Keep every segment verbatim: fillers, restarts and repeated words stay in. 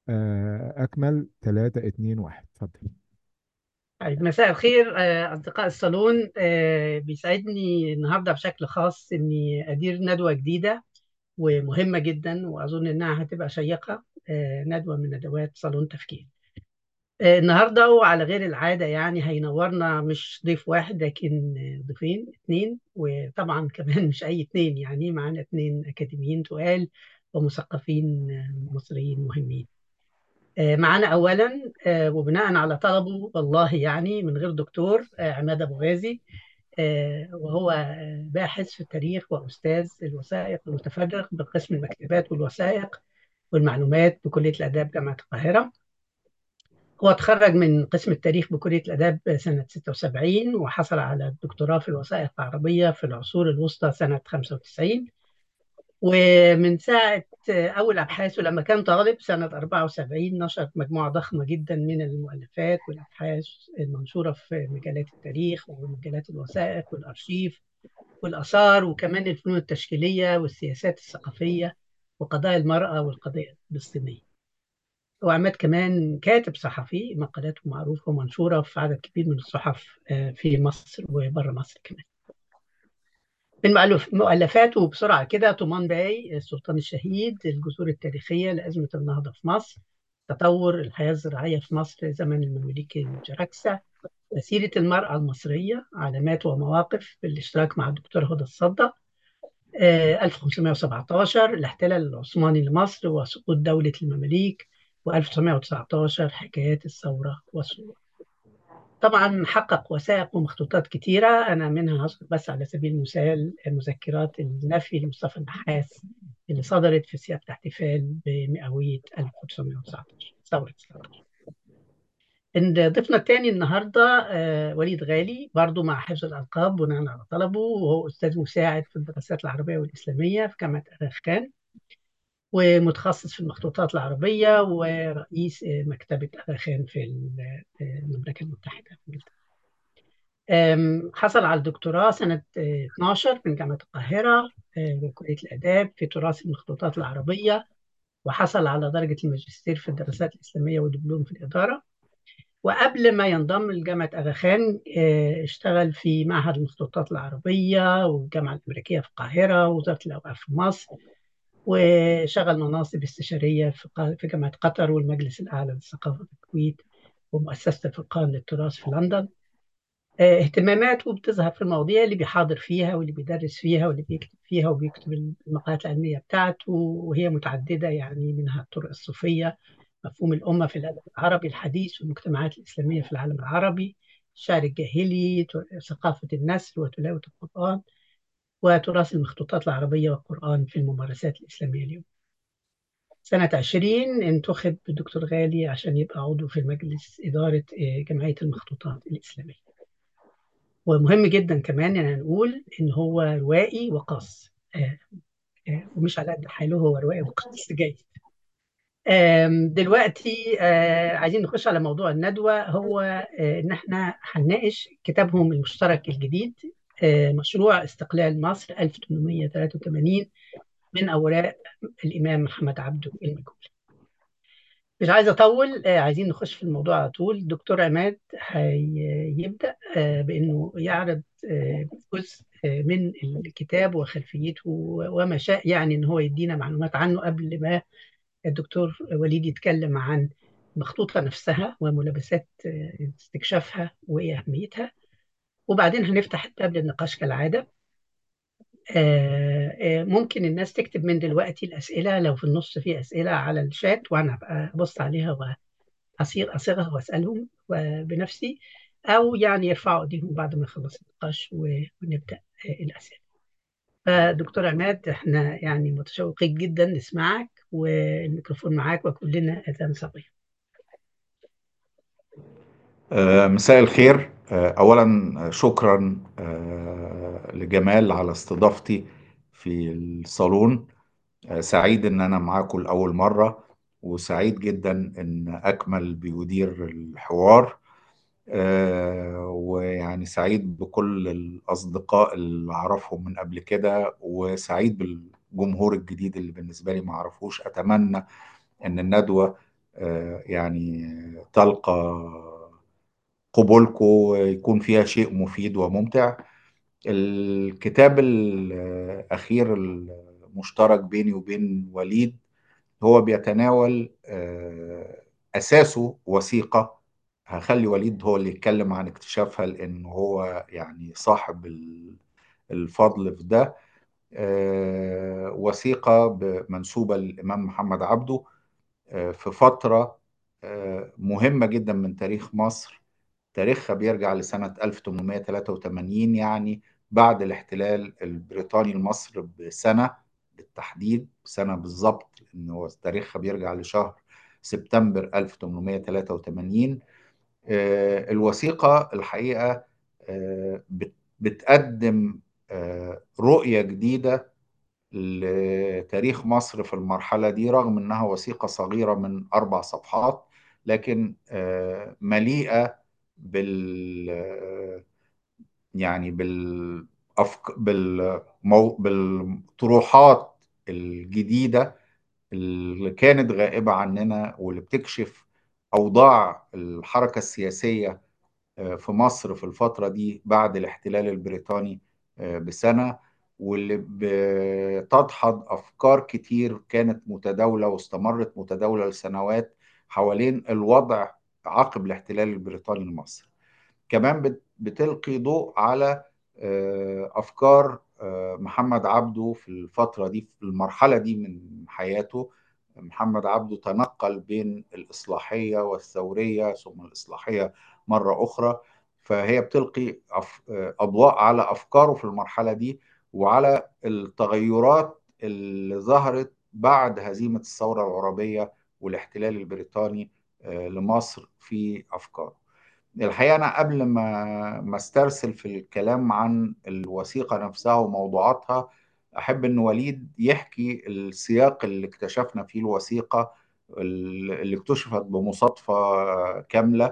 آه، أكمل ثلاثة اتنين واحد، اتفضل. طيب، مساء الخير آه، أصدقاء الصالون. آه، بيسعدني النهاردة بشكل خاص إني أدير ندوة جديدة ومهمة جدا، وأظن إنها هتبقى شيقة. آه، ندوة من ندوات صالون تفكير. آه، النهاردة وعلى غير العادة يعني هينورنا مش ضيف واحد، لكن آه، ضيفين اتنين، وطبعا كمان مش أي اتنين، يعني معانا اتنين أكاديميين تقال ومثقفين آه، مصريين مهمين. آه، معانا أولا آه، وبناء على طلبه والله يعني من غير دكتور آه، عماد أبو غازي. آه، وهو آه، باحث في التاريخ وأستاذ الوثائق المتفرغ بقسم المكتبات والوثائق والمعلومات بكلية الآداب جامعة القاهرة. هو تخرج من قسم التاريخ بكلية الآداب سنة ستة وسبعين، وحصل على الدكتوراه في الوثائق العربية في العصور الوسطى سنة خمسة وتسعين. ومن ساعة أول أبحاثه لما كان طالب سنة أربعة وسبعين نشر مجموعة ضخمة جدا من المؤلفات والأبحاث المنشورة في مجالات التاريخ ومجالات الوثائق والأرشيف والآثار، وكمان الفنون التشكيلية والسياسات الثقافية وقضايا المرأة والقضية الفلسطينية. وعماد كمان كاتب صحفي، مقالاته معروفة ومنشورة في عدد كبير من الصحف آه، في مصر وبره مصر كمان. من مؤلف مؤلفاته بسرعة كده: طومان باي، السلطان الشهيد، الجذور التاريخية لأزمة النهضة في مصر، تطور الحياة الزراعية في مصر زمن المماليك الجراكسة، مسيرة المرأة المصرية، علامات ومواقف بالاشتراك مع الدكتور هدى الصدى، آه، ألف وخمسمائة وسبعة عشر الاحتلال العثماني لمصر وسقوط دولة المماليك، و1919 حكايات الثورة والثورة. طبعا حقق وثائق ومخطوطات كتيرة، أنا منها هذكر بس على سبيل المثال مذكرات النفي لمصطفى النحاس اللي صدرت في سياق الاحتفال بمئوية ألف وتسعمائة وتسعة عشر ثورة تسعة عشر. إن ضيفنا الثاني النهاردة آه، وليد غالي، برضو مع حفظ الألقاب بناء على طلبه، وهو أستاذ مساعد في الدراسات العربية والإسلامية في جامعة أغا خان، ومتخصص في المخطوطات العربية، ورئيس آه، مكتبة أغا خان في آه، المملكة المتحدة. أم، حصل على الدكتوراه سنة آه، اتناشر من جامعة القاهرة آه، بكلية الآداب في تراث المخطوطات العربية، وحصل على درجة الماجستير في الدراسات الإسلامية ودبلوم في الإدارة. وقبل ما ينضم لجامعة أغا خان آه، اشتغل في معهد المخطوطات العربية والجامعة الأمريكية في القاهرة ووزارة الأوقاف في مصر، وشغل مناصب استشارية في قا- في جامعة قطر والمجلس الأعلى للثقافة في الكويت ومؤسسة الفرقان للتراث في لندن. آه، اهتماماته بتظهر في المواضيع اللي بيحاضر فيها واللي بيدرس فيها واللي بيكتب فيها، وبيكتب المقالات العلمية بتاعته، وهي متعددة، يعني منها الطرق الصوفية، مفهوم الأمة في الأدب العربي الحديث والمجتمعات الإسلامية في العالم العربي، الشعر الجاهلي، ثقافة النثر وتلاوة القرآن، وتراث المخطوطات العربية والقرآن في الممارسات الإسلامية اليوم. سنة عشرين انتخب الدكتور غالي عشان يبقى عضو في مجلس إدارة آه، جمعية المخطوطات الإسلامية. ومهم جدا كمان ان نقول ان هو روائي وقاص، آه، آه، ومش على قد حاله، هو روائي وقاص جيد. آم، دلوقتي آه، عايزين نخش على موضوع الندوة، هو آه، ان احنا هنناقش كتابهم المشترك الجديد، آه، مشروع استقلال مصر ألف وثمانمائة وثلاثة وثمانين، من اوراق الامام محمد عبده المجهول. مش عايز اطول، آه، عايزين نخش في الموضوع على طول. دكتور عماد هيبدأ آه، بانه يعرض آه، جزء آه، من الكتاب وخلفيته وما شاء، يعني ان هو يدينا معلومات عنه قبل ما الدكتور وليد يتكلم عن المخطوطة نفسها وملابسات آه، استكشافها وايه اهميتها. وبعدين هنفتح الباب للنقاش كالعادة. آه، آه، ممكن الناس تكتب من دلوقتي الأسئلة، لو في النص في أسئلة على الشات وأنا هبقى أبص عليها أصيغ أصيغها وأسألهم بنفسي، أو يعني يرفعوا إيديهم بعد ما يخلص النقاش و- ونبدأ آه، الأسئلة. فدكتور عماد، إحنا يعني متشوقين جدا نسمعك، والميكروفون معاك وكلنا أذان صغير. آه، مساء الخير. آه، أولا آه، شكرا آه، لجمال على استضافتي في الصالون. آه، سعيد إن أنا معاكم لأول مرة، وسعيد جدا إن أكمل بيدير الحوار. آه، ويعني سعيد بكل الأصدقاء اللي أعرفهم من قبل كده، وسعيد بالجمهور الجديد اللي بالنسبة لي ما أعرفوش. أتمنى إن الندوة آه، يعني تلقى قبولكم ويكون فيها شيء مفيد وممتع. الكتاب الأخير المشترك بيني وبين وليد هو بيتناول آه، أساسه وثيقة. هخلي وليد هو اللي يتكلم عن اكتشافها، لأن هو يعني صاحب ال- الفضل في ده. آه، وثيقة ب- منسوبة للإمام محمد عبده آه، في فترة آه، مهمة جدا من تاريخ مصر. تاريخها بيرجع لسنة ألف وثمانمائة وثلاثة وثمانين، يعني بعد الاحتلال البريطاني لمصر بسنة، بالتحديد سنة بالظبط، لأن هو تاريخها بيرجع لشهر سبتمبر ألف وثمانمائة وثلاثة وثمانين. آه، الوثيقة الحقيقة آه، بت- بتقدم آه، رؤية جديدة لتاريخ مصر في المرحلة دي، رغم إنها وثيقة صغيرة من أربع صفحات، لكن آه، مليئة بال آه، يعني بالأفك... بالمو... بالطروحات الجديدة اللي كانت غائبة عننا، واللي بتكشف أوضاع الحركة السياسية في مصر في الفترة دي بعد الاحتلال البريطاني بسنة، واللي بتدحض أفكار كتير كانت متداولة واستمرت متداولة لسنوات حوالين الوضع عقب الاحتلال البريطاني لمصر. كمان بت- بتلقي ضوء على آه، أفكار آه، محمد عبده في الفترة دي، في المرحلة دي من حياته. محمد عبده تنقل بين الإصلاحية والثورية ثم الإصلاحية مرة أخرى، فهي بتلقي أف- آه، أضواء على أفكاره في المرحلة دي، وعلى التغيرات اللي ظهرت بعد هزيمة الثورة العربية والاحتلال البريطاني آه، لمصر في أفكاره. الحقيقة أنا قبل ما ما استرسل في الكلام عن الوثيقة نفسها وموضوعاتها، أحب إن وليد يحكي السياق اللي اكتشفنا فيه الوثيقة، اللي اكتشفت بمصادفة كاملة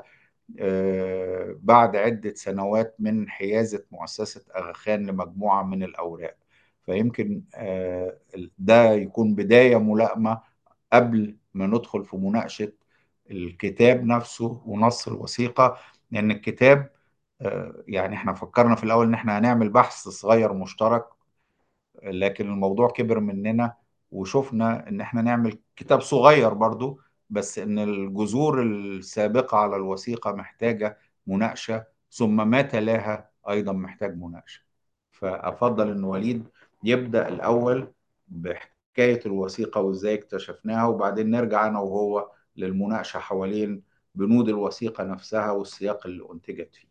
آه، بعد عدة سنوات من حيازة مؤسسة أغا خان لمجموعة من الأوراق. فيمكن آه، ده يكون بداية ملائمة قبل ما ندخل في مناقشة الكتاب نفسه ونص الوثيقة، لأن الكتاب آه، يعني احنا فكرنا في الأول إن احنا هنعمل بحث صغير مشترك، لكن الموضوع كبر مننا وشفنا ان احنا نعمل كتاب صغير برضو، بس ان الجذور السابقة على الوثيقة محتاجة مناقشة، ثم ما تلاها ايضا محتاج مناقشة. فافضل ان وليد يبدأ الاول بحكاية الوثيقة وازاي اكتشفناها، وبعدين نرجع انا وهو للمناقشة حوالين بنود الوثيقة نفسها والسياق اللي انتجت فيه.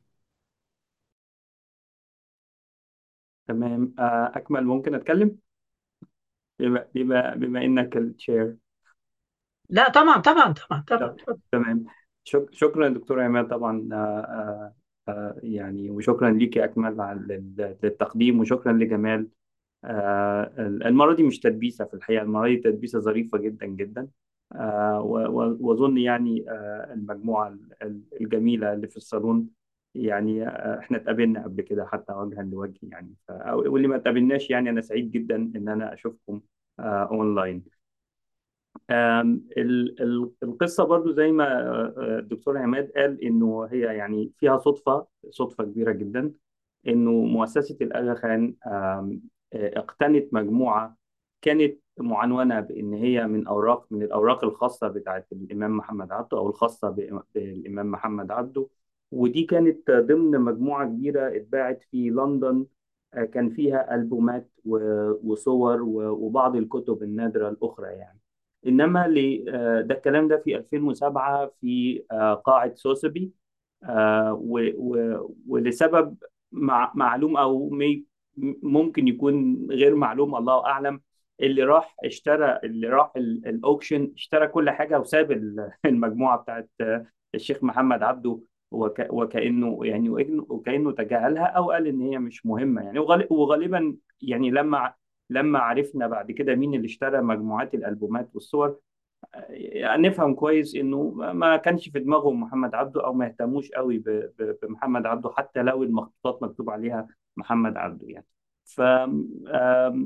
تمام. آه، أكمل ممكن أتكلم بما بما بما إنك التشير. لا طبعا طبعا طبعا طبعا طب اتفضل. تمام. شك شكرا دكتور عماد طبعا. آه، آه، آه، يعني وشكرا ليك يا أكمل على ال- للتقديم، وشكرا لجمال. آه، المرة دي مش تدبيسة، في الحقيقة المرة دي تدبيسة ظريفة جدا جدا. آه، و- و- وأظن يعني آه، المجموعة ال- الجميلة اللي في الصالون، يعني آه، احنا اتقابلنا قبل كده حتى وجها لوجه يعني. ف- واللي ما اتقابلناش يعني أنا سعيد جدا إن أنا أشوفكم آه، أونلاين. آم، ال- ال- القصة برضو زي ما آه، آه، الدكتور عماد قال إنه هي يعني فيها صدفة صدفة كبيرة جدا، إنه مؤسسة الأغا خان آم، آه، اقتنت مجموعة كانت معنونة بإن هي من أوراق من الأوراق الخاصة بتاعت الإمام محمد عبده، أو الخاصة بإم- بالإمام محمد عبده. ودي كانت ضمن مجموعة كبيرة اتباعت في لندن. آه، كان فيها ألبومات و- وصور و- وبعض الكتب النادرة الأخرى يعني. انما ل- آه، ده الكلام ده في ألفين وسبعة في آه، قاعة سوسبي. آه، و- و- ولسبب مع معلوم او مي- ممكن يكون غير معلوم، الله اعلم. اللي راح اشترى اللي راح ال- الاوكشن اشترى كل حاجه وساب ال- المجموعه بتاعت آه، الشيخ محمد عبده. وك وكانه يعني وإنه- وكانه تجاهلها او قال ان هي مش مهمه يعني. وغالب- وغالبا يعني لما لما عرفنا بعد كده مين اللي اشترى مجموعات الالبومات والصور، يعني نفهم كويس انه ما ما كانش في دماغهم محمد عبده، او ما اهتموش قوي ب- ب- بمحمد عبده حتى لو المخطوطات مكتوب عليها محمد عبده يعني. ف آم،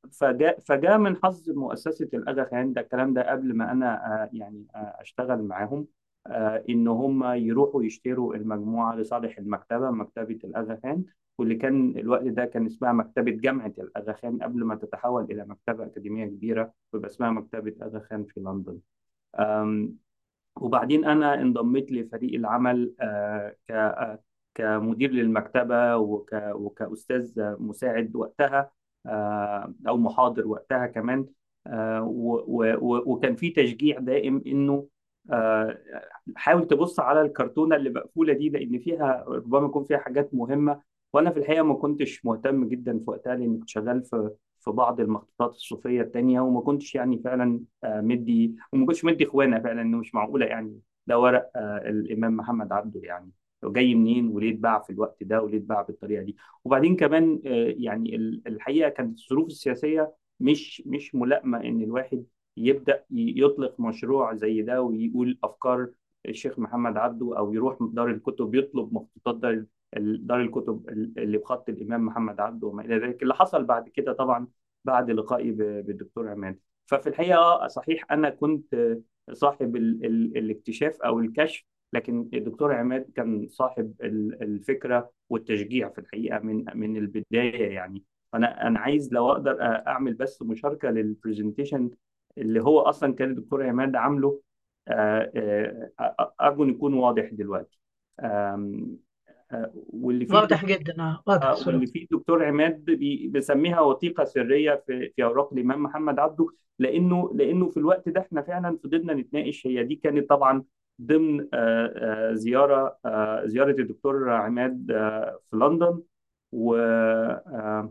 فجاء فجاء من حظ مؤسسة الأغا خان، ده الكلام ده قبل ما أنا آه، يعني آه، أشتغل معاهم، آه، إن هم يروحوا يشتروا المجموعة لصالح المكتبة، مكتبة الأغا خان، واللي كان الوقت ده كان اسمها مكتبة جامعة الأغا خان قبل ما تتحول إلى مكتبة أكاديمية كبيرة ويبقى اسمها مكتبة أغا خان في لندن. آم، وبعدين أنا انضميت لفريق العمل آه، ك آه، كمدير للمكتبة وك وكأستاذ مساعد وقتها، آه، أو محاضر وقتها كمان. آه، و- و- و- وكان في تشجيع دائم إنه آه، حاول تبص على الكرتونة اللي مقفولة دي، لأن فيها ربما يكون فيها حاجات مهمة. وأنا في الحقيقة ما كنتش مهتم جدا في وقتها، لأني كنت شغال في في بعض المخطوطات الصوفية التانية، وما كنتش يعني فعلا آه، مدي وما كنتش مدي اخوانا فعلا، انه مش معقوله يعني ده ورق آه، الامام محمد عبده يعني جاي منين وليه اتباع في الوقت ده وليه اتباع بالطريقه دي. وبعدين كمان آه، يعني ال- الحقيقه كانت الظروف السياسيه مش مش ملائمه ان الواحد يبدا ي- يطلق مشروع زي ده ويقول افكار الشيخ محمد عبده، او يروح دار الكتب يطلب مخطوطات دار ال- دار الكتب اللي بخط الامام محمد عبده وما الى ذلك، اللي حصل بعد كده طبعا بعد لقائي ب- بالدكتور عماد. ففي الحقيقة آه، صحيح أنا كنت آه، صاحب ال ال الاكتشاف أو الكشف، لكن الدكتور عماد كان صاحب ال- الفكرة والتشجيع في الحقيقة من من البداية يعني. أنا أنا عايز لو أقدر آه، أعمل بس مشاركة للبرزنتيشن اللي هو أصلا كان الدكتور عماد عامله، آه، آه، آه، أرجو إن يكون واضح دلوقتي. آم، آه، واللي فيه واضح جدا، اه واضح آه، الصورة. واللي فيه الدكتور عماد بي- بيسميها وثيقه سريه في في اوراق الامام محمد عبده، لانه لانه في الوقت ده احنا فعلا فضلنا نتناقش. هي دي كانت طبعا ضمن آه، آه، زياره آه، زياره الدكتور عماد آه، في لندن، و آه،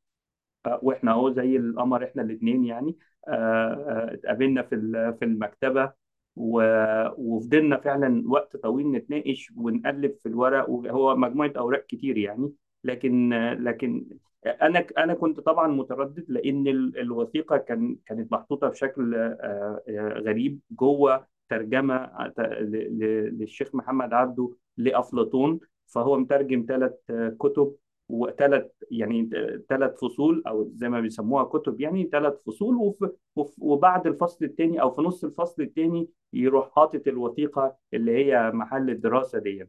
آه، واحنا اهو زي القمر احنا الاثنين يعني آه، آه، اتقابلنا في ال- في المكتبه، و- وفضلنا فعلا وقت طويل نتناقش ونقلب في الورق، وهو مجموعه اوراق كتير يعني. لكن آه، لكن انا انا كنت طبعا متردد، لان ال- الوثيقه كان كانت محطوطه بشكل آه، آه، غريب جوه ترجمه آه، ل- ل- للشيخ محمد عبده لافلاطون. فهو مترجم ثلاث كتب وثلاث يعني ثلاث فصول، او زي ما بيسموها كتب يعني ثلاث فصول، وف وف وبعد الفصل الثاني او في نص الفصل الثاني يروح حاطط الوثيقه اللي هي محل الدراسه دي.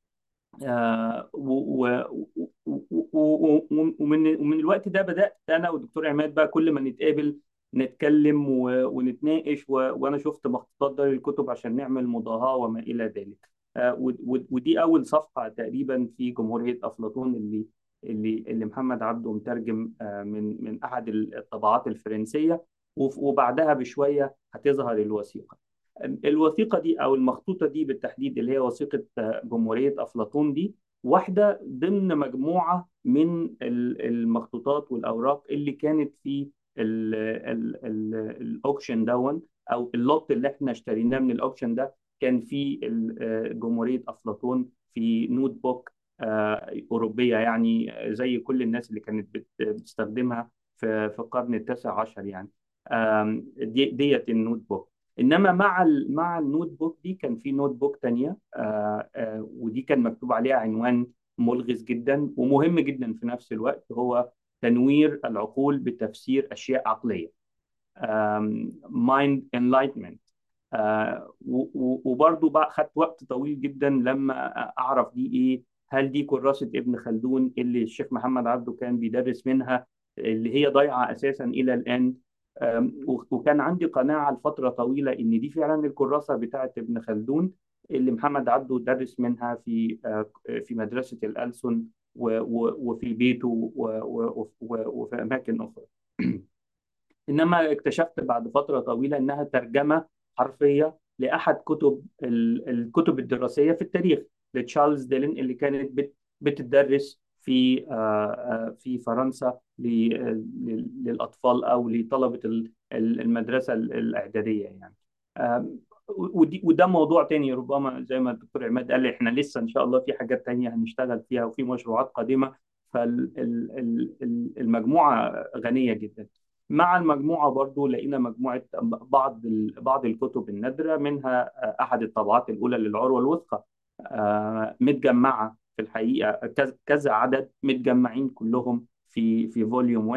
آه، و- و- و- و- و- ومن ومن الوقت ده بدأت أنا والدكتور عماد بقى كل ما نتقابل نتكلم و- ونتناقش، و- وأنا شفت مخطوطات دار الكتب عشان نعمل مضاهاة وما إلى ذلك. آه، و- و- ودي أول صفحة تقريبا في جمهورية أفلاطون اللي اللي اللي محمد عبده مترجم آه، من من أحد الطبعات الفرنسية، وف- وبعدها بشوية هتظهر الوثيقة. الوثيقة دي أو المخطوطة دي بالتحديد اللي هي وثيقة جمهورية أفلاطون دي، واحدة ضمن مجموعة من ال- المخطوطات والأوراق اللي كانت في ال- ال- ال- الأوكشن دون، أو اللوت اللي احنا اشتريناه من الأوكشن ده. كان في ال- آه، جمهورية أفلاطون في نوت بوك آه، أوروبية، يعني زي كل الناس اللي كانت بت- بتستخدمها في في القرن التاسع عشر يعني. آم، دي ديت النوت بوك. انما مع ال مع النوت بوك دي كان في نوت بوك تانية، آه آه ودي كان مكتوب عليها عنوان ملغز جدا ومهم جدا في نفس الوقت، هو تنوير العقول بتفسير اشياء عقليه، مايند انلايتمنت. وبرضه بقى خدت وقت طويل جدا لما اعرف دي ايه. هل دي كراسه ابن خلدون اللي الشيخ محمد عبده كان بيدرس منها، اللي هي ضايعه اساسا الى الان؟ أم، وكان عندي قناعة لفترة طويلة إن دي فعلا الكراسة بتاعت ابن خلدون اللي محمد عبده درس منها في آه، في مدرسة الألسن و- و- وفي بيته و- و- و- وفي أماكن أخرى. إنما اكتشفت بعد فترة طويلة إنها ترجمة حرفية لأحد كتب ال- الكتب الدراسية في التاريخ لتشارلز ديلين، اللي كانت بت- بتدرس في آه، آه، في فرنسا ل- ل- للأطفال أو لطلبة ال- ال- المدرسة ال- الإعدادية يعني. آم، ودي وده موضوع تاني، ربما زي ما الدكتور عماد قال احنا لسه ان شاء الله في حاجات تانية هنشتغل فيها وفي مشروعات قادمة. فالمجموعة غنية جدا. مع المجموعة برضو لقينا مجموعة بعض ال- بعض الكتب النادرة، منها أحد الطبعات الأولى للعروة الوثقى، آه، متجمعة في الحقيقة كذا كذا عدد متجمعين كلهم في في فوليوم واحد.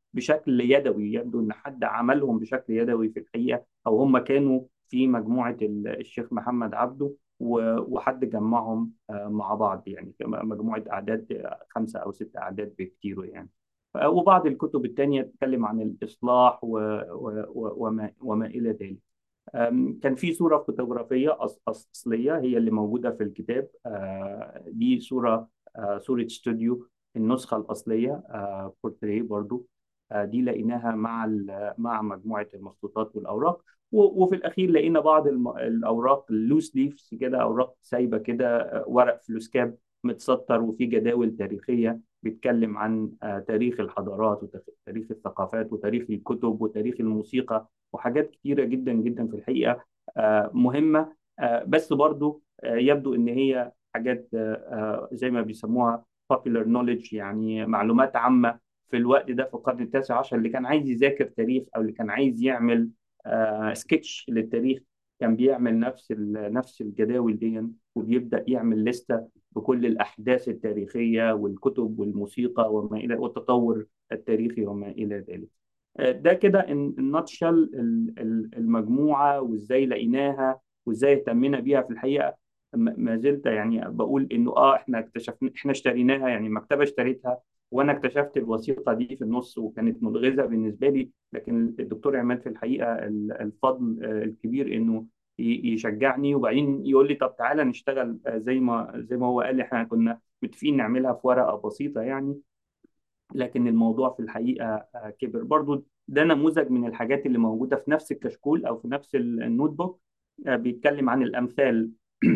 بشكل يدوي. يبدو ان حد عملهم بشكل يدوي في الحقيقه، او هم كانوا في مجموعه ال- الشيخ محمد عبده، و- وحد جمعهم آه، مع بعض، يعني مجموعه اعداد، آه، خمسه او ست اعداد بكتير يعني. آه، وبعض الكتب التانية تتكلم عن الإصلاح و... و... و- وما... وما إلى ذلك. أم، كان في صورة فوتوغرافية أص- أصلية هي اللي موجودة في الكتاب. آه، دي صورة، آه، صورة استوديو، النسخة الأصلية، آه، بورتريه برضو. آه، دي لقيناها مع ال- مع مجموعة المخطوطات والأوراق. و- وفي الأخير لقينا بعض الم- الأوراق اللوس ليفز كده، أوراق سايبة كده، آه، ورق فلوسكاب متسطر وفي جداول تاريخية بيتكلم عن آه، تاريخ الحضارات وتاريخ الثقافات وتاريخ الكتب وتاريخ الموسيقى وحاجات كتيرة جدا جدا في الحقيقة، آه، مهمة. آه، بس برضو آه، يبدو إن هي حاجات، آه، آه، زي ما بيسموها popular knowledge، يعني معلومات عامة في الوقت ده في القرن التاسع عشر. اللي كان عايز يذاكر تاريخ أو اللي كان عايز يعمل سكتش للتاريخ كان بيعمل نفس ال- نفس الجداول دي، وبيبدأ يعمل لستة بكل الأحداث التاريخية والكتب والموسيقى وما إلى والتطور التاريخي وما إلى ذلك. ده كده الناتشل المجموعة وازاي لقيناها وازاي اهتمينا بيها في الحقيقة. م- ما زلت يعني بقول انه اه احنا اكتشفنا، احنا اشتريناها، يعني المكتبة اشتريتها، وانا اكتشفت الوثيقة دي في النص وكانت ملغزة بالنسبة لي. لكن الدكتور عماد في الحقيقة ال- الفضل آه، الكبير انه ي- يشجعني وبعدين يقول لي طب تعالى نشتغل، آه، زي ما زي ما هو قال. احنا كنا متفقين نعملها في ورقة بسيطة يعني، لكن الموضوع في الحقيقة آه، كبر برضو. ده نموذج من الحاجات اللي موجودة في نفس الكشكول أو في نفس النوت بوك. آه، بيتكلم عن الأمثال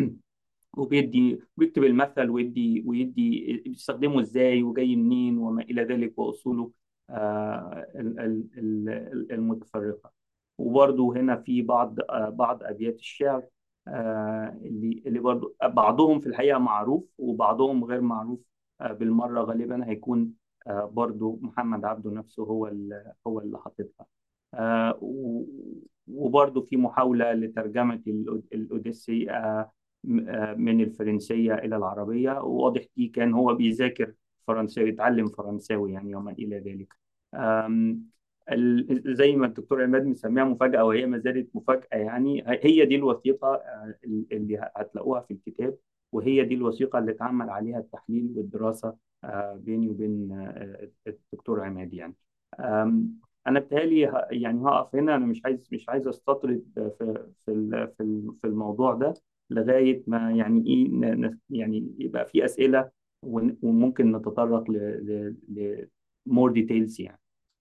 وبيدي بيكتب المثل ويدي ويدي بيستخدمه ازاي وجاي منين وما إلى ذلك وأصوله آه، ال- ال- ال- المتفرقة. وبرضو هنا في بعض آه، بعض أبيات الشعر، آه، اللي اللي برضو بعضهم في الحقيقة معروف وبعضهم غير معروف. آه، بالمرة غالبا هيكون آه، برضو محمد عبده نفسه هو ال- هو اللي حاططها. آه، و- وبرضو في محاولة لترجمة الأود- الأوديسي آه، م- آه، من الفرنسية إلى العربية. وواضح دي كان هو بيذاكر فرنساوي، يتعلم فرنساوي يعني وما إلى ذلك. آم، ال- زي ما الدكتور عماد مسميها مفاجأة وهي ما زالت مفاجأة، يعني هي دي الوثيقة آه، اللي هتلاقوها في الكتاب، وهي دي الوثيقة اللي اتعمل عليها التحليل والدراسة آه، بيني وبين آه، الدكتور عماد يعني. آم، أنا بتهيألي ه- يعني هقف هنا. أنا مش عايز مش عايز أستطرد في في ال- في ال- في الموضوع ده لغاية ما يعني إيه ن- ن- يعني يبقى في أسئلة ون- وممكن نتطرق ل ل ل more details يعني.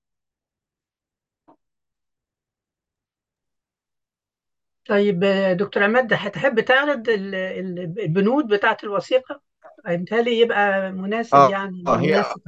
طيب آه، دكتور عماد، هتحب تعرض ال- ال- البنود بتاعة الوثيقة؟ بالتالي يبقى مناسب اه يعني آه، هي للناس.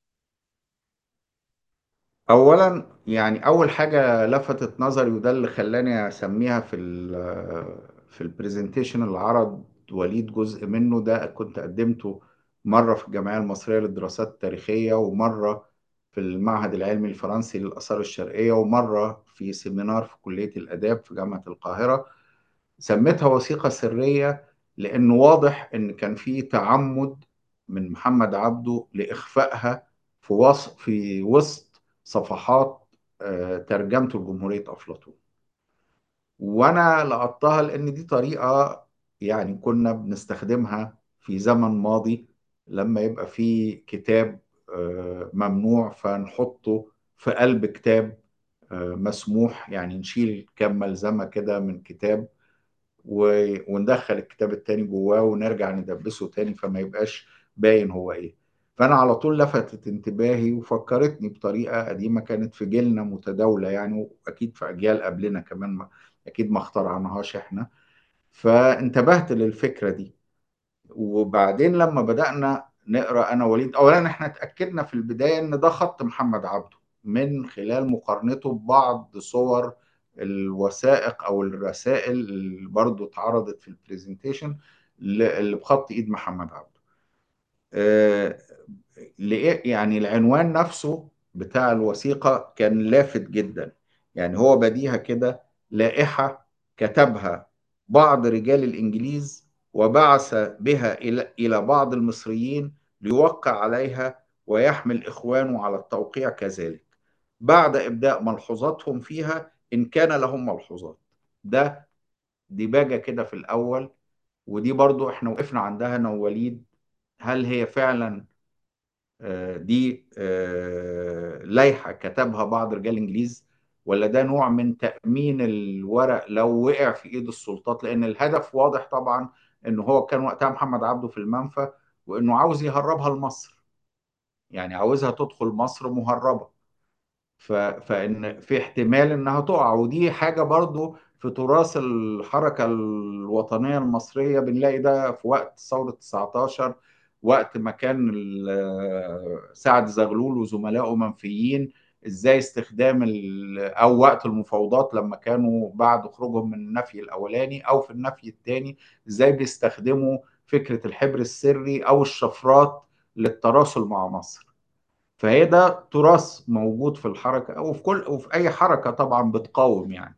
اولا يعني اول حاجه لفتت نظري وده اللي خلاني اسميها في ال في البرزنتيشن اللي عرض وليد جزء منه ده، كنت قدمته مره في الجمعيه المصريه للدراسات التاريخيه ومره في المعهد العلمي الفرنسي للاثار الشرقيه ومره في سيمينار في كليه الاداب في جامعه القاهره. سميتها وثيقه سريه لانه واضح ان كان في تعمد من محمد عبده لاخفائها في وسط في وسط صفحات آه، ترجمته لجمهورية أفلاطون. وأنا لقطتها لأن دي طريقة يعني كنا بنستخدمها في زمن ماضي لما يبقى في كتاب آه، ممنوع فنحطه في قلب كتاب آه، مسموح، يعني نشيل كام ملزمة كده من كتاب و- وندخل الكتاب التاني جواه ونرجع ندبسه تاني فما يبقاش باين هو ايه. فانا على طول لفتت انتباهي وفكرتني بطريقة قديمة كانت في جيلنا متداولة يعني، واكيد في اجيال قبلنا كمان ما اكيد ما اخترعناهاش احنا. فانتبهت للفكرة دي. وبعدين لما بدأنا نقرأ أنا وليد، أولا إحنا اتأكدنا في البداية إن ده خط محمد عبده من خلال مقارنته ببعض صور الوثائق أو الرسائل اللي برضو اتعرضت في البرزنتيشن اللي بخط إيد محمد عبده. آه، لإيه؟ يعني العنوان نفسه بتاع الوثيقة كان لافت جدا، يعني هو بديهة كده: لائحة كتبها بعض رجال الإنجليز وبعث بها إلى إلى بعض المصريين ليوقع عليها ويحمل إخوانه على التوقيع كذلك. بعد إبداء ملحوظاتهم فيها إن كان لهم ملحوظات. ده ديباجة كده في الأول، ودي برضو احنا وقفنا عندها أنا ووليد. هل هي فعلا آه، دي آه، لائحة كتبها بعض رجال الإنجليز، ولا ده نوع من تأمين الورق لو وقع في إيد السلطات؟ لأن الهدف واضح طبعا إنه هو كان وقتها محمد عبده في المنفى، وإنه عاوز يهربها لمصر، يعني عاوزها تدخل مصر مهربة. ف... فإن في احتمال إنها تقع، ودي حاجة برضو في تراث الحركة الوطنية المصرية. بنلاقي ده في وقت ثورة تسعتاشر، وقت ما كان ال- سعد زغلول وزملائه منفيين، ازاي استخدام ال... او وقت المفاوضات لما كانوا بعد خروجهم من النفي الاولاني او في النفي الثاني، ازاي بيستخدموا فكرة الحبر السري او الشفرات للتراسل مع مصر. فهي ده تراث موجود في الحركة أو في كل وفي أي حركة طبعا بتقاوم يعني.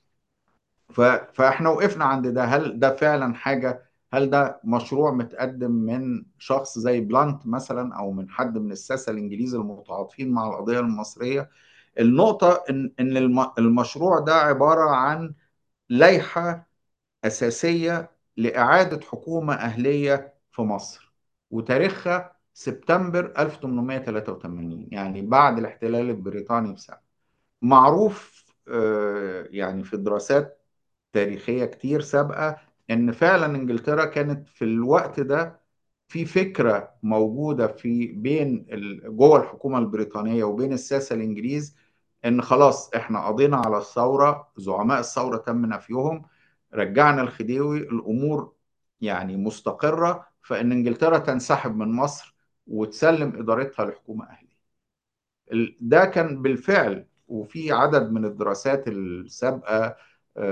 ف... فإحنا وقفنا عند ده. هل ده فعلا حاجة؟ هل ده مشروع متقدم من شخص زي بلانت مثلا أو من حد من الساسة الإنجليز المتعاطفين مع القضية المصرية؟ النقطة إن إن الم... المشروع ده عبارة عن لائحة أساسية لإعادة حكومة أهلية في مصر، وتاريخها سبتمبر ألف وثمانمائة وثلاثة وثمانين، يعني بعد الاحتلال البريطاني بسنة. معروف آه، يعني في دراسات تاريخية كتير سابقة إن فعلا إنجلترا كانت في الوقت ده في فكرة موجودة في بين ال- جوه الحكومة البريطانية وبين الساسة الإنجليز، إن خلاص إحنا قضينا على الثورة، زعماء الثورة تم نفيهم، رجعنا الخديوي، الأمور يعني مستقرة، فإن إنجلترا تنسحب من مصر وتسلم إدارتها لحكومة أهلية. ال- ده كان بالفعل، وفي عدد من الدراسات السابقة آه،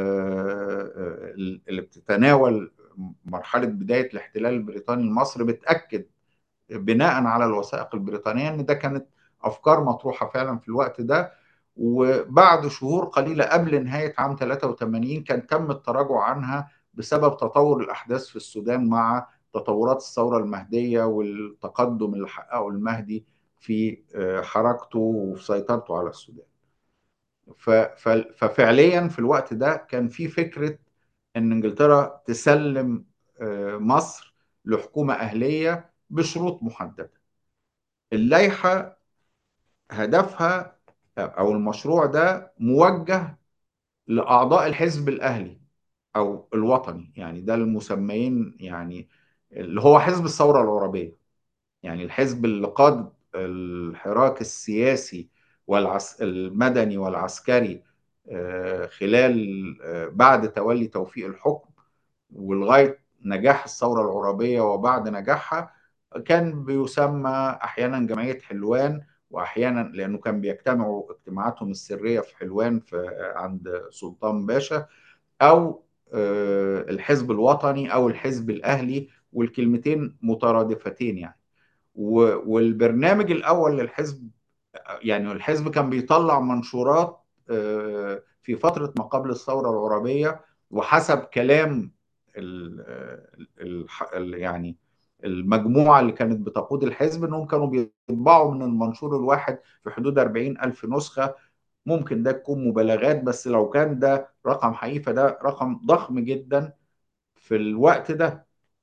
آه، اللي بتتناول مرحلة بداية الاحتلال البريطاني لمصر بتأكد بناء على الوثائق البريطانية ان ده كانت افكار مطروحة فعلا في الوقت ده. وبعد شهور قليلة قبل نهاية عام ثلاثة وثمانين كان تم التراجع عنها بسبب تطور الأحداث في السودان مع تطورات الثورة المهدية والتقدم اللي حققه المهدي في آه، حركته وفي سيطرته على السودان. ف- ف- ففعليا في الوقت ده كان في فكرة ان انجلترا تسلم آه، مصر لحكومة أهلية بشروط محددة. اللائحة هدفها أو المشروع ده موجه لأعضاء الحزب الأهلي أو الوطني، يعني ده المسميين، يعني اللي هو حزب الثورة العربية، يعني الحزب اللي قاد الحراك السياسي والعس المدني والعسكري آه، خلال آه، بعد تولي توفيق الحكم ولغاية نجاح الثورة العربية وبعد نجاحها. كان بيسمى أحيانا جمعية حلوان، وأحيانا لأنه كان بيجتمعوا اجتماعاتهم السرية في حلوان في عند سلطان باشا، أو آه، الحزب الوطني أو الحزب الأهلي، والكلمتين مترادفتين يعني. و- والبرنامج الأول للحزب، يعني الحزب كان بيطلع منشورات آه، في فترة ما قبل الثورة العربية، وحسب كلام ال ال ال يعني المجموعة اللي كانت بتقود الحزب انهم كانوا بيطبعوا من المنشور الواحد في حدود أربعين ألف نسخة. ممكن ده تكون مبالغات، بس لو كان ده رقم حقيقي فده رقم ضخم جدا في الوقت ده.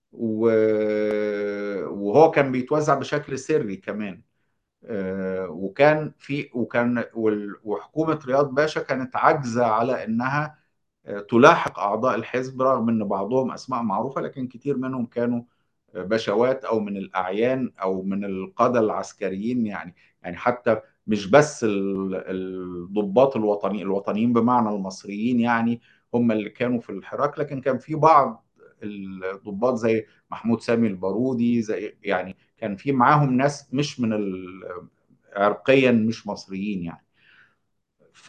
و- وهو كان بيتوزع بشكل سري كمان. آه، وكان في وكان وال- وحكومة رياض باشا كانت عاجزة على انها آه، تلاحق اعضاء الحزب، رغم ان بعضهم اسماء معروفة لكن كتير منهم كانوا آه، بشوات او من الاعيان او من القادة العسكريين يعني. يعني حتى مش بس ال- الضباط الوطني الوطنيين بمعنى المصريين يعني هم اللي كانوا في الحراك، لكن كان في بعض الضباط زي محمود سامي البارودي، زي يعني كان في معاهم ناس مش من ال- عرقيا مش مصريين يعني. ف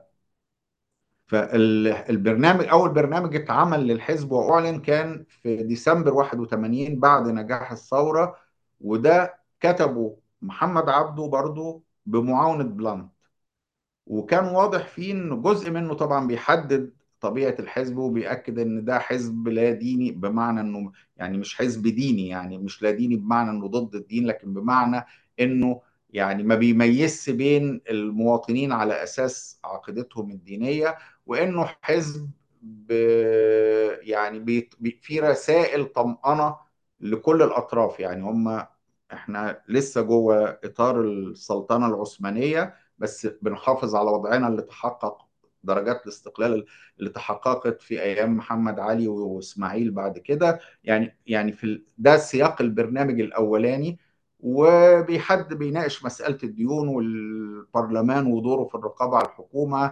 فالبرنامج اول برنامج اتعمل للحزب واعلن كان في ديسمبر واحد وثمانين بعد نجاح الثوره، وده كتبه محمد عبده برضه بمعاونه بلانت. وكان واضح فيه ان جزء منه طبعا بيحدد طبيعة الحزب وبيأكد ان ده حزب لا ديني، بمعنى انه يعني مش حزب ديني، يعني مش لا ديني بمعنى انه ضد الدين، لكن بمعنى انه يعني ما بيميزش بين المواطنين على أساس عقيدتهم الدينية، وإنه حزب ب يعني بي بي- في رسائل طمأنة لكل الأطراف. يعني هم إحنا لسه جوه إطار السلطنة العثمانية، بس بنحافظ على وضعنا اللي تحقق درجات الاستقلال اللي تحققت في أيام محمد علي وإسماعيل بعد كده. يعني يعني في ال- ده سياق البرنامج الأولاني. وبيحد بيناقش مسألة الديون والبرلمان ودوره في الرقابة على الحكومة،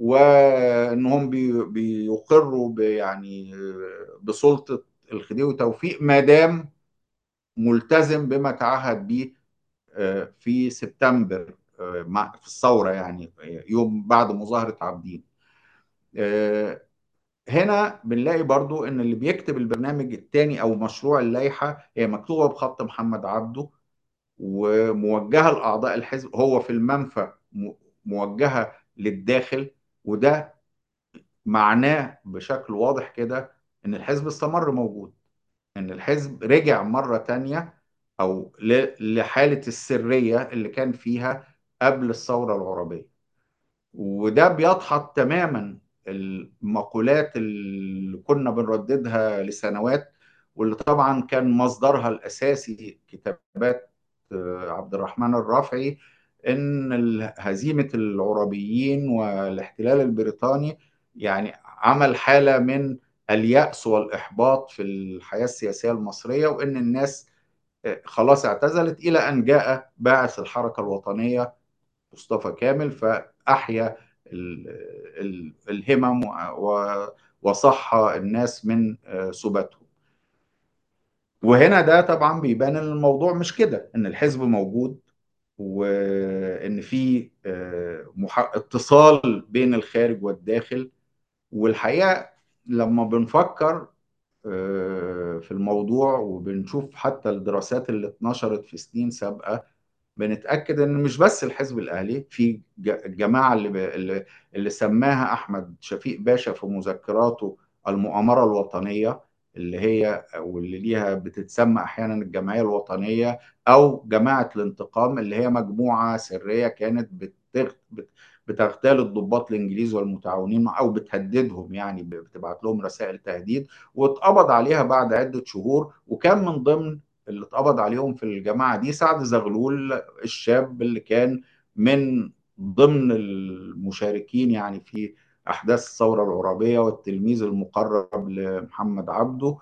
وانهم بي- بيقروا ب- يعني بسلطة الخديوي توفيق ما دام ملتزم بما تعهد به آه، في سبتمبر، آه، مع- في الثورة، يعني يوم بعد مظاهرة عابدين. آه، هنا بنلاقي برضو ان اللي بيكتب البرنامج الثاني او مشروع اللائحة هي مكتوبة بخط محمد عبده، وموجهه لاعضاء الحزب. هو في المنفى م- موجهه للداخل. وده معناه بشكل واضح كده ان الحزب استمر موجود، ان الحزب رجع مره تانية او ل- لحاله السريه اللي كان فيها قبل الثوره العربيه. وده بيدحض تماما المقولات اللي كنا بنرددها لسنوات، واللي طبعا كان مصدرها الأساسي كتابات آه، عبد الرحمن الرافعي، إن ال- هزيمة العربيين والاحتلال البريطاني يعني عمل حالة من اليأس والإحباط في الحياة السياسية المصرية، وإن الناس آه، خلاص اعتزلت، إلى أن جاء باعث الحركة الوطنية مصطفى كامل فأحيا ال- ال- الهمم و- وصحى الناس من آه، سباتهم. وهنا ده طبعا بيبان ان الموضوع مش كده، ان الحزب موجود، وان في آه، مح- اتصال بين الخارج والداخل. والحقيقة لما بنفكر آه، في الموضوع وبنشوف حتى الدراسات اللي اتنشرت في سنين سابقة، بنتأكد ان مش بس الحزب الاهلي، في ج- الجماعة اللي ب... اللي اللي سماها احمد شفيق باشا في مذكراته المؤامرة الوطنية، اللي هي واللي ليها بتتسمى احيانا الجمعية الوطنية او جماعة الانتقام، اللي هي مجموعة سرية كانت بتغ... بت... بتغتال الضباط الانجليز والمتعاونين او بتهددهم، يعني بتبعت لهم رسائل تهديد، واتقبض عليها بعد عدة شهور. وكان من ضمن اللي اتقبض عليهم في الجماعة دي سعد زغلول، الشاب اللي كان من ضمن المشاركين يعني في أحداث الثورة العربية، والتلميذ المقرب لمحمد عبده.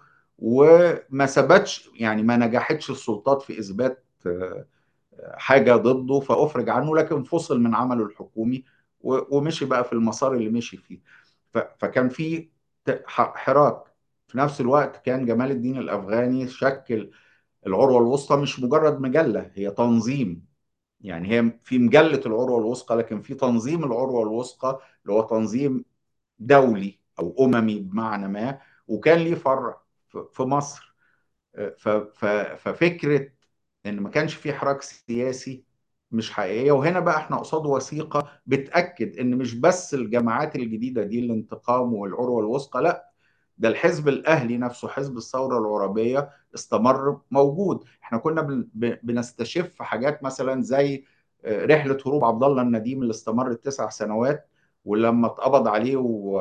وما ثبتش، يعني ما نجحتش السلطات في إثبات آه، حاجة ضده، فأفرج عنه، لكن فصل من عمله الحكومي و- ومشي بقى في المسار اللي مشي فيه. ف- فكان في ت- ح- حراك. في نفس الوقت كان جمال الدين الأفغاني شكل العروة الوسطى، مش مجرد مجلة، هي تنظيم. يعني هي في مجلة العروة الوثقى، لكن في تنظيم العروة الوثقى اللي هو تنظيم دولي أو أممي بمعنى ما، وكان ليه فرع في في مصر. ف- ف- ففكرة إن ما كانش في حراك سياسي مش حقيقية. وهنا بقى احنا قصاد وثيقة بتأكد إن مش بس الجماعات الجديدة دي الانتقام والعروة الوثقى، لا، ده الحزب الأهلي نفسه، حزب الثورة العربية، استمر موجود. احنا كنا بن- ب- بنستشف حاجات مثلا زي آه، رحلة هروب عبد الله النديم اللي استمرت تسع سنوات، ولما اتقبض عليه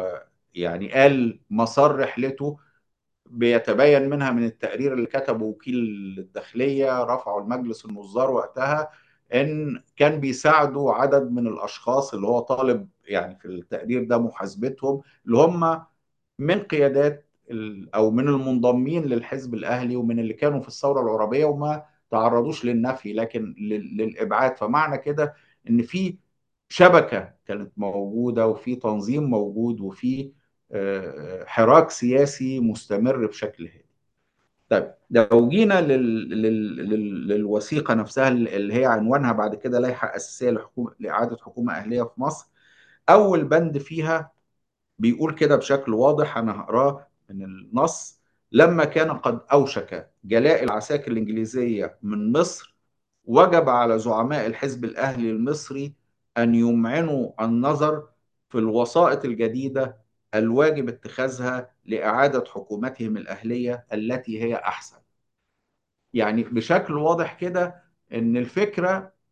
ويعني قال مسار رحلته، بيتبين منها من التقرير اللي كتبه وكيل الداخلية رفعه المجلس النظار وقتها، ان كان بيساعدوا عدد من الاشخاص اللي هو طالب يعني في التقرير ده محاسبتهم، اللي هم من قيادات ال- او من المنضمين للحزب الاهلي ومن اللي كانوا في الثوره العربيه وما تعرضوش للنفي لكن لل- للابعاد. فمعنى كده ان في شبكه كانت موجوده، وفي تنظيم موجود، وفي آه، حراك سياسي مستمر بشكل هادي. طيب لو جينا لل... لل... لل... للوثيقه نفسها اللي هي عنوانها بعد كده لائحه اساسيه لحكومه لاعاده حكومه اهليه في مصر، اول بند فيها بيقول كده بشكل واضح، أنا هقراه من النص: لما كان قد أوشك جلاء العساكر الإنجليزية من مصر، وجب على زعماء الحزب الأهلي المصري أن يمعنوا النظر في الوسائط الجديدة الواجب اتخاذها لإعادة حكومتهم الأهلية التي هي أحسن. يعني بشكل واضح كده إن الفكرة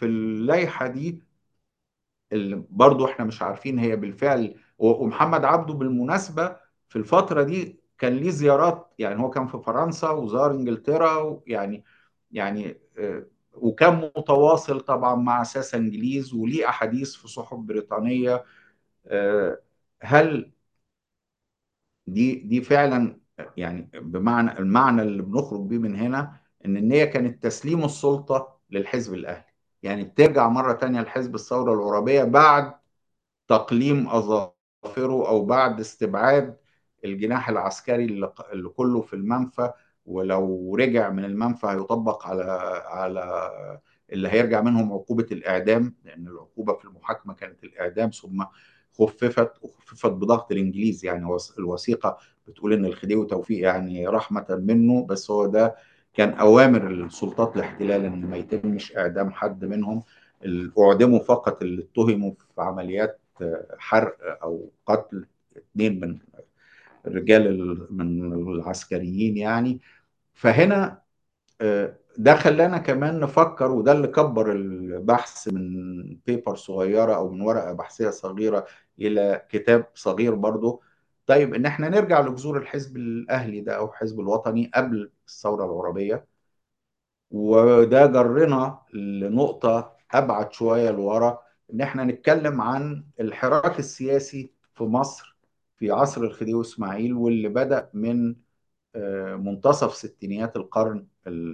في اللائحة دي اللي برضو احنا مش عارفين هي بالفعل. ومحمد عبده بالمناسبة في الفترة دي كان ليه زيارات، يعني هو كان في فرنسا وزار انجلترا، يعني يعني آه، وكان متواصل طبعا مع ساسة انجليز وليه احاديث في صحف بريطانية. آه، هل دي دي فعلا يعني بمعنى المعنى اللي بنخرج بيه من هنا ان النية كانت تسليم السلطة للحزب الاهلي، يعني بترجع مرة تانية لحزب الثورة العربية بعد تقليم أظافره أو بعد استبعاد الجناح العسكري اللي اللي كله في المنفى، ولو رجع من المنفى هيطبق على على اللي هيرجع منهم عقوبة الإعدام، لأن العقوبة في المحاكمة كانت الإعدام، ثم خففت وخففت بضغط الإنجليز. يعني وث- الوثيقة بتقول إن الخديوي توفيق يعني رحمة منه، بس هو ده كان أوامر السلطات الاحتلال إن ما يتمش إعدام حد منهم. اللي أعدموا فقط اللي اتهموا في عمليات حرق او قتل اثنين من الرجال ال- من العسكريين يعني. فهنا آه، ده خلانا كمان نفكر، وده اللي كبر البحث من بيبر صغيرة او من ورقة بحثية صغيرة الى كتاب صغير برضه. طيب ان احنا نرجع لجذور الحزب الاهلي ده او الحزب الوطني قبل الثورة العربية، وده جرنا لنقطة أبعد شوية لورا، إن إحنا نتكلم عن الحراك السياسي في مصر في عصر الخديوي إسماعيل، واللي بدأ من آه، منتصف ستينيات القرن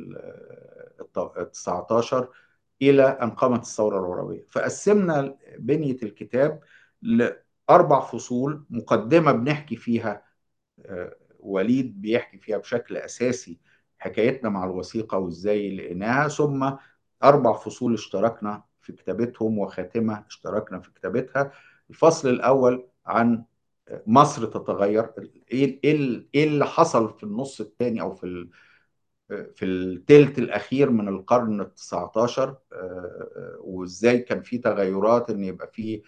التسعة عشر إلى أن قامت الثورة العربية. فقسمنا بنية الكتاب لأربع فصول. مقدمة بنحكي فيها آه، وليد بيحكي فيها بشكل أساسي حكايتنا مع الوثيقة وإزاي لقيناها، ثم أربع فصول اشتركنا في كتابتهم وخاتمة اشتركنا في كتابتها. الفصل الأول عن مصر تتغير، إيه إيه إيه اللي حصل في النص الثاني أو في ال- في الثلث الأخير من القرن التسعة عشر، آه، وإزاي كان في تغيرات، إن يبقى في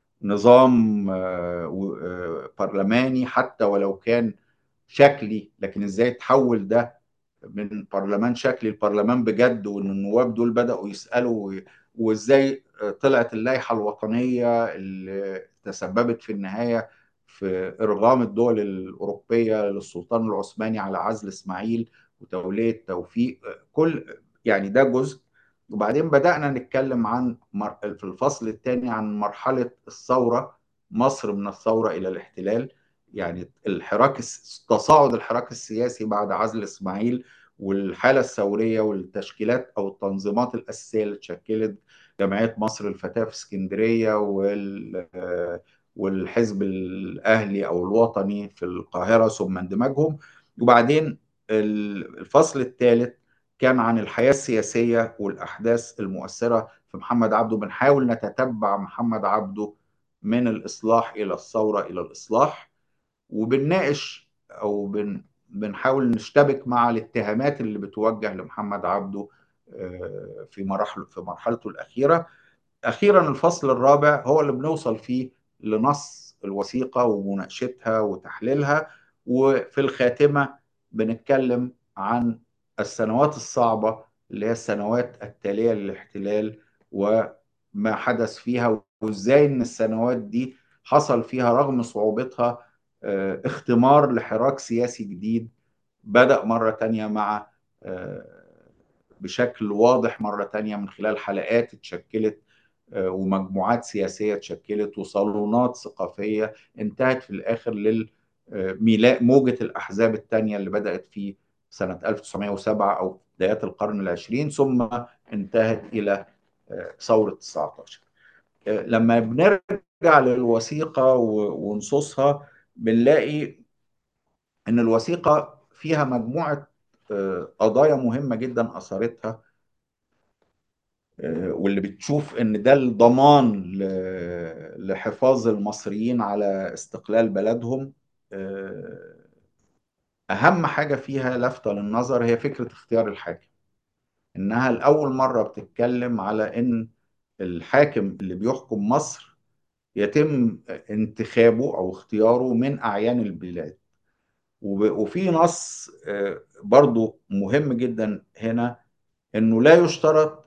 نظام آه، و- آه، برلماني حتى ولو كان شكلي، لكن ازاي تحول ده من برلمان شكلي لبرلمان بجد، وان النواب دول بدأوا يسألوا، و- وازاي طلعت اللائحة الوطنية اللي تسببت في النهاية في إرغام الدول الأوروبية للسلطان العثماني على عزل إسماعيل وتولية توفيق. كل يعني ده جزء. وبعدين بدأنا نتكلم عن مر- في الفصل الثاني عن مرحلة الثورة، مصر من الثورة إلى الاحتلال، يعني الحراك الس- تصاعد الحراك السياسي بعد عزل اسماعيل، والحاله الثوريه والتشكيلات او التنظيمات الاساسيه اللي اتشكلت، جمعيه مصر الفتاه في اسكندريه وال آه، والحزب الاهلي او الوطني في القاهره ثم اندماجهم. وبعدين ال- الفصل الثالث كان عن الحياه السياسيه والاحداث المؤثره في محمد عبده. بنحاول نتتبع محمد عبده من الاصلاح الى الثوره الى الاصلاح، وبنناقش او بن بنحاول نشتبك مع الاتهامات اللي بتوجه لمحمد عبده آه، في مراحل في مرحلته الأخيرة. أخيرا الفصل الرابع هو اللي بنوصل فيه لنص الوثيقة ومناقشتها وتحليلها، وفي الخاتمة بنتكلم عن السنوات الصعبة اللي هي السنوات التالية للاحتلال وما حدث فيها، وإزاي إن السنوات دي حصل فيها رغم صعوبتها آه، اختمار لحراك سياسي جديد بدأ مرة تانية مع آه، بشكل واضح مرة تانية من خلال حلقات اتشكلت آه، ومجموعات سياسية اتشكلت وصالونات ثقافية انتهت في الآخر للميلاء موجة الأحزاب التانية اللي بدأت في سنة ألف وتسعمائة وسبعة أو بدايات القرن العشرين، ثم انتهت إلى آه، ثورة تسعة عشر. آه، لما بنرجع للوثيقة و- ونصوصها بنلاقي إن الوثيقة فيها مجموعة آه، قضايا مهمة جدا أثارتها، آه، واللي بتشوف ان ده الضمان ل- لحفاظ المصريين على استقلال بلدهم. آه، اهم حاجة فيها لافتة للنظر هي فكرة اختيار الحاكم، انها لاول مرة بتتكلم على ان الحاكم اللي بيحكم مصر يتم انتخابه او اختياره من اعيان البلاد. وب- وفي نص آه، برضو مهم جدا هنا، انه لا يشترط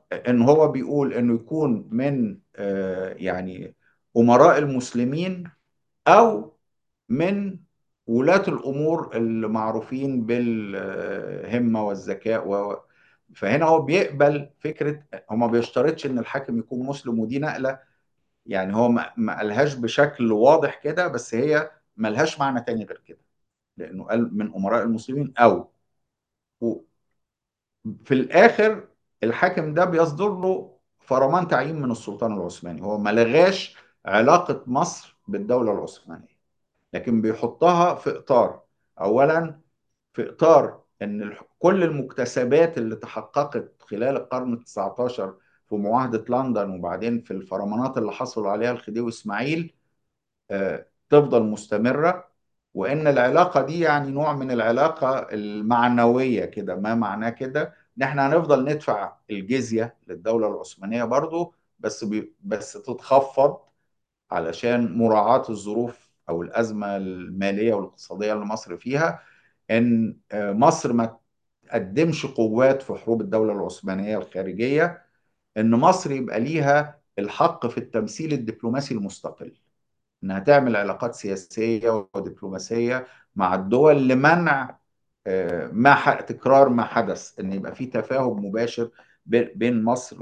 ان هو بيقول انه يكون من آه، يعني امراء المسلمين او من ولاة الامور المعروفين بالهمة والذكاء و... فهنا هو بيقبل فكرة، هو ما بيشترطش ان الحاكم يكون مسلم، ودي نقلة يعني هو ما ما قالهاش بشكل واضح كده، بس هي ملهاش معنى تاني غير كده، لانه قال من امراء المسلمين او و- في الاخر الحاكم ده بيصدر له فرمان تعيين من السلطان العثماني. هو ما لغاش علاقة مصر بالدولة العثمانية، لكن بيحطها في اطار، اولا في اطار ان الح- كل المكتسبات اللي تحققت خلال القرن التاسع عشر في معاهدة لندن، وبعدين في الفرمانات اللي حصلوا عليها الخديوي اسماعيل، آه، تفضل مستمرة. وإن العلاقة دي يعني نوع من العلاقة المعنوية كده، ما معناه كده إن إحنا هنفضل ندفع الجزية للدولة العثمانية برضو، بس بي بس تتخفض علشان مراعاة الظروف أو الأزمة المالية والاقتصادية اللي مصر فيها. إن آه، مصر ما تقدمش قوات في حروب الدولة العثمانية الخارجية، إن مصر يبقى ليها الحق في التمثيل الدبلوماسي المستقل، انها تعمل علاقات سياسيه ودبلوماسيه مع الدول لمنع آه، ما ح- تكرار ما حدث، ان يبقى في تفاهم مباشر بي- بين مصر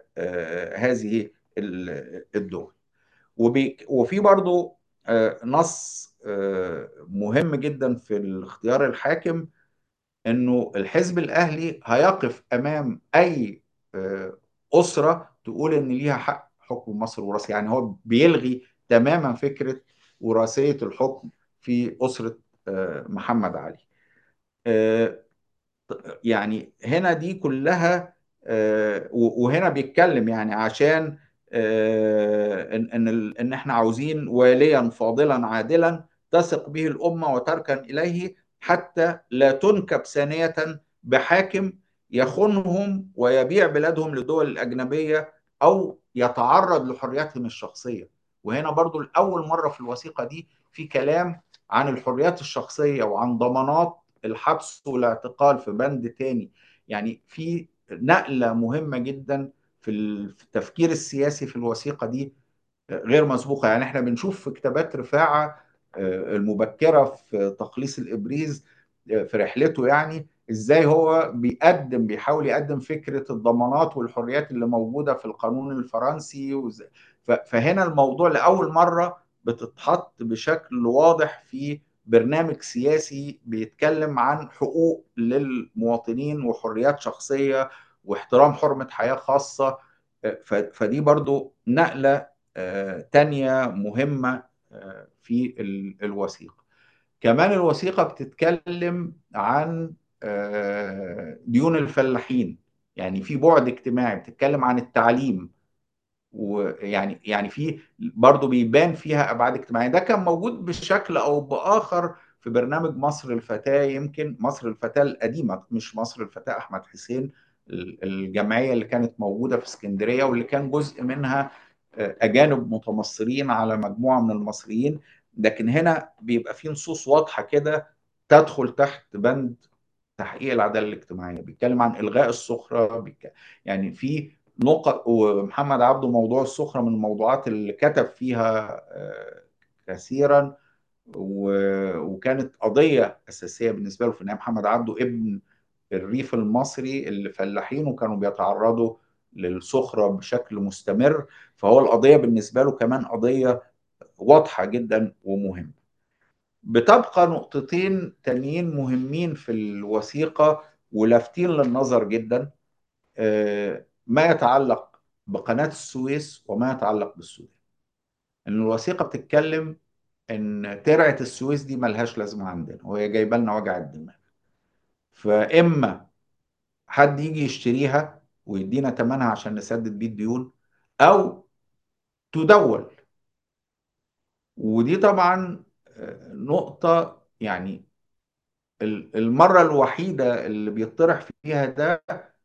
وهذه الدول. وبي- وفي برضو آه، نص آه، مهم جدا في الاختيار الحاكم، انه الحزب الاهلي هيقف امام اي آه، اسره تقول ان ليها حق حكم مصر وراثي. يعني هو بيلغي تماما فكره وراثيه الحكم في اسره آه، محمد علي. آه، يعني هنا دي كلها آه، و- وهنا بيتكلم يعني عشان آه، ان ان ال- ان احنا عاوزين واليا فاضلا عادلا تثق به الامه وتركن اليه، حتى لا تنكب ثانيه بحاكم يخونهم ويبيع بلادهم للدول الاجنبيه او يتعرض لحرياتهم الشخصيه. وهنا برضو لاول مره في الوثيقه دي في كلام عن الحريات الشخصيه وعن ضمانات الحبس والاعتقال في بند تاني. يعني في نقلة مهمة جدا في التفكير السياسي في الوثيقة دي غير مسبوقة. يعني احنا بنشوف في كتابات رفاعة آه، المبكرة في تقليص الإبريز آه، في رحلته، يعني ازاي هو بيقدم بيحاول يقدم فكرة الضمانات والحريات اللي موجودة في القانون الفرنسي وز- ف- فهنا الموضوع لأول مرة بتتحط بشكل واضح في برنامج سياسي بيتكلم عن حقوق للمواطنين وحريات شخصية واحترام حرمة حياة خاصة. آه، ف- فدي برضو نقلة آه، تانية مهمة آه، في ال- الوثيقة. كمان الوثيقة بتتكلم عن آه، ديون الفلاحين، يعني في بعد اجتماعي، بتتكلم عن التعليم، ويعني يعني في برضه بيبان فيها ابعاد اجتماعيه. ده كان موجود بشكل او باخر في برنامج مصر الفتاه، يمكن مصر الفتاه القديمه مش مصر الفتاه احمد حسين، ال- الجمعيه اللي كانت موجوده في اسكندريه واللي كان جزء منها آه، اجانب متمصرين على مجموعه من المصريين. لكن هنا بيبقى في نصوص واضحه كده تدخل تحت بند تحقيق العداله الاجتماعيه، بيتكلم عن الغاء السخره، بيك... يعني في نقط. ومحمد عبده موضوع السخره من الموضوعات اللي كتب فيها آه، كثيرا، و- وكانت قضيه اساسيه بالنسبه له. في النهايه محمد عبده ابن الريف المصري اللي فلاحين وكانوا بيتعرضوا للسخره بشكل مستمر، فهو القضيه بالنسبه له كمان قضيه واضحه جدا ومهمه. بتبقى نقطتين تانيين مهمين في الوثيقة ولافتين للنظر جدا، آه، ما يتعلق بقناة السويس وما يتعلق بالسودان. ان الوثيقة بتتكلم ان ترعة السويس دي ملهاش لازمة عندنا وهي جايبه لنا وجع الدماغ، فاما حد يجي يشتريها ويدينا ثمنها عشان نسدد بيه الديون، او تدول. ودي طبعا آه، نقطة يعني المرة الوحيدة اللي بيطرح فيها ده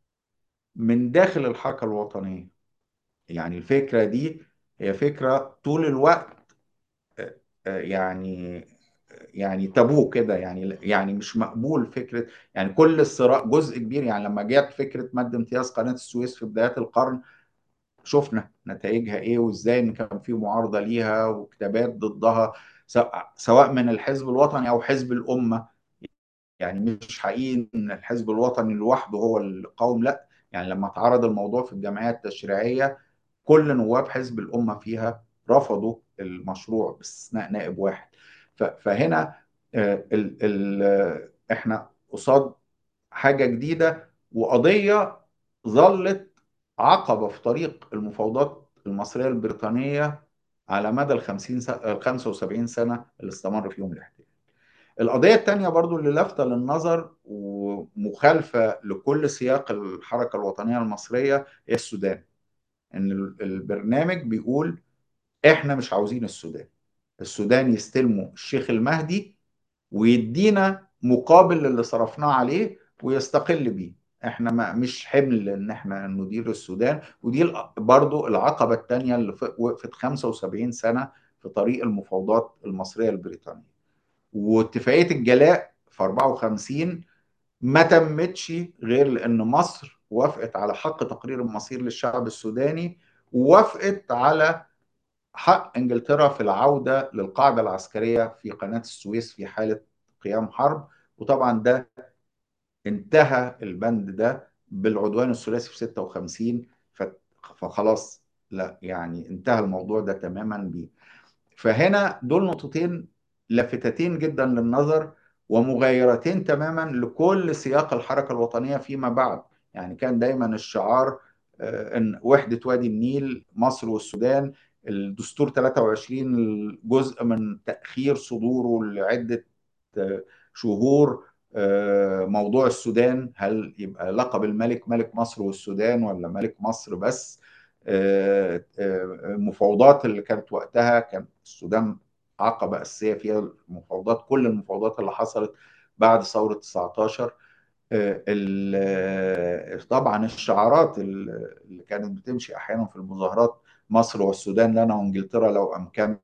من داخل الحركة الوطنية. يعني الفكرة دي هي فكرة طول الوقت آه، آه، يعني يعني تابو كده، يعني يعني مش مقبول فكره. يعني كل الصراع جزء كبير، يعني لما جت فكره مد امتياز قناه السويس في بدايات القرن، شفنا نتائجها ايه، وازاي ان كان في معارضه ليها وكتابات ضدها، سواء سواء من الحزب الوطني او حزب الامه. يعني مش حقيقي ان الحزب الوطني لوحده هو اللي قاوم، لا، يعني لما اتعرض الموضوع في الجمعيه التشريعيه كل نواب حزب الامه فيها رفضوا المشروع باستثناء نائب واحد. ف- فهنا آه، ال ال آه، احنا قصاد حاجه جديده وقضيه ظلت عقبه في طريق المفاوضات المصريه البريطانيه على مدى ال خمسين سنة ال خمسة وسبعين سنه اللي استمر فيهم الاحتلال. القضية التانية برضو اللي لافتة للنظر ومخالفة لكل سياق الحركة الوطنية المصرية هي السودان. إن البرنامج بيقول إحنا مش عاوزين السودان، السودان يستلموا الشيخ المهدي ويدينا مقابل للي صرفناه عليه ويستقل بيه. احنا ما مش حمل ان احنا ندير السودان. ودي برضو العقبة التانية اللي وقفت خمسة وسبعين سنة في طريق المفاوضات المصرية البريطانية. واتفاقيه الجلاء في أربعة وخمسين ما تمتش غير لان مصر وافقت على حق تقرير المصير للشعب السوداني، ووافقت على حق انجلترا في العوده للقاعده العسكريه في قناه السويس في حاله قيام حرب. وطبعا ده انتهى البند ده بالعدوان الثلاثي في ستة وخمسين. ف- فخلاص، لا يعني انتهى الموضوع ده تماما بيه. فهنا دول نقطتين لافتتين جدا للنظر ومغايرتين تماما لكل سياق الحركة الوطنية فيما بعد. يعني كان دايما الشعار آه، ان وحدة وادي النيل مصر والسودان. الدستور ثلاثة وعشرين جزء من تأخير صدوره لعدة آه، شهور. آه، موضوع السودان، هل يبقى لقب الملك ملك مصر والسودان ولا ملك مصر بس؟ آه، آه، المفاوضات اللي كانت وقتها كان السودان عقبة أساسية فيها. المفاوضات كل المفاوضات اللي حصلت بعد ثورة تسعتاشر. آه، ال- آه، طبعا الشعارات اللي كانت بتمشي أحيانا في المظاهرات، مصر والسودان لنا وانجلترا لو أمكن.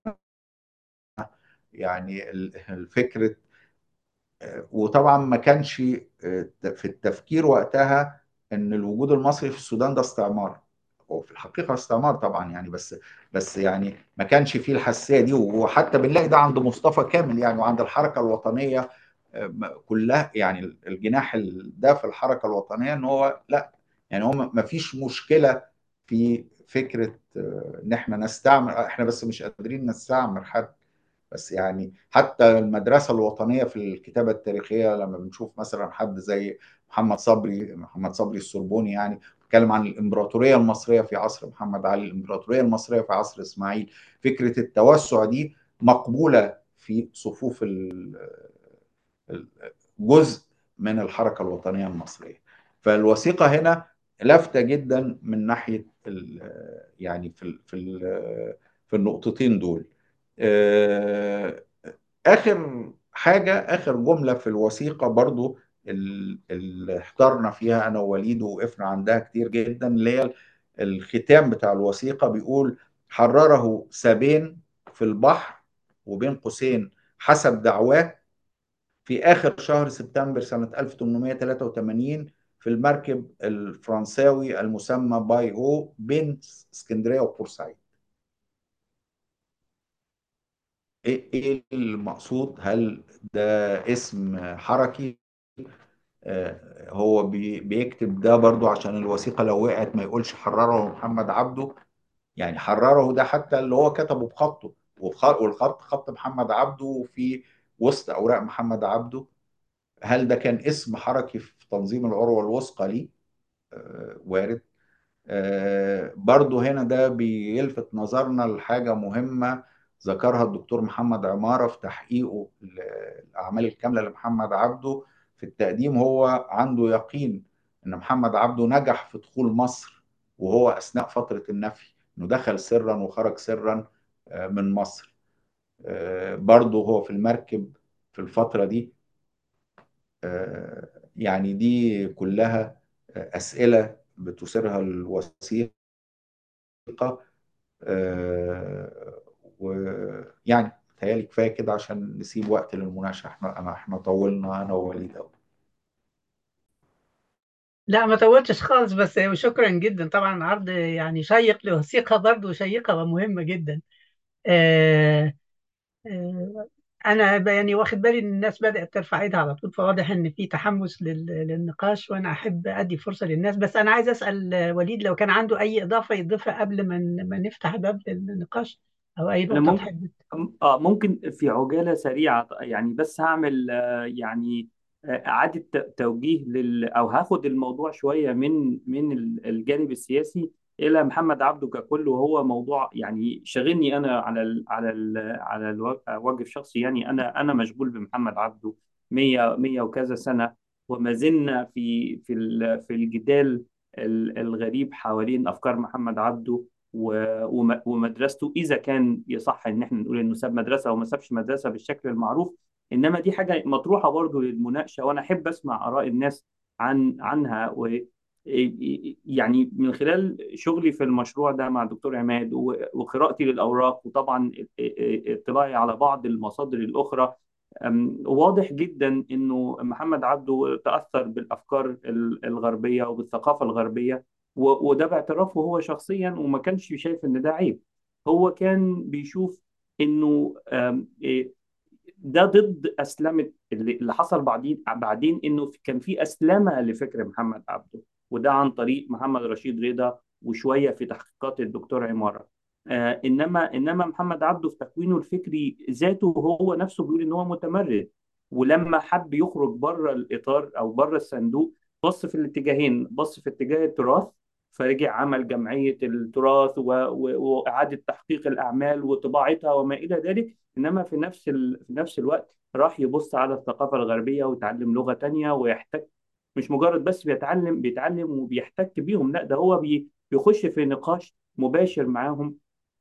يعني ال- الفكرة، وطبعا ما كانش آه، في التفكير وقتها ان الوجود المصري في السودان ده استعمار. هو في الحقيقه استعمار طبعا يعني، بس بس يعني ما كانش فيه الحساسيه دي. وحتى بنلاقي ده عند مصطفى كامل يعني، وعند الحركه الوطنيه آه، كلها. يعني الجناح ال- ده في الحركه الوطنيه ان هو لا، يعني هو ما فيش مشكله في فكره آه، ان احنا نستعمر، احنا بس مش قادرين نستعمر حد. بس يعني حتى المدرسة الوطنية في الكتابة التاريخية لما بنشوف مثلا حد زي محمد صبري محمد صبري السربوني، يعني بيتكلم عن الإمبراطورية المصرية في عصر محمد علي، الإمبراطورية المصرية في عصر إسماعيل. فكرة التوسع دي مقبولة في صفوف ال- ال- جزء من الحركة الوطنية المصرية. فالوثيقة هنا لافتة جدا من ناحية ال- يعني في ال- في ال- في النقطتين دول. آه، آخر حاجة، آخر جملة في الوثيقة برضو ال- اللي احترنا فيها أنا ووليد ووقفنا عندها كتير جدا، اللي هي الختام بتاع الوثيقة بيقول: حرره سابين في البحر، وبين قوسين حسب دعواه، في آخر شهر سبتمبر سنة ألف وثمانمائة وثلاثة وثمانين في المركب الفرنساوي المسمى باي هو بين اسكندرية وبورسعيد. ايه إيه المقصود؟ هل ده اسم حركي؟ آه، هو بي- بيكتب ده برضو عشان الوثيقة لو وقعت ما يقولش حرره محمد عبده. يعني حرره ده حتى اللي هو كتبه بخطه، وبخ- والخط خط محمد عبده في وسط أوراق محمد عبده. هل ده كان اسم حركي في تنظيم العروة الوثقى ليه؟ آه، وارد. آه، برضو هنا ده بيلفت نظرنا لحاجة مهمة ذكرها الدكتور محمد عمارة في تحقيقه الأعمال الكاملة لمحمد عبده في التقديم. هو عنده يقين أن محمد عبده نجح في دخول مصر وهو أثناء فترة النفي، أنه دخل سرا وخرج سرا آه، من مصر. آه، برضو هو في المركب في الفترة دي. آه، يعني دي كلها آه، أسئلة بتثيرها الوثيقة. آه، ويعني تهيألي كفاية كده عشان نسيب وقت للمناقشة. احنا انا احنا طولنا انا ووليد قوي. لا ما طولتش خالص، بس شكرا جدا. طبعا عرض يعني شيق لوثيقة برضه شيقة ومهمة جدا. آه آه أنا ب- يعني واخد بالي إن الناس بدأت ترفع إيدها على طول، فواضح إن في تحمس لل- للنقاش، وأنا أحب أدي فرصة للناس. بس أنا عايز أسأل آه، وليد لو كان عنده أي إضافة يضيفها قبل ما ن- ما نفتح باب للنقاش، أو أي انا نقطة ممكن تحب. اه ممكن في عجاله سريعه، يعني بس هعمل آه، يعني آه، اعاده ت- توجيه لل او هاخد الموضوع شويه من من ال- الجانب السياسي الى محمد عبده ككل، وهو موضوع يعني شاغلني انا على ال على ال على الوجه الشخصي. يعني انا انا مشغول بمحمد عبده مية مية وكذا سنه، وما زلنا في في ال- في الجدال ال- الغريب حوالين افكار محمد عبده و- وم- ومدرسته، اذا كان يصح ان احنا نقول انه ساب مدرسه او ما سابش مدرسه بالشكل المعروف. انما دي حاجه مطروحه برضو للمناقشه، وانا احب اسمع اراء الناس عن عنها. و يعني من خلال شغلي في المشروع ده مع الدكتور عماد و- وقراءتي للاوراق، وطبعا اطلاعي على بعض المصادر الاخرى، أم، واضح جدا انه محمد عبده تاثر بالافكار ال- الغربيه وبالثقافه الغربيه، و- وده باعترافه هو شخصيا، وما كانش شايف ان ده عيب. هو كان بيشوف انه آم، إيه، ده ضد اسلمه اللي اللي حصل بعدين بعدين انه كان في اسلمه لفكر محمد عبده، وده عن طريق محمد رشيد رضا وشويه في تحقيقات الدكتور عماره. آه انما انما محمد عبده في تكوينه الفكري ذاته هو نفسه بيقول ان هو متمرد، ولما حب يخرج بره الاطار او بره الصندوق بص في الاتجاهين، بص في اتجاه التراث، فرجع عمل جمعيه التراث و... و... واعاده تحقيق الاعمال وطباعتها وما الى ذلك. انما في نفس ال... في نفس الوقت راح يبص على الثقافه الغربيه ويتعلم لغه تانية ويحتك، مش مجرد بس بيتعلم بيتعلم وبيحتك بيهم، لا ده هو بي... بيخش في نقاش مباشر معاهم.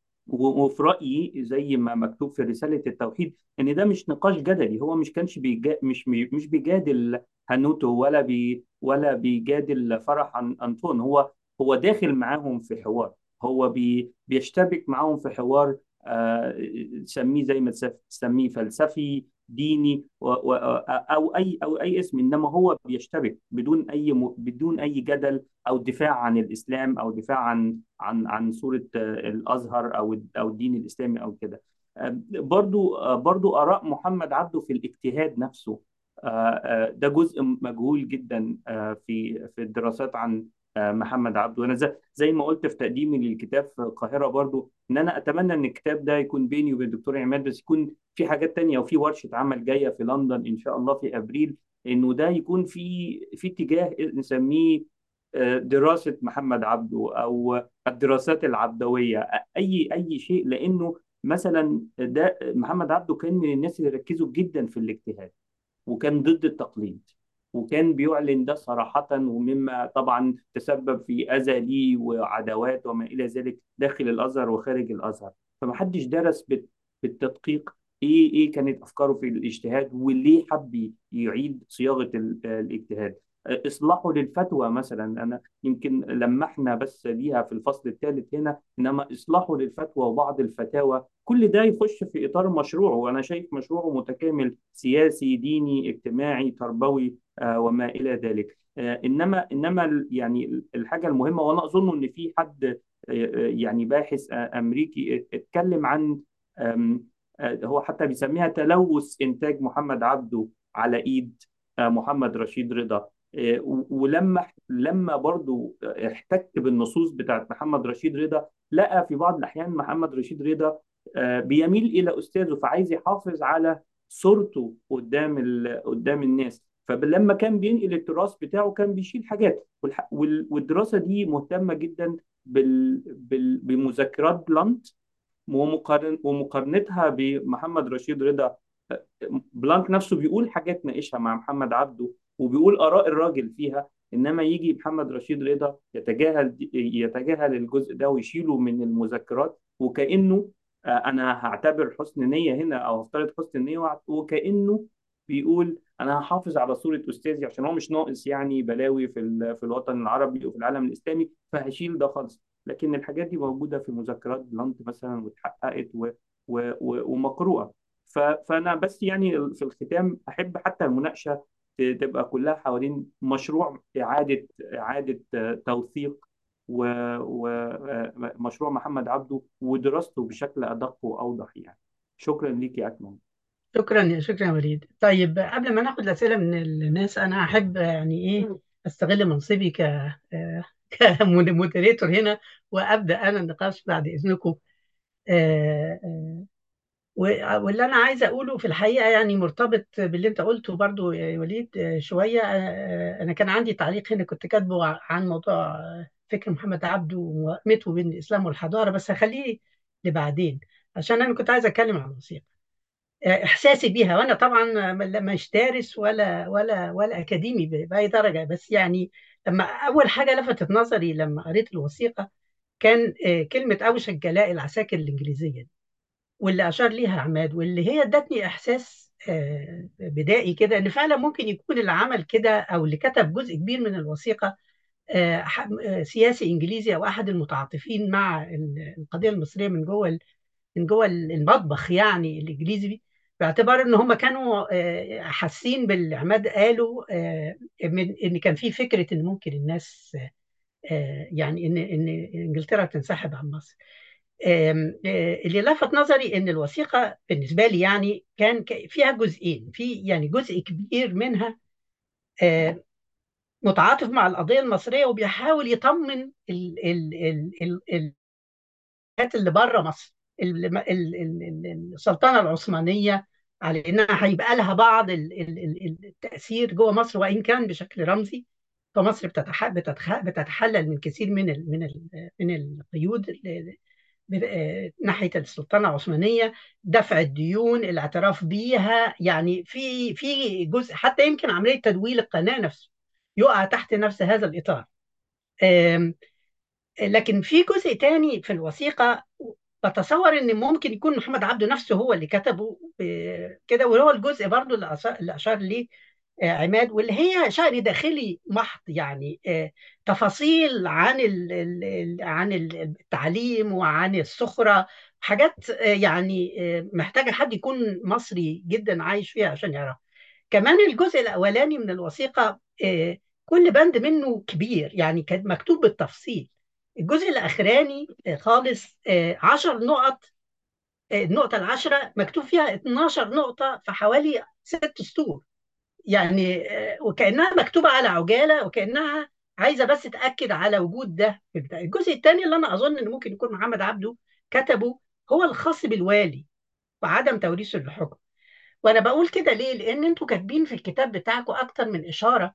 و- وفي رأيي زي ما مكتوب في رسالة التوحيد ان ده مش نقاش جدلي، هو مش كانش بيجا مش مش بيجادل هنوتو ولا بي ولا بيجادل فرح عن انطون. هو هو داخل معاهم في حوار، هو بي بيشتبك معاهم في حوار، آه سميه زي ما تسف- تسميه فلسفي ديني و و او اي او اي اسم، انما هو بيشتبك بدون اي م- بدون اي جدل او دفاع عن الاسلام او دفاع عن عن عن صورة آه، الازهر او او الدين الاسلامي او كده. آه، برضو آه، برضو اراء محمد عبده في الاجتهاد نفسه، آه، آه، ده جزء مجهول جدا آه، في في الدراسات عن آه، محمد عبده. انا زي زي ما قلت في تقديمي للكتاب في القاهره برضو، ان انا اتمنى ان الكتاب ده يكون بيني وبين الدكتور عماد، بس يكون في حاجات تانية وفي ورشه عمل جايه في لندن ان شاء الله في ابريل، انه ده يكون في في اتجاه نسميه آه، دراسه محمد عبده او الدراسات العبدويه، اي اي شيء. لانه مثلا ده محمد عبده كان من الناس اللي ركزوا جدا في الاجتهاد، وكان ضد التقليد، وكان بيعلن ده صراحة، ومما طبعا تسبب في أذى ليه وعداوات وما إلى ذلك داخل الأزهر وخارج الأزهر. فمحدش درس بال- بالتدقيق إيه إيه كانت أفكاره في الاجتهاد، وليه حب يعيد صياغة ال- الاجتهاد. إصلاحه للفتوى مثلا، أنا يمكن لمحنا بس ليها في الفصل الثالث هنا، إنما إصلاحه للفتوى وبعض الفتاوى كل ده يخش في إطار مشروعه، وأنا شايف مشروعه متكامل سياسي ديني اجتماعي تربوي آه، وما إلى ذلك. آه، إنما إنما ال- يعني الحاجة المهمة، وأنا أظن إن في حد آه، آه، يعني باحث آه، أمريكي اتكلم عن آم، آه، هو حتى بيسميها تلوث إنتاج محمد عبده على إيد آه، محمد رشيد رضا. آه، و- ولما لما برضو احتك بالنصوص بتاعت محمد رشيد رضا، لقى في بعض الأحيان محمد رشيد رضا آه، بيميل الى استاذه، فعايز يحافظ على صورته قدام ال... قدام الناس. فلما كان بينقل التراث بتاعه كان بيشيل حاجات، والح... وال... والدراسه دي مهتمه جدا بال... بال... بمذكرات بلانت ومقارن... ومقارنتها بمحمد رشيد رضا. بلانك نفسه بيقول حاجات ناقشها مع محمد عبده وبيقول آراء الراجل فيها، إنما يجي محمد رشيد رضا يتجاهل يتجاهل الجزء ده ويشيله من المذكرات، وكأنه آه، أنا هعتبر حسن نية هنا أو هفترض حسن نية، وع- وكأنه بيقول أنا هحافظ على صورة أستاذي عشان هو مش ناقص يعني بلاوي في ال- في الوطن العربي وفي العالم الإسلامي، فهشيل ده خالص. لكن الحاجات دي موجودة في مذكرات بلانت مثلا، واتحققت و- و- و- ومقروءة. ف- فانا بس يعني في الختام احب حتى المناقشه ت- تبقى كلها حوالين مشروع اعاده اعاده آه، توثيق ومشروع محمد عبده ودراسته بشكل ادق واوضح يعني. شكرا ليك يا اكمل. شكرا شكرا يا وليد. طيب قبل ما ناخد الأسئلة من الناس، أنا أحب يعني إيه أستغل منصبي ك آه، كمودريتور هنا، وأبدأ أنا النقاش بعد إذنكم. آه، آه، و- واللي أنا عايز أقوله في الحقيقة يعني مرتبط باللي أنت قلته برضو يا وليد. آه، شوية آه، أنا كان عندي تعليق هنا كنت كاتبه عن موضوع آه، فكر محمد عبده ومواءمته بين الإسلام والحضارة، بس هخليه لبعدين عشان أنا كنت عايز أتكلم عن الوثيقة. احساسي بيها، وانا طبعا م- مش دارس ولا ولا ولا اكاديمي ب- باي درجه، بس يعني لما اول حاجه لفتت نظري لما قريت الوثيقه كان آه، كلمه اوشك جلاء العساكر الانجليزيه دي، واللي اشار ليها عماد، واللي هي ادتني احساس آه، بدائي كده ان فعلا ممكن يكون اللي عمل كده او اللي كتب جزء كبير من الوثيقه آه، ح- آه، سياسي انجليزي او احد المتعاطفين مع ال- القضيه المصريه من جوه من جوه المطبخ يعني الانجليزي، باعتبار ان هم كانوا آه، حاسين باللي عماد قالوا آه، من ان كان في فكره ان ممكن الناس آه، يعني ان ان انجلترا تنسحب عن مصر. آم، آه، اللي لفت نظري ان الوثيقه بالنسبه لي يعني كان ك- فيها جزئين، في يعني جزء كبير منها آه، متعاطف مع القضيه المصريه وبيحاول يطمن ال- ال- ال- ال- ال- اللي بره مصر، ال- ال- ال- ال- السلطنه العثمانيه، على انها هيبقى لها بعض ال- ال- ال- التاثير جوه مصر وان كان بشكل رمزي. فمصر بتتح... بتتخ... بتتحلل من كثير من ال... من ال... من القيود ال- ب- آه، ناحيه السلطنه العثمانيه، دفع الديون، الاعتراف بيها، يعني في في جزء حتى يمكن عمليه تدويل القناه نفسه يقع تحت نفس هذا الاطار. آم، لكن في جزء تاني في الوثيقة بتصور ان ممكن يكون محمد عبده نفسه هو اللي كتبه ب- كده، وهو الجزء برضو اللي أشار اللي أشار ليه آه، عماد، واللي هي شأن داخلي محض، يعني آه، تفاصيل عن ال- ال- ال- عن التعليم وعن السخرة، حاجات آه، يعني آه، محتاجة حد يكون مصري جدا عايش فيها عشان يعرف. كمان الجزء الأولاني من الوثيقة آه، كل بند منه كبير، يعني كان مكتوب بالتفصيل. الجزء الأخراني آه، خالص آه، عشر نقط، آه، النقطة العشرة مكتوب فيها اتناشر نقطة في حوالي ست سطور، يعني آه، وكأنها مكتوبة على عجالة، وكأنها عايزة بس تأكد على وجود ده في البتاع. الجزء الثاني اللي أنا أظن إن ممكن يكون محمد عبده كتبه هو الخاص بالوالي وعدم توريثه للحكم. وانا بقول كده ليه؟ لان انتوا كاتبين في الكتاب بتاعكم اكتر من اشاره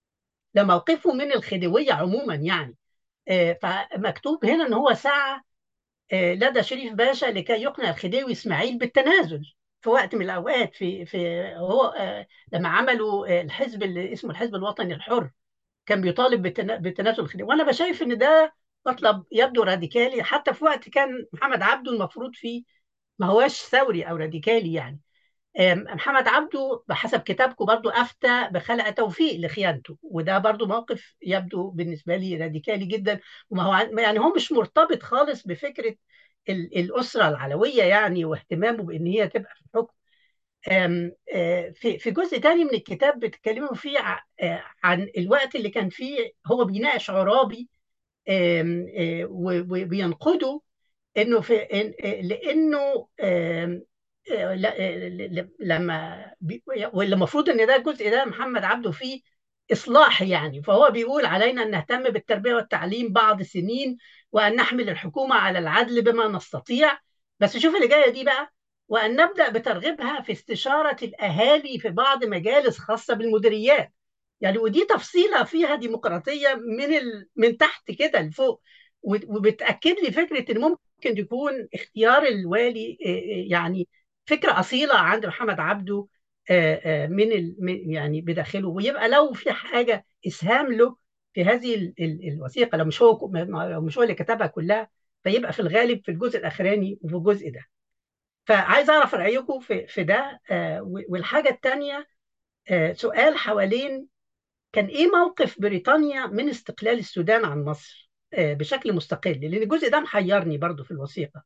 لموقفه من الخديويه عموما يعني. آه، فمكتوب هنا ان هو سعى آه، لدى شريف باشا لكي يقنع الخديوي اسماعيل بالتنازل في وقت من الاوقات، في في هو آه، لما عملوا آه، الحزب اللي اسمه الحزب الوطني الحر، كان بيطالب بالتنا- بالتنازل الخديوي. وانا بشايف ان ده مطلب يبدو راديكالي حتى في وقت كان محمد عبده المفروض فيه ما هواش ثوري او راديكالي يعني. محمد عبده بحسب كتابكم برضو أفتى بخلع توفيق لخيانته، وده برضو موقف يبدو بالنسبة لي راديكالي جدا. وما هو عن- يعني هو مش مرتبط خالص بفكرة ال- الأسرة العلوية يعني واهتمامه بأن هي تبقى في الحكم. أم، آه، في في جزء تاني من الكتاب بتتكلموا فيه ع- آه، عن الوقت اللي كان فيه هو بيناقش عرابي آم، آه، و- وبينقده انه في إن لانه آم، آه، لا- آه، ل- ل- لما بي- واللي المفروض ان ده الجزء ده محمد عبده فيه اصلاح يعني، فهو بيقول علينا ان نهتم بالتربيه والتعليم بعض سنين، وان نحمل الحكومه على العدل بما نستطيع. بس شوف اللي جايه دي بقى، وان نبدا بترغيبها في استشاره الاهالي في بعض مجالس خاصه بالمديريات. يعني ودي تفصيلة فيها ديمقراطية من ال... من تحت كده لفوق، و- وبتأكد لي فكرة إن ممكن يكون اختيار الوالي آه، آه، يعني فكرة أصيلة عند محمد عبده آه، آه، من ال... من- يعني بداخله، ويبقى لو في حاجة إسهام له في هذه ال- ال- الوثيقة، لو مش هو لو مش هو اللي كتبها كلها، فيبقى في الغالب في الجزء الأخراني وفي الجزء ده. فعايز أعرف رأيكم في في ده. آه، والحاجة الثانية سؤال حوالين كان ايه موقف بريطانيا من استقلال السودان عن مصر آه، بشكل مستقل، لان الجزء ده محيرني برضو في الوثيقه.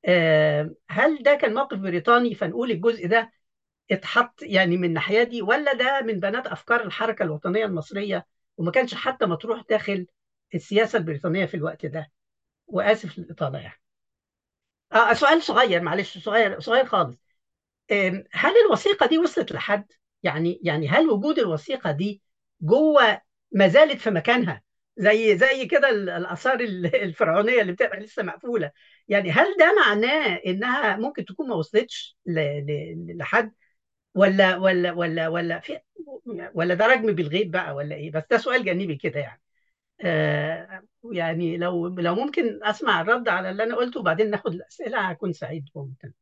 آه، هل ده كان موقف بريطاني فنقول الجزء ده اتحط يعني من الناحية دي، ولا ده من بنات أفكار الحركة الوطنية المصرية وما كانش حتى مطروح داخل السياسة البريطانية في الوقت ده؟ وآسف للإطالة يعني. آه سؤال صغير، معلش، صغير صغير خالص. آم، هل الوثيقة دي وصلت لحد؟ يعني يعني هل وجود الوثيقة دي جوه ما زالت في مكانها، زي زي كده ال- الآثار ال- الفرعونية اللي بتبقى لسه مقفولة؟ يعني هل ده معناه إنها ممكن تكون ما وصلتش ل- ل- لحد، ولا ولا ولا ولا في، ولا ده رجم بالغيب بقى ولا إيه؟ بس ده سؤال جانبي كده يعني. آه يعني لو لو ممكن أسمع الرد على اللي أنا قلته وبعدين ناخد الأسئلة هكون سعيد ممكن.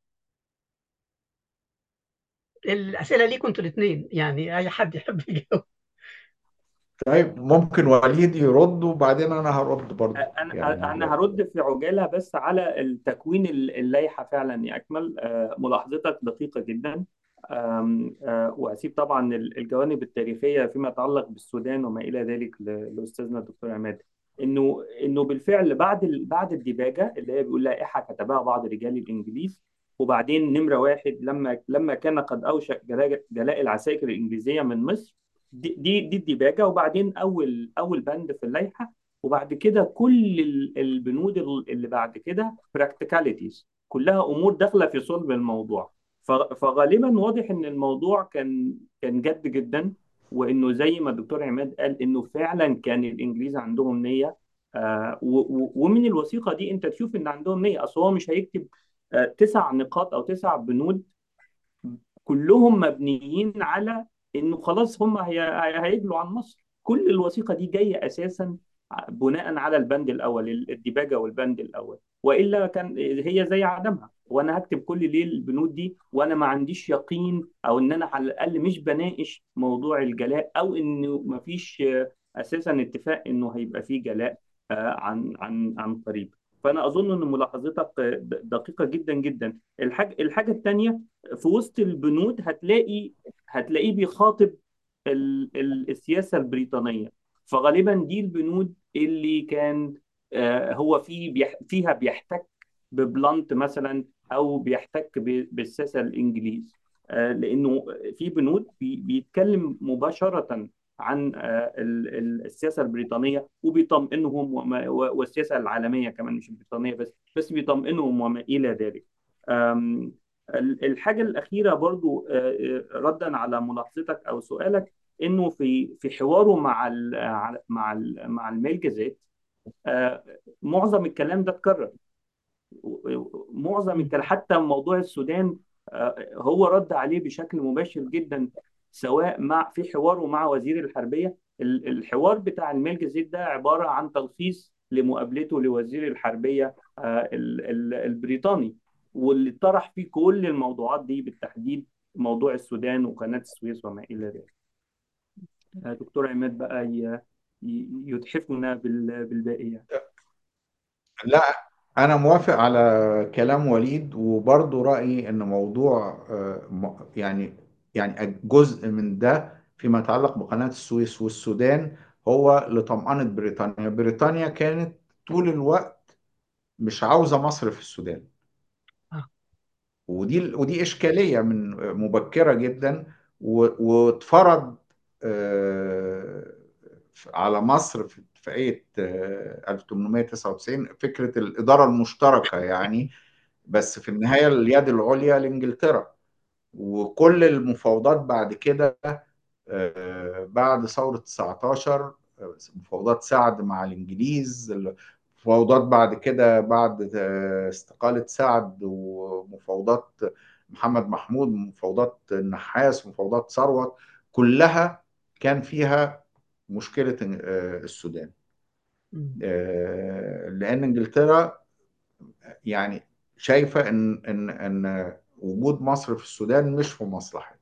الأسئلة ليكم انتوا الاثنين، يعني أي حد يحب يجاوب. طيب ممكن وليد يرد وبعدين انا هرد برضو انا يعني. انا هرد في عجاله بس على التكوين اللائحه فعلا يا اكمل. آه، ملاحظتك دقيقه جدا. آم، آه، واسيب طبعا الجوانب التاريخيه فيما يتعلق بالسودان وما الى ذلك ل- لاستاذنا الدكتور عماد. انه انه بالفعل بعد ال- بعد الديباجه اللي هي بيقول لائحه كتبها بعض رجال الانجليز، وبعدين نمره واحد لما لما كان قد اوشك جلاء جلاء العساكر الانجليزيه من مصر. دي دي دي الديباجه، وبعدين اول اول بند في اللائحه. وبعد كده كل ال- البنود اللي بعد كده براكتيكاليتيز، كلها امور داخله في صلب الموضوع. ف- فغالبا واضح ان الموضوع كان كان جد جدا، وانه زي ما الدكتور عماد قال انه فعلا كان الانجليز عندهم نيه. آه و- و- ومن الوثيقه دي انت تشوف ان عندهم نيه. اصل هو مش هيكتب آه تسع نقاط او تسع بنود كلهم مبنيين على انه خلاص هم هي... هي- هيجلوا عن مصر. كل الوثيقه دي جايه اساسا بناء على البند الاول، الديباجه والبند الاول، والا كان هي زي عدمها. وانا هكتب كل ليل البنود دي وانا ما عنديش يقين، او ان انا على الاقل مش بناقش موضوع الجلاء، او انه ما فيش آه، اساسا اتفاق انه هيبقى فيه جلاء آه، عن عن عن قريب. فانا اظن ان ملاحظتك آه، دقيقه جدا جدا. الحاجه الحاجه الثانيه، في وسط البنود هتلاقي هتلاقيه بيخاطب ال ال السياسة البريطانية. فغالبا دي البنود اللي كان آه، هو فيه بيح فيها بيحتك ببلانت مثلا، او بيحتك ب- بالساسة الانجليز. آه، لانه في بنود بي بيتكلم مباشرة عن آه، ال- ال- السياسة البريطانية، وبيطمئنهم، وما- و- والسياسة العالمية كمان، مش البريطانية بس، بس بيطمئنهم وما إلى ذلك. آم، ال- الحاجة الأخيرة برضو، آه، آه، ردا على ملاحظتك أو سؤالك، إنه في في حواره مع ال مع ال مع الميل جازيت، آه، معظم الكلام ده اتكرر. معظم مم. الكلام حتى موضوع السودان آه، هو رد عليه بشكل مباشر جدا، سواء مع في حواره مع وزير الحربية. ال- الحوار بتاع الميل جازيت ده عبارة عن تلخيص لمقابلته لوزير الحربية آه، ال- ال- البريطاني، واللي طرح فيه كل الموضوعات دي بالتحديد موضوع السودان وقناة السويس وما إلى ذلك. آه، دكتور عماد بقى ي- ي- يتحفنا بال- بالباقي يعني. لا، أنا موافق على كلام وليد، وبرضو رأيي إن موضوع آه، م- يعني يعني جزء من ده فيما يتعلق بقناة السويس والسودان هو لطمأنة بريطانيا. بريطانيا كانت طول الوقت مش عاوزة مصر في السودان، آه. ودي ودي إشكالية من مبكرة جدا. و- واتفرض آه، على مصر في اتفاقية آه، ألف وثمانمائة وتسعة وتسعين فكرة الإدارة المشتركة يعني. بس في النهاية اليد العليا لإنجلترا، وكل المفاوضات بعد كده آه، بعد ثورة تسعتاشر، آه، مفاوضات سعد مع الإنجليز، مفاوضات بعد كده بعد آه، استقالة سعد، ومفاوضات محمد محمود، مفاوضات النحاس، مفاوضات ثروت، كلها كان فيها مشكلة آه، السودان. مم. آه، لأن إنجلترا يعني شايفة إن إن إن وجود مصر في السودان مش في مصلحتها.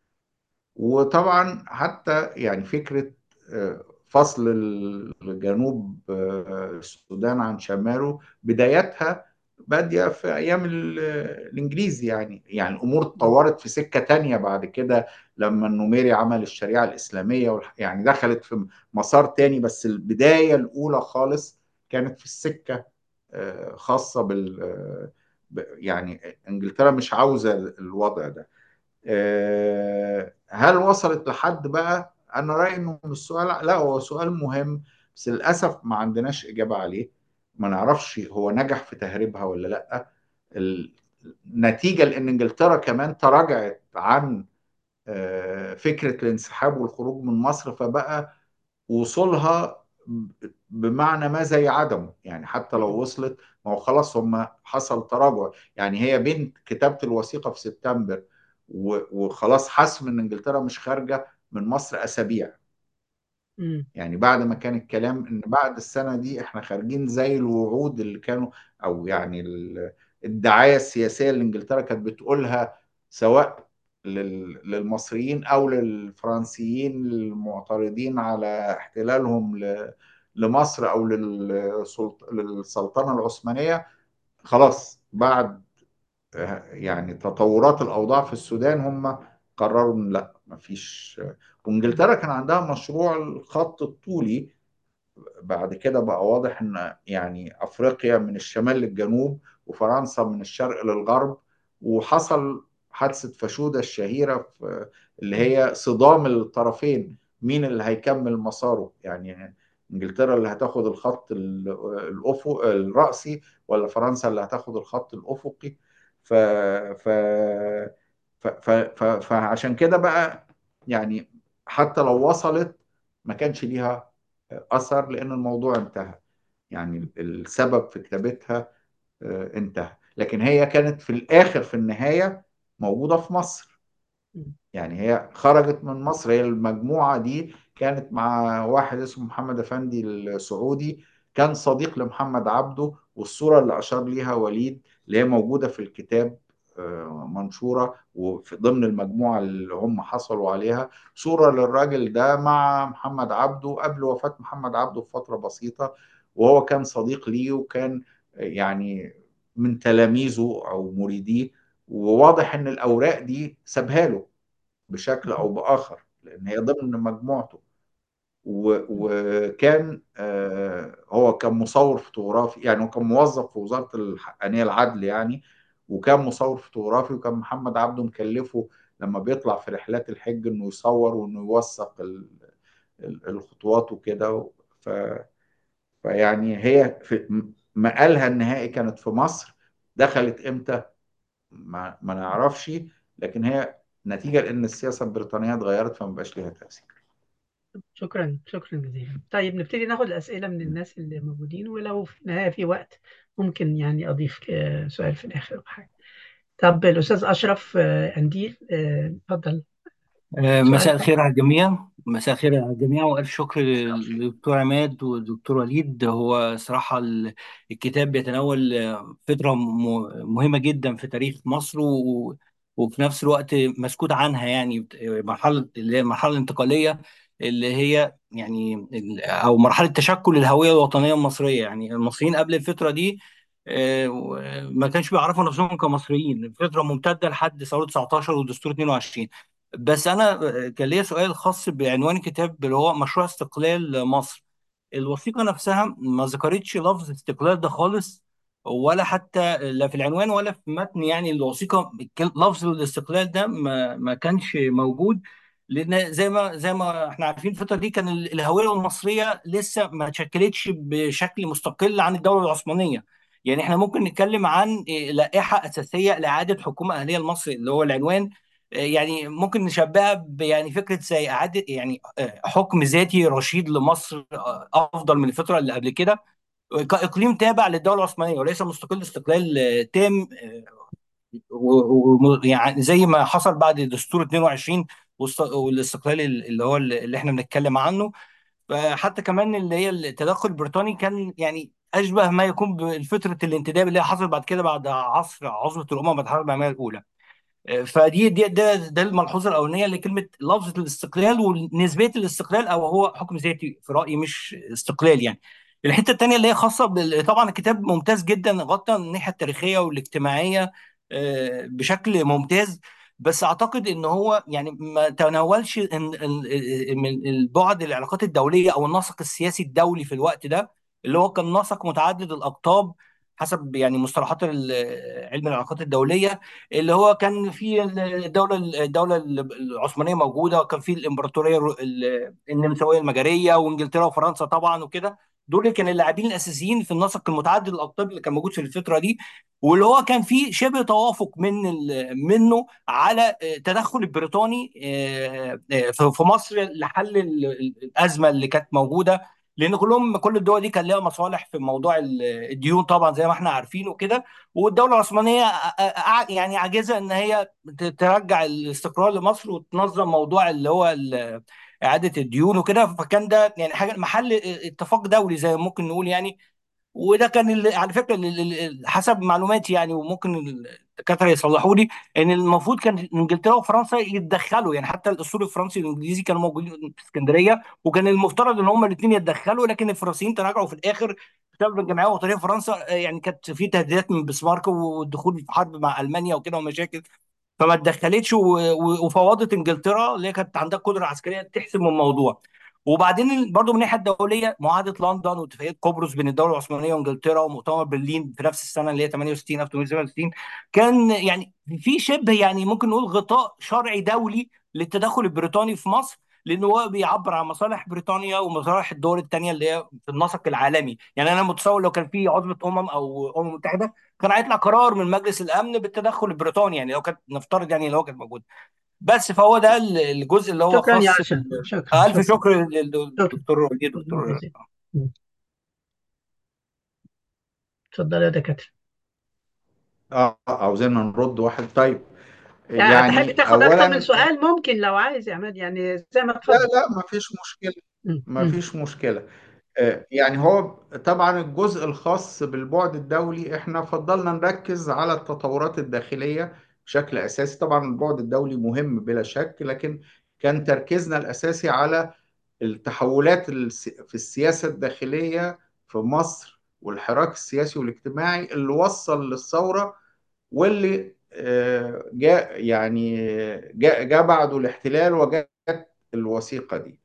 وطبعا حتى يعني فكرة آه، فصل الجنوب آه، السودان عن شماله بدايتها بادية في أيام ال- الإنجليز يعني. يعني الأمور اتطورت في سكة تانية بعد كده لما النميري عمل الشريعة الإسلامية، والح- يعني دخلت في مسار تاني، بس البداية الأولى خالص كانت في السكة آه، خاصة بال آه، ب- يعني انجلترا مش عاوزة الوضع ده. آه، هل وصلت لحد بقى؟ انا رايي انه من السؤال، لا هو سؤال مهم، بس للاسف ما عندناش اجابه عليه. ما نعرفش هو نجح في تهريبها ولا لا. النتيجه لان انجلترا كمان تراجعت عن آه، فكره الانسحاب والخروج من مصر، فبقى وصولها بمعنى ما زي عدمه. يعني حتى لو وصلت، ما هو خلاص هم حصل تراجع. يعني هي بين كتابة الوثيقة في سبتمبر و- وخلاص حسم ان انجلترا مش خارجة من مصر اسابيع. مم. يعني بعد ما كان الكلام ان بعد السنة دي احنا خارجين زي الوعود اللي كانوا، او يعني ال- الدعاية السياسية اللي انجلترا كانت بتقولها، سواء لل- للمصريين او للفرنسيين المعترضين على احتلالهم ل- لمصر او للسلط- للسلطنة العثمانية. خلاص بعد آه، يعني تطورات الاوضاع في السودان هم قرروا ان لا مفيش. وانجلترا كان عندها مشروع الخط الطولي. بعد كده بقى واضح ان يعني افريقيا من الشمال للجنوب وفرنسا من الشرق للغرب. وحصل حادثة فاشودة الشهيرة في اللي هي صدام الطرفين، مين اللي هيكمل مساره. يعني انجلترا اللي هتاخد الخط ال- الافق الرأسي، ولا فرنسا اللي هتاخد الخط الافقي. ف ف ف ف ف فعشان كده بقى يعني حتى لو وصلت ما كانش ليها أثر، لأن الموضوع انتهى. يعني السبب في كتابتها آه، انتهى. لكن هي كانت في الآخر في النهاية موجودة في مصر. مم. يعني هي خرجت من مصر. هي المجموعة دي كانت مع واحد اسمه محمد أفندي السعودي، كان صديق لمحمد عبده. والصورة اللي أشار ليها وليد اللي هي موجودة في الكتاب آه، منشورة وفي ضمن المجموعة اللي هم حصلوا عليها، صورة للراجل ده مع محمد عبده قبل وفاة محمد عبده بفترة بسيطة. وهو كان صديق ليه، وكان يعني من تلاميذه أو مريديه. وواضح ان الاوراق دي سابها له بشكل او باخر، لان هي ضمن مجموعته. و- وكان آه، هو كان مصور فوتوغرافي. يعني هو كان موظف في وزارة الحقانية العدل يعني. وكان مصور فوتوغرافي، وكان محمد عبده مكلفه لما بيطلع في رحلات الحج انه يصور وانه يوثق ال- ال- الخطوات وكده. ف فيعني هي في مقالها النهائي كانت في مصر. دخلت امتى ما, ما نعرفش. لكن هي نتيجة لأن السياسة البريطانية اتغيرت، فما بقاش ليها تأثير. شكرا شكرا جزيلا. طيب نبتدي ناخد الأسئلة من الناس اللي موجودين، ولو في النهاية في وقت ممكن يعني أضيف آه، سؤال في الآخر أو حاجة. طب الأستاذ أشرف آه، أنديل، آه، اتفضل. آه، مساء سؤالك. الخير على الجميع. مساء الخير على الجميع، وألف شكر للدكتور عماد والدكتور وليد. هو صراحة ال- الكتاب بيتناول آه، فترة م- مهمة جدا في تاريخ مصر، و- وفي نفس الوقت مسكوت عنها. يعني بت- مرحلة اللي هي المرحلة الانتقالية، اللي هي يعني ال- أو مرحلة تشكل الهوية الوطنية المصرية. يعني المصريين قبل الفترة دي آه، و- ما كانش بيعرفوا نفسهم كمصريين. فترة ممتدة لحد ثورة تسعتاشر ودستور اتنين وعشرين. بس انا كان ليا سؤال خاص بعنوان الكتاب اللي هو مشروع استقلال مصر. الوثيقه نفسها ما ذكرتش لفظ استقلال ده خالص، ولا حتى لا في العنوان ولا في متن يعني الوثيقه. كل- لفظ الاستقلال ده ما ما كانش موجود، لان زي ما زي ما احنا عارفين الفتره دي كان ال- الهويه المصريه لسه ما اتشكلتش بشكل مستقل عن الدوله العثمانيه. يعني احنا ممكن نتكلم عن إيه، لائحه اساسيه لاعاده حكومه اهليه لمصر اللي هو العنوان. يعني ممكن نشبهها ب- يعني فكره زي اعاده يعني آه، حكم ذاتي رشيد لمصر، آه، افضل من الفتره اللي قبل كده، كاقليم تابع للدوله العثمانيه وليس مستقل استقلال آه، تام. ويعني زي ما حصل بعد دستور اتنين وعشرين والست- والاستقلال اللي هو اللي احنا بنتكلم عنه. فحتى كمان اللي هي التدخل البريطاني كان يعني اشبه ما يكون بفتره الانتداب اللي هي حصلت بعد كده بعد عصر عظمه الامم بعد الحرب العالميه الاولى. فدي دي ده ده الملحوظه الاولانيه لكلمه لفظه الاستقلال ونسبيه الاستقلال، او هو حكم ذاتي في رايي مش استقلال يعني. الحته الثانيه اللي هي خاصه بال... طبعا الكتاب ممتاز جدا، غطى الناحيه التاريخيه والاجتماعيه آه، بشكل ممتاز. بس اعتقد ان هو يعني ما تناولش إن- إن- من البعد العلاقات الدوليه او النسق السياسي الدولي في الوقت ده، اللي هو كان نسق متعدد الاقطاب. حسب يعني مصطلحات ال- علم العلاقات الدوليه، اللي هو كان في الدوله الدوله العثمانيه موجوده، وكان في الامبراطوريه الر- ال- النمساويه المجريه، وانجلترا وفرنسا طبعا وكده. دول اللي كانوا اللاعبين الاساسيين في النسق المتعدد الاقطاب اللي كان موجود في الفتره دي. واللي هو كان فيه شبه توافق من ال- منه على آه، تدخل البريطاني آه، آه، في في مصر لحل ال- ال- الازمه اللي كانت موجوده. لان كلهم كل الدول دي كان لها مصالح في موضوع ال- الديون طبعا زي ما احنا عارفين وكده. والدوله العثمانيه ع- ع- يعني عاجزه ان هي ت- ترجع الاستقرار لمصر وتنظم موضوع اللي هو ال- اعاده الديون وكده. فكان ده يعني حاجه محل اتفاق دولي زي ما ممكن نقول يعني. وده كان ال- على فكره ال- ال- ال- حسب معلوماتي يعني، وممكن الدكاتره يصلحوا لي، ان المفروض كان انجلترا وفرنسا يتدخلوا. يعني حتى الاسطول الفرنسي والانجليزي كانوا موجودين في اسكندريه، وكان المفترض ان هما الاثنين يتدخلوا، لكن الفرنسيين تراجعوا في الاخر بسبب الجمعيه الوطنيه في فرنسا. آه، يعني كانت في تهديدات من بسمارك والدخول في حرب مع المانيا وكده ومشاكل. فما اتدخلتش و- و- وفوضت انجلترا اللي هي كانت عندها قدره عسكريه تحسم الموضوع. وبعدين برضو من الناحيه الدوليه، معاهده لندن واتفاقيه قبرص بين الدوله العثمانيه وانجلترا، ومؤتمر برلين في نفس السنه اللي هي ثمانية وستين ألف وثمانمائة وثمانية وستين، كان يعني في شبه يعني ممكن نقول غطاء شرعي دولي للتدخل البريطاني في مصر، لانه هو بيعبر عن مصالح بريطانيا ومصالح الدول الثانيه اللي هي في النسق العالمي. يعني انا متصور لو كان في عضويه امم او امم متحده، كان هيطلع قرار من مجلس الامن بالتدخل البريطاني، يعني لو كانت نفترض يعني لو كانت موجوده. بس فهو ده ال- الجزء اللي هو شكرا يا خاص عشا، بال... شكرا الف شكرا شكر شكرا للدكتور وليد دكتور. جزيلا. اتفضل يا دكاتره. اه عاوزين نرد واحد طيب. يعني تحب يعني تاخد اكتر من اولا سؤال؟ ممكن لو عايز يا عماد، يعني زي ما لا تفضل. لا ما فيش مشكلة. م- ما م. فيش مشكلة. آه، يعني هو طبعا الجزء الخاص بالبعد الدولي احنا فضلنا نركز على التطورات الداخلية بشكل أساسي. طبعا البعد الدولي مهم بلا شك، لكن كان تركيزنا الأساسي على التحولات الس- في السياسة الداخلية في مصر، والحراك السياسي والاجتماعي اللي وصل للثورة، واللي آه، جاء يعني جاء جاء بعده الاحتلال وجاءت الوثيقة دي.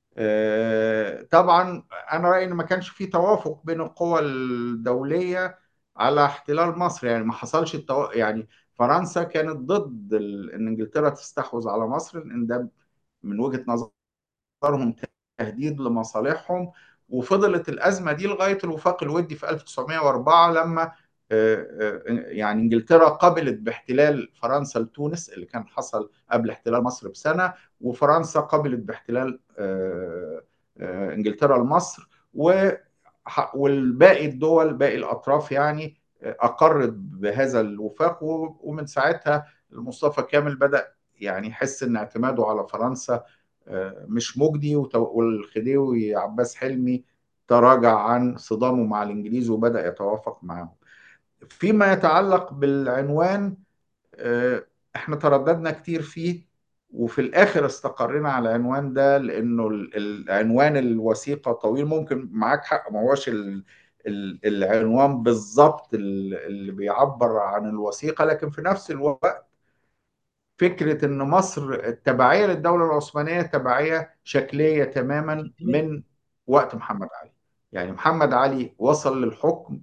آه، طبعا انا رايي ان ما كانش في توافق بين القوى الدوليه على احتلال مصر. يعني ما حصلش التو... يعني فرنسا كانت ضد ال... ان انجلترا تستحوذ على مصر، لان ده من وجهه نظرهم تهديد لمصالحهم. وفضلت الازمه دي لغايه الوفاق الودي في ألف وتسعمائة وأربعة، لما آه، آه، يعني انجلترا قبلت باحتلال فرنسا لتونس اللي كان حصل قبل احتلال مصر بسنه، وفرنسا قبلت باحتلال آه، آه، انجلترا لمصر، و- والباقي الدول باقي الاطراف يعني آه، اقرت بهذا الوفاق. و- ومن ساعتها مصطفى كامل بدأ يعني يحس ان اعتماده على فرنسا آه، مش مجدي، وت- والخديوي عباس حلمي تراجع عن صدامه مع الإنجليز وبدأ يتوافق معهم. فيما يتعلق بالعنوان، آه، احنا ترددنا كتير فيه، وفي الآخر استقرينا على العنوان ده، لأنه ال- العنوان الوثيقة طويل. ممكن معاك حق، ما هوش ال- ال- العنوان بالظبط ال- اللي بيعبر عن الوثيقة، لكن في نفس الوقت فكرة إن مصر التبعية للدولة العثمانية تبعية شكلية تماما من وقت محمد علي. يعني محمد علي وصل للحكم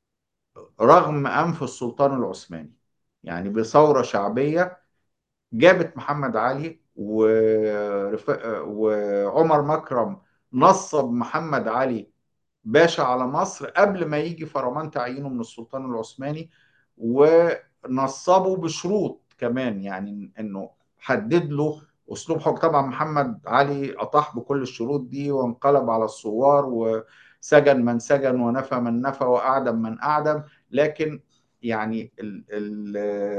رغم أنف السلطان العثماني، يعني بثورة شعبية جابت محمد علي، ورف... وعمر مكرم نصب محمد علي باشا على مصر قبل ما يجي فرمان تعيينه من السلطان العثماني. ونصبه بشروط كمان، يعني انه حدد له اسلوب حكم. طبعا محمد علي اطاح بكل الشروط دي وانقلب على الثوار، وسجن من سجن ونفى من نفى واعدم من اعدم. لكن يعني ال ال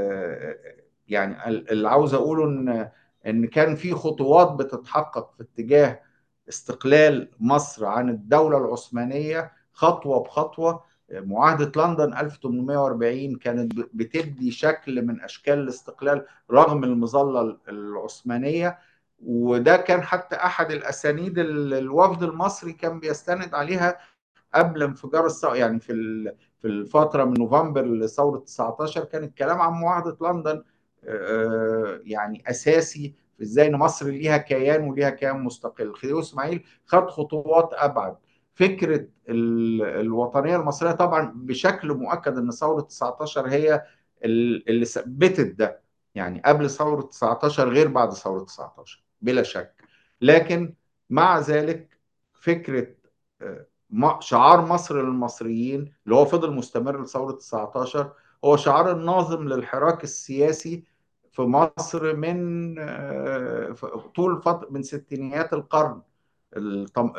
يعني اللي عاوز اقوله ان ان كان في خطوات بتتحقق في اتجاه استقلال مصر عن الدولة العثمانية خطوة بخطوة. معاهدة لندن ألف وثمانمائة وأربعين كانت بتدي شكل من أشكال الاستقلال رغم المظلة العثمانية. وده كان حتى أحد الأسانيد الوفد المصري كان بيستند عليها قبل انفجار الثورة. يعني في في الفترة من نوفمبر لثورة تسعتاشر كان الكلام عن معاهدة لندن آه، يعني أساسي في ازاي ان مصر ليها كيان وليها كيان مستقل. خديوي اسماعيل خد خطوات ابعد. فكرة ال- الوطنية المصرية طبعا بشكل مؤكد ان ثورة تسعتاشر هي ال- اللي ثبتت ده. يعني قبل ثورة تسعتاشر غير بعد ثورة تسعتاشر بلا شك. لكن مع ذلك فكرة آه، م- شعار مصر للمصريين اللي هو فضل مستمر لثورة تسعتاشر هو شعار الناظم للحراك السياسي في مصر من آه، ف- طول فترة من ستينيات القرن الطم...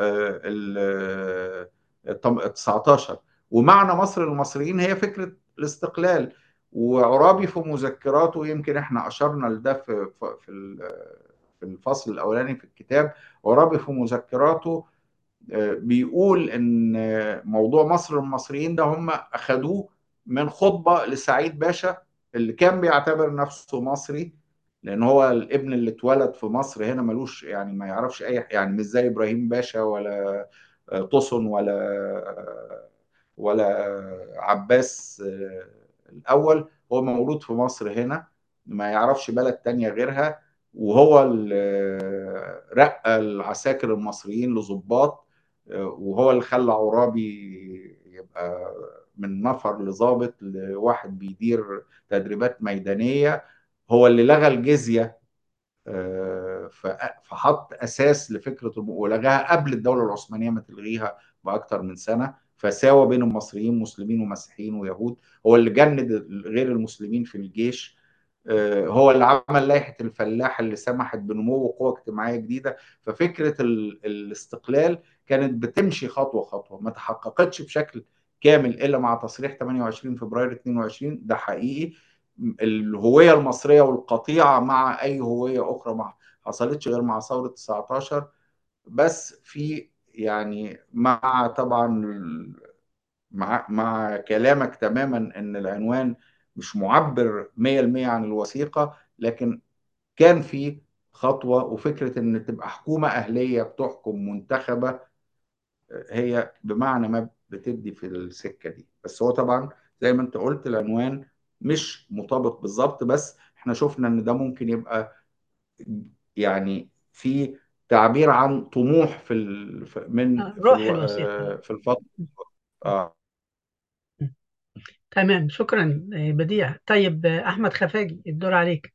ال الطم... تسعتاشر. ومعنى مصر للمصريين هي فكرة الاستقلال. وعرابي في مذكراته يمكن احنا اشرنا لده في في ال- في الفصل الاولاني في الكتاب. عرابي في مذكراته آه، بيقول ان آه، موضوع مصر للمصريين ده هم اخذوه من خطبة لسعيد باشا اللي كان بيعتبر نفسه مصري، لان هو الابن اللي اتولد في مصر هنا ملوش يعني ما يعرفش اي يعني مش زي ابراهيم باشا ولا آه، طسن ولا آه، ولا آه، عباس آه، الاول. هو مولود في مصر هنا ما يعرفش بلد تانية غيرها. وهو اللي آه، رقى العساكر المصريين لضباط، وهو اللي خلى عرابي يبقى من نفر لضابط لواحد بيدير تدريبات ميدانية. هو اللي لغى الجزية آه، ف- فحط أساس لفكرة الم- ولغاها قبل الدولة العثمانية ما تلغيها بأكتر من سنة. فساوى بين المصريين مسلمين ومسيحيين ويهود. هو اللي جند غير المسلمين في الجيش. آه، هو اللي عمل لائحة الفلاح اللي سمحت بنمو قوة اجتماعية جديدة. ففكرة ال- الاستقلال كانت بتمشي خطوة خطوة، ما تحققتش بشكل كامل إلا مع تصريح ثمانية وعشرين فبراير اتنين وعشرين. ده حقيقي. الهوية المصرية والقطيعة مع أي هوية أخرى ما حصلتش غير مع ثورة تسعتاشر. بس في يعني مع طبعا مع مع كلامك تماما ان العنوان مش معبر مية في المية عن الوثيقة. لكن كان في خطوة وفكرة ان تبقى حكومة أهلية بتحكم منتخبة هي بمعنى ما بتدي في السكة دي. بس هو طبعا زي ما انت قلت العنوان مش مطابق بالظبط. بس احنا شفنا ان ده ممكن يبقى يعني في تعبير عن طموح في ال... في- من آه، في روح الو... الوثيقة. آه، في الفترة. آه. تمام، شكرا. آه، بديع. طيب، آه، أحمد خفاجي، الدور عليك.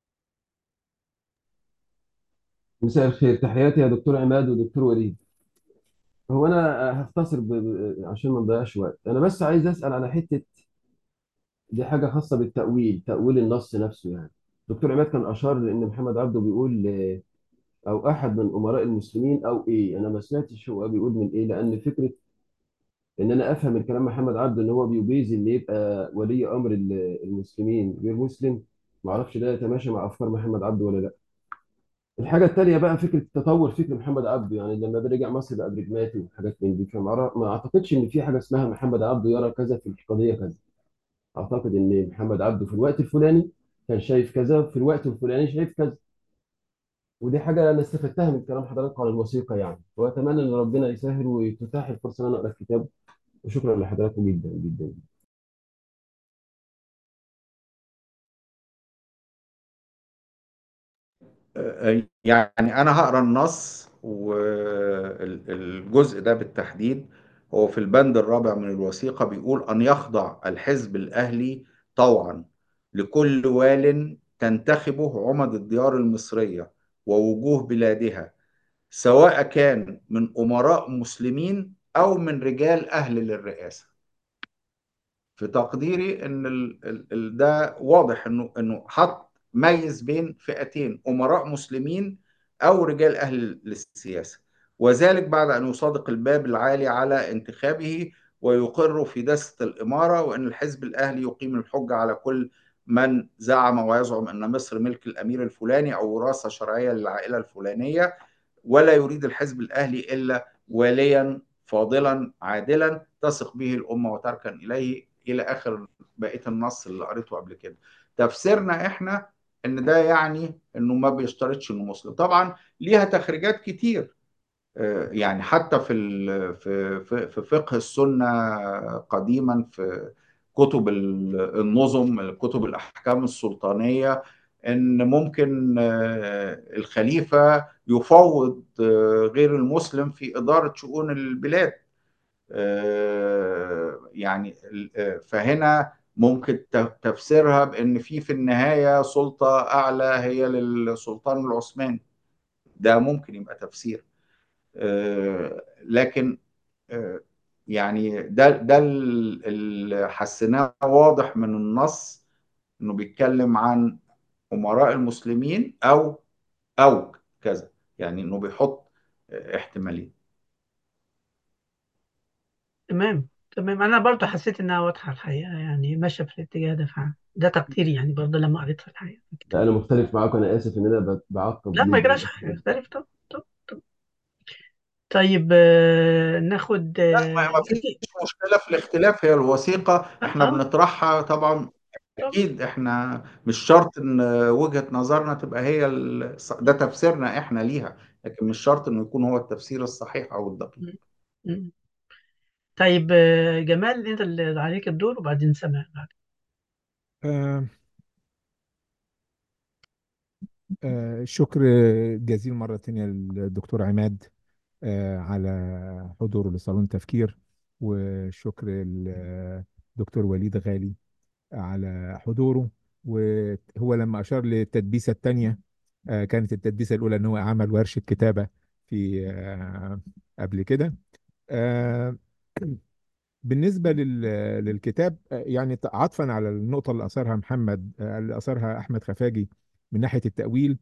مساء الخير، تحياتي يا دكتور عماد ودكتور وليد. هو انا هختصر ب... ب- عشان ما نضيعش وقت. انا بس عايز اسال على حته، دي حاجه خاصه بالتاويل، تاويل النص نفسه يعني. دكتور عماد كان اشار لان محمد عبده بيقول آه، او احد من امراء المسلمين او ايه، انا ما سمعتش هو بيقول من ايه، لان فكره ان انا افهم من كلام محمد عبده ان هو بيجيز ان يبقى ولي امر ال- المسلمين غير مسلم. ما اعرفش ده يتماشى مع افكار محمد عبده ولا لا. الحاجة التانية بقى فكرة تطور فكر محمد عبده، يعني لما رجع مصر بقى برجماتي وحاجات من دي، فما أعرف- ما أعتقدش إن في حاجة اسمها محمد عبده يرى كذا في القضية كذا. أعتقد إن محمد عبده في الوقت الفلاني كان شايف كذا، في الوقت الفلاني شايف كذا. ودي حاجة أنا استفدتها من كلام حضرتك عن الوثيقة يعني، وأتمنى إن ربنا يسهل وتتاح الفرصة إن أنا أقرأ الكتاب. وشكرا لحضراتكم جدا جدا. يعني أنا هقرأ النص والجزء ده بالتحديد. هو في البند الرابع من الوثيقة بيقول أن يخضع الحزب الأهلي طوعا لكل وال تنتخبه عمد الديار المصرية ووجوه بلادها، سواء كان من أمراء مسلمين أو من رجال أهل للرئاسة. في تقديري ان ال ال ال ده واضح انه انه حط ميز بين فئتين: امراء مسلمين او رجال اهل للسياسه. وذلك بعد ان يصادق الباب العالي على انتخابه ويقر في داسه الاماره، وان الحزب الاهلي يقيم الحجه على كل من زعم ويزعم ان مصر ملك الامير الفلاني او وراثه شرعيه للعائله الفلانيه. ولا يريد الحزب الأهلي إلا واليا فاضلا عادلا تثق به الأمة وتركن إليه، إلى آخر بقية النص اللي قريته قبل كده. تفسيرنا إحنا إن ده يعني إنه ما بيشترطش إنه مسلم. طبعا ليها تخريجات كتير. آه، يعني حتى في ال- في في في فقه السنة قديما، في كتب ال- النظم، كتب الأحكام السلطانية، إن ممكن آه، الخليفة يفوض آه، غير المسلم في إدارة شؤون البلاد. آه، يعني ال- آه، فهنا ممكن ت- تفسيرها بأن في في النهاية سلطة أعلى هي للسلطان العثماني. ده ممكن يبقى تفسير. آه، لكن آه، يعني ده ده ال- اللي حسيناه واضح من النص، انه بيتكلم عن امراء المسلمين او او كذا، يعني انه بيحط آه، احتمالين. تمام تمام، انا برضو حسيت انها واضحه الحقيقه، يعني ماشيه في الاتجاه ده فعلا، ده تقديري يعني برضو لما قريتها الحقيقه كده. لا انا مختلف معاكم، انا اسف ان انا ب- بعقب لا ما جدا يجراش حاجه، اختلف. طب طب طب طيب، آه، ناخد لا، ما آه، ما فيش مشكلة في الاختلاف، هي الوثيقة اه احنا آه، بنطرحها طبعا. طبعا. اكيد احنا مش شرط ان وجهة نظرنا تبقى هي ال- ده تفسيرنا احنا ليها، لكن مش شرط انه يكون هو التفسير الصحيح او الدقيق. م- م. طيب، آه، جمال انت اللي عليك الدور، وبعدين سمع بعد. آه آه شكر جزيل مرة تانية للدكتور عماد آه على حضوره لصالون تفكير، وشكر للدكتور وليد غالي على حضوره. وهو لما أشار للتدبيسة التانية، آه كانت التدبيسة الأولى إن هو عمل ورشة كتابة في آه قبل كده. آه بالنسبة لل- للكتاب، آه، يعني عطفا على النقطة اللي أثارها محمد، آه، اللي أثارها أحمد خفاجي من ناحية التأويل،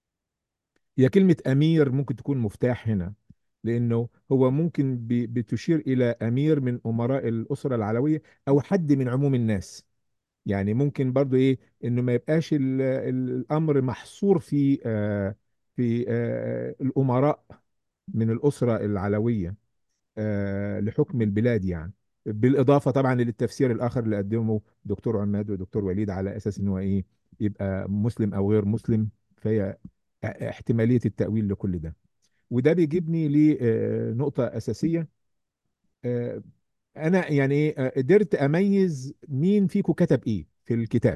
هي كلمة أمير ممكن تكون مفتاح هنا، لأنه هو ممكن ب- بتشير إلى أمير من أمراء الأسرة العلوية أو حد من عموم الناس. يعني ممكن برضو إيه، إنه ما يبقاش ال- ال- الأمر محصور في آه، في آه، الأمراء من الأسرة العلوية آه، لحكم البلاد يعني. بالإضافة طبعا للتفسير الآخر اللي قدمه دكتور عماد ودكتور وليد، على أساس إن هو إيه، يبقى مسلم أو غير مسلم. فهي احتمالية التأويل لكل ده. وده بيجيبني لنقطة أساسية. آه، أنا يعني إيه، آه، قدرت أميز مين فيكم كتب إيه في الكتاب.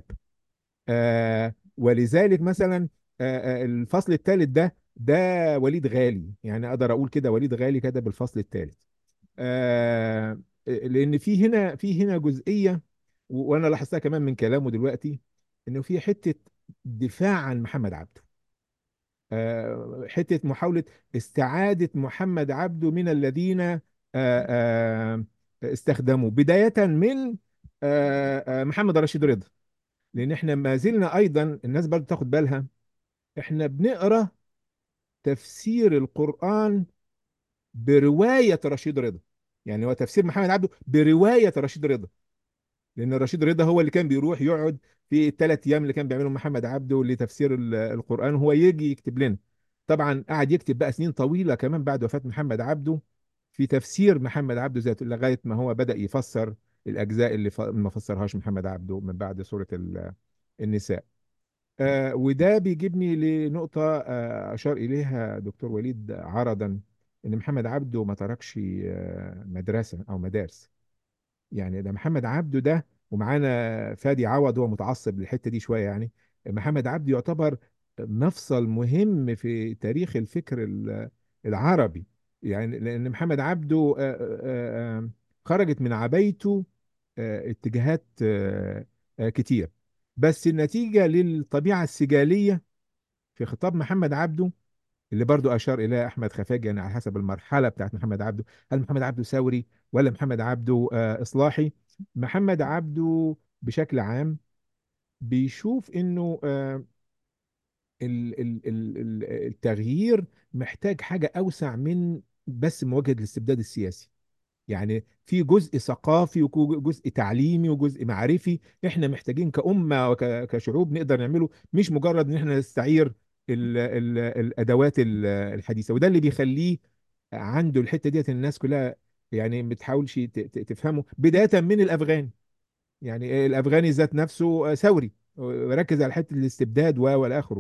آه، ولذلك مثلا آه، آه، الفصل الثالث ده ده وليد غالي، يعني أقدر أقول كده وليد غالي كتب الفصل الثالث. آه لان في هنا في هنا جزئيه، و- وانا لاحظتها كمان من كلامه دلوقتي، انه في حته دفاع عن محمد عبده، آه حته محاوله استعاده محمد عبده من الذين آه آه استخدموا، بدايه من آه آه محمد رشيد رضا. لان احنا ما زلنا ايضا، الناس برضه تاخد بالها، احنا بنقرا تفسير القرآن برواية رشيد رضا. يعني هو تفسير محمد عبده برواية رشيد رضا، لأن رشيد رضا هو اللي كان بيروح يقعد في الثلاث أيام اللي كان بيعملهم محمد عبده لتفسير ال- القرآن، وهو يجي يكتب لنا. طبعا قعد يكتب بقى سنين طويلة كمان بعد وفاة محمد عبده في تفسير محمد عبده ذاته، لغاية ما هو بدأ يفسر الأجزاء اللي ف- ما فسرهاش محمد عبده من بعد سورة ال- النساء. آه وده بيجيبني لنقطة آه أشار إليها دكتور وليد عرضا، إن محمد عبده ما تركش آه مدرسة أو مدارس. يعني ده محمد عبده ده، ومعانا فادي عوض هو متعصب للحتة دي شوية يعني. محمد عبده يعتبر مفصل مهم في تاريخ الفكر ال- العربي. يعني لأن محمد عبده آه آه آه خرجت من عبايته آه اتجاهات آه آه كتير، بس النتيجة للطبيعة السجالية في خطاب محمد عبده، اللي برضو أشار إليها أحمد خفاجي، يعني على حسب المرحلة بتاعت محمد عبده، هل محمد عبده ثوري ولا محمد عبده آه إصلاحي. محمد عبده بشكل عام بيشوف إنه آه ال- ال- ال- ال- التغيير محتاج حاجة أوسع من بس مواجهة الاستبداد السياسي. يعني في جزء ثقافي وجزء تعليمي وجزء معرفي احنا محتاجين كأمة وكشعوب نقدر نعمله، مش مجرد ان احنا نستعير ال ال الادوات ال- الحديثة. وده اللي بيخليه عنده الحتة ديت الناس كلها يعني ما بتحاولش ت- ت- تفهمه، بداية من الافغان. يعني الافغاني ذات نفسه ثوري، ركز على حتة الاستبداد و والى اخره.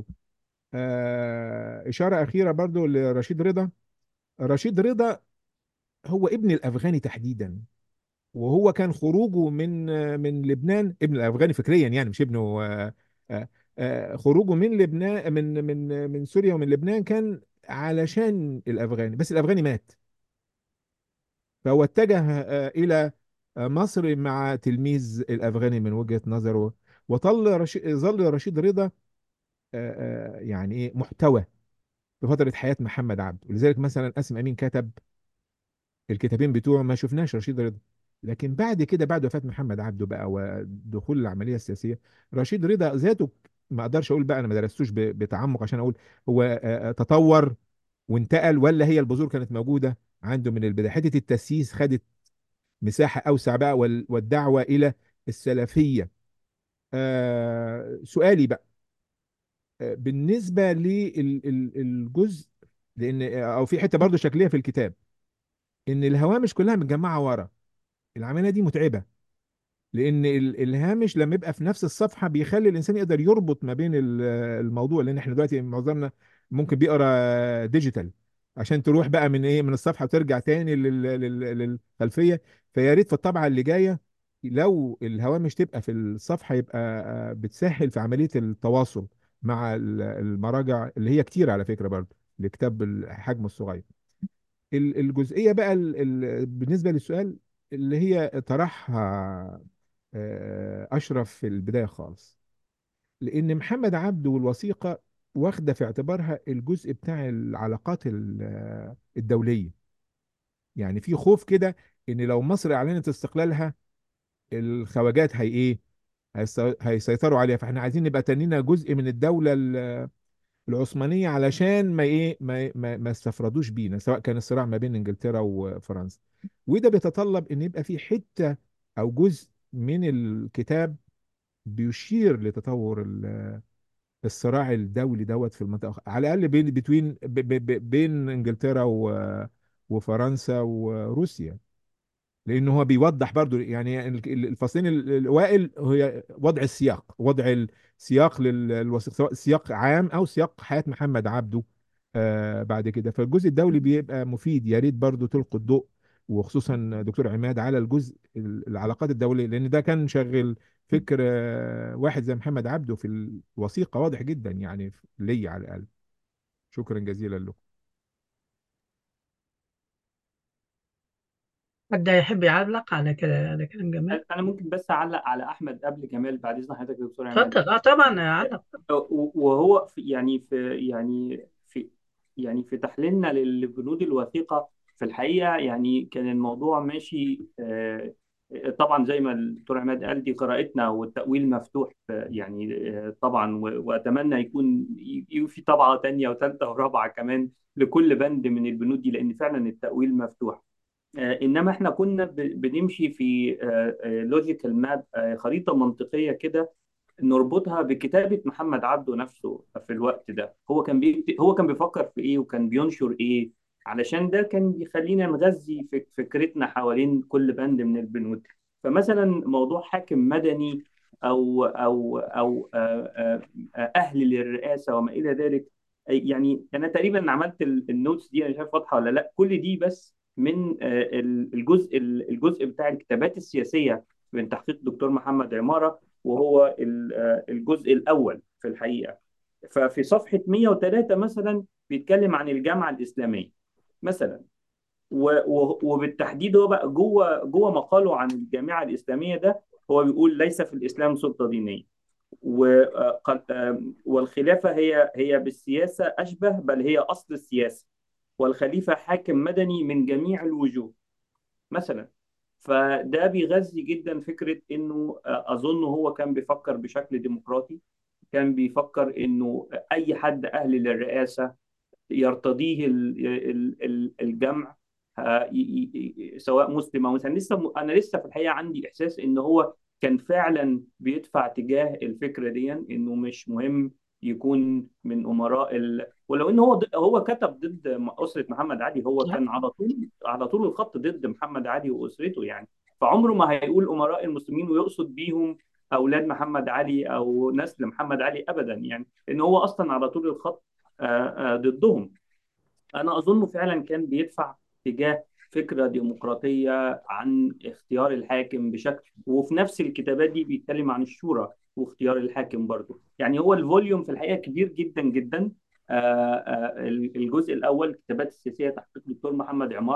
آه، إشارة أخيرة برضو لرشيد رضا. رشيد رضا هو ابن الافغاني تحديدا، وهو كان خروجه من من لبنان، ابن الافغاني فكريا يعني مش ابنه. آه، آه، آه، خروجه من لبنان، من من من سوريا ومن لبنان، كان علشان الافغاني، بس الافغاني مات. فهو اتجه آه، إلى آه، مصر مع تلميذ الأفغاني من وجهة نظره. وظل رشيد ظل رشيد رضا آه، آه، يعني إيه محتوى في فترة حياة محمد عبده. ولذلك مثلا قاسم أمين كتب الكتابين بتوعه ما شفناش رشيد رضا. لكن بعد كده، بعد وفاة محمد عبده بقى ودخول العملية السياسية، رشيد رضا ذاته ما اقدرش اقول بقى، انا ما درستوش ب- بتعمق عشان اقول هو آه، آه، تطور وانتقل، ولا هي البذور كانت موجودة عنده من البداية. حتة التسييس خدت مساحة اوسع بقى، وال- والدعوة الى السلفية. آه، سؤالي بقى آه، بالنسبة للجزء، لان آه، او في حتة برضو شكلية في الكتاب، ان الهوامش كلها متجمعة ورا. العملية دي متعبة، لان ال- الهامش لما يبقى في نفس الصفحه بيخلي الانسان يقدر يربط ما بين ال- الموضوع. لان احنا دلوقتي معظمنا ممكن بيقرا ديجيتال، عشان تروح بقى من ايه، من الصفحه وترجع تاني لل- لل- للخلفيه. فيا ريت في الطبعه اللي جايه لو الهوامش تبقى في الصفحه، يبقى آه، بتسهل في عمليه التواصل مع ال- المراجع اللي هي كتير على فكره برضه لكتاب الحجم الصغير. ال- الجزئيه بقى ال- ال- بالنسبه للسؤال اللي هي طرحها آه، أشرف في البداية خالص، لأن محمد عبده والوثيقة واخدة في اعتبارها الجزء بتاع العلاقات ال- آه، الدولية. يعني في خوف كده إن لو مصر أعلنت استقلالها، الخواجات هي إيه، هيس- هيسيطروا عليها. فاحنا عايزين نبقى تنينا جزء من الدولة ال- العثمانية، علشان ما إيه ما ما, ما استفردوش بينا، سواء كان الصراع ما بين إنجلترا وفرنسا. وده بيتطلب إن يبقى في حتة أو جزء من الكتاب بيشير لتطور ال- الصراع الدولي دوت في المنطقة، على الأقل بين بتوين ب- ب- ب- بين إنجلترا و- وفرنسا وروسيا. لأنه هو بيوضح برضو يعني ال- ال- الفصلين ال- الأوائل هي وضع السياق، وضع السياق للوثيقة، سواء سياق عام أو سياق حياة محمد عبده. آه بعد كده فالجزء الدولي بيبقى مفيد. يا ريت برضو تلقوا الضوء، وخصوصا دكتور عماد، على الجزء ال- العلاقات الدولية، لأن ده كان شغل فكر آه واحد زي محمد عبده في الوثيقة، واضح جدا يعني ليا على الأقل. شكرا جزيلا له. حد يحب يعلق على كده على كلام جمال؟ انا ممكن بس اعلق على احمد قبل جمال بعد اذن حضرتك يا دكتور عماد. اتفضل. اه طبعا علق. وهو في يعني في يعني في يعني في تحليلنا للبنود الوثيقة في الحقيقة يعني كان الموضوع ماشي آه، طبعا زي ما الدكتور عماد قال دي قراءتنا والتأويل مفتوح آه، يعني آه، طبعا و- وأتمنى يكون ي- في طبعة تانية وثالثة ورابعة كمان لكل بند من البنود دي، لأن فعلا التأويل مفتوح. آه، انما احنا كنا ب- بنمشي في لوجيكال ماب، خريطه منطقيه كده، نربطها بكتابة محمد عبده نفسه في الوقت ده. هو كان بيكتب، هو كان بيفكر في ايه وكان بينشر ايه، علشان ده كان بيخلينا نغذي فك- فكرتنا حوالين كل بند من البنود. فمثلا موضوع حاكم مدني او او او آه، آه، آه، اهل للرئاسة وما الى ذلك، يعني انا تقريبا عملت ال- النوتس دي، انا مش عارف واضحة ولا لا، كل دي بس من آه، ال- الجزء الجزء بتاع الكتابات السياسية من تحقيق دكتور محمد عمارة، وهو ال- آه، الجزء الأول في الحقيقة. ففي صفحة مية وتلاتة مثلا بيتكلم عن الجامعة الإسلامية مثلا، و- و- وبالتحديد هو بقى جوه جوه مقاله عن الجامعة الإسلامية ده، هو بيقول ليس في الإسلام سلطة دينية، وقال- آم، والخلافة هي هي بالسياسة أشبه، بل هي أصل السياسة، والخليفة حاكم مدني من جميع الوجوه مثلا. فده بيغذي جدا فكرة انه آه، اظن هو كان بيفكر بشكل ديمقراطي، كان بيفكر انه اي حد اهل للرئاسة يرتضيه ال- ال- ال- الجمع، آه، ي- ي- سواء مسلم او مثلا. لسه انا لسه في الحقيقه عندي احساس ان هو كان فعلا بيدفع تجاه الفكره دي، انه مش مهم يكون من امراء ال... ولو ان هو ضد- هو كتب ضد اسره محمد علي، هو لا. كان على طول على طول الخط ضد محمد علي واسرته يعني. فعمره ما هيقول امراء المسلمين ويقصد بيهم اولاد محمد علي او نسل محمد علي ابدا، يعني ان هو اصلا على طول الخط آه، آه، ضدهم. أنا أظن فعلا كان بيدفع تجاه فكرة ديمقراطية عن اختيار الحاكم بشكل، وفي نفس الكتابات دي بيتكلم عن الشورى واختيار الحاكم برضه. يعني هو الفوليوم في الحقيقة كبير جدا جدا. آه، آه، الجزء الأول الكتابات السياسية تحقيق دكتور محمد عمارة،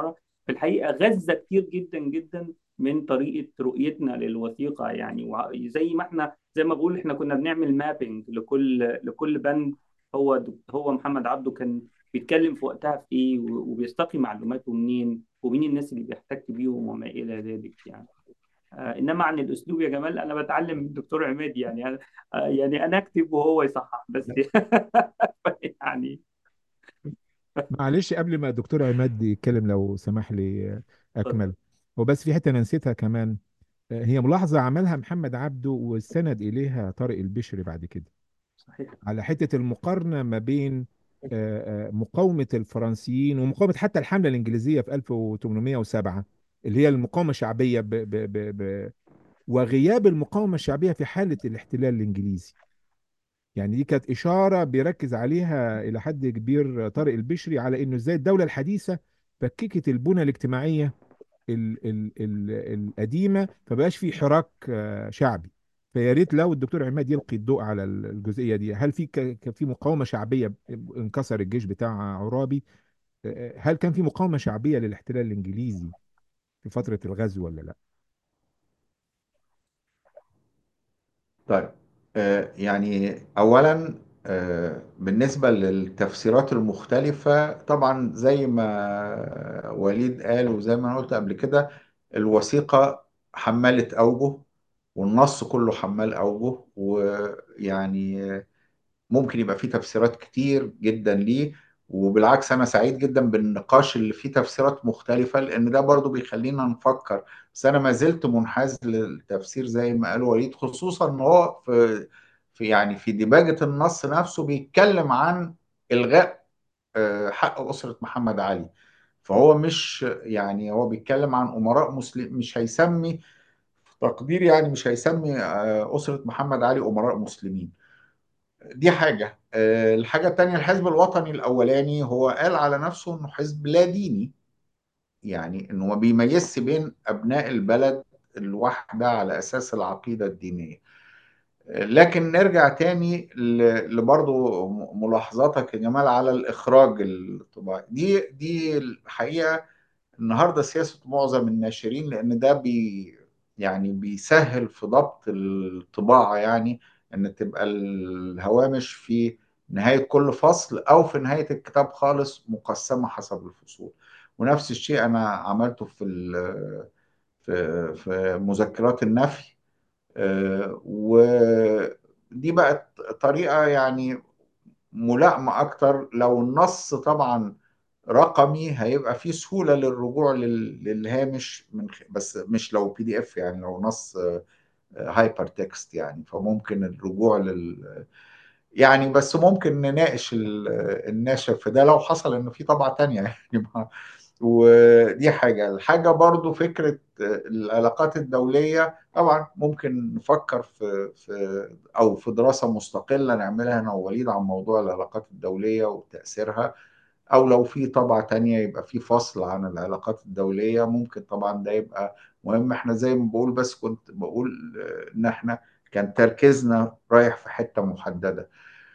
في الحقيقة غذى كتير جدا جدا من طريقة رؤيتنا للوثيقة يعني. وع- زي ما احنا زي ما بقول احنا كنا بنعمل مابينج لكل لكل بند. هو هو محمد عبده كان بيتكلم في وقتها في ايه، و- وبيستقي معلوماته منين، ومين الناس اللي بيحتك بيهم وما إلى ذلك يعني. آه انما عن الاسلوب يا جمال انا بتعلم من الدكتور عماد يعني. أنا آه يعني انا اكتب وهو يصحح بس يعني. معلش قبل ما الدكتور عماد يتكلم لو سمح لي آه، اكمل. هو بس في حته انا نسيتها كمان. آه، هي ملاحظه عملها محمد عبده واستند اليها طارق البشري بعد كده، صحيح. على حته المقارنه ما بين آه، آه، مقاومه الفرنسيين ومقاومه حتى الحمله الانجليزيه في ألف وثمانمائة وسبعة، اللي هي المقاومه الشعبيه ب ب ب ب وغياب المقاومه الشعبيه في حاله الاحتلال الانجليزي. يعني دي كانت إشارة بيركز عليها إلى حد كبير طارق البشري، على إنه إزاي الدولة الحديثة فككت البنى الاجتماعية ال ال ال القديمة، فبقاش في حراك آه، شعبي. فيا ريت لو الدكتور عماد يلقي الضوء على ال- الجزئية دي. هل في ك- كان في مقاومة شعبية انكسر الجيش بتاع عرابي؟ آه، هل كان في مقاومة شعبية للاحتلال الإنجليزي في فترة الغزو ولا لا؟ طيب، آه، يعني أولا، آه، بالنسبة للتفسيرات المختلفة، طبعا زي ما وليد قال وزي ما أنا قلت قبل كده، الوثيقة حمالة أوجه، والنص كله حمال أوجه، ويعني ممكن يبقى فيه تفسيرات كتير جدا ليه. وبالعكس انا سعيد جدا بالنقاش اللي فيه تفسيرات مختلفة، لان ده برضو بيخلينا نفكر. بس انا ما زلت منحاز للتفسير زي ما قال وليد، خصوصا ان هو في في يعني في ديباجة النص نفسه بيتكلم عن الغاء آه، حق أسرة محمد علي. فهو مش يعني هو بيتكلم عن أمراء مسلم، مش هيسمي تقدير يعني مش هيسمي آه، أسرة محمد علي أمراء مسلمين. دي حاجة. آه، الحاجة التانية، الحزب الوطني الأولاني هو قال على نفسه إنه حزب لا ديني، يعني إنه ما بيميزش بين أبناء البلد الواحدة على أساس العقيدة الدينية. آه، لكن نرجع تاني ل- لبرضو ملاحظاتك يا جمال على الإخراج الطباعي. دي دي الحقيقة النهارده سياسة معظم الناشرين، لأن ده بي يعني بيسهل في ضبط الطباعة، يعني إن تبقى الهوامش في نهاية كل فصل أو في نهاية الكتاب خالص مقسمة حسب الفصول. ونفس الشيء أنا عملته في ال- في في مذكرات النفي. آه، ودي بقت طريقة يعني ملائمة أكتر. لو النص طبعا رقمي هيبقى فيه سهولة للرجوع لل- للهامش من خ- بس مش لو بي دي اف، يعني لو نص هايبر تكست يعني، فممكن الرجوع لل يعني. بس ممكن نناقش ال- الناشر في ده لو حصل انه في طبعة تانية يعني ما- ودي حاجة. الحاجة برضو فكرة العلاقات الدولية، طبعا ممكن نفكر في في أو في دراسة مستقلة نعملها أنا ووليد عن موضوع العلاقات الدولية وتأثيرها. او لو في طبعة تانية يبقى في فصل عن العلاقات الدولية، ممكن طبعا ده يبقى مهم. احنا زي ما بقول، بس كنت بقول آه، ان احنا كان تركيزنا رايح في حتة محددة.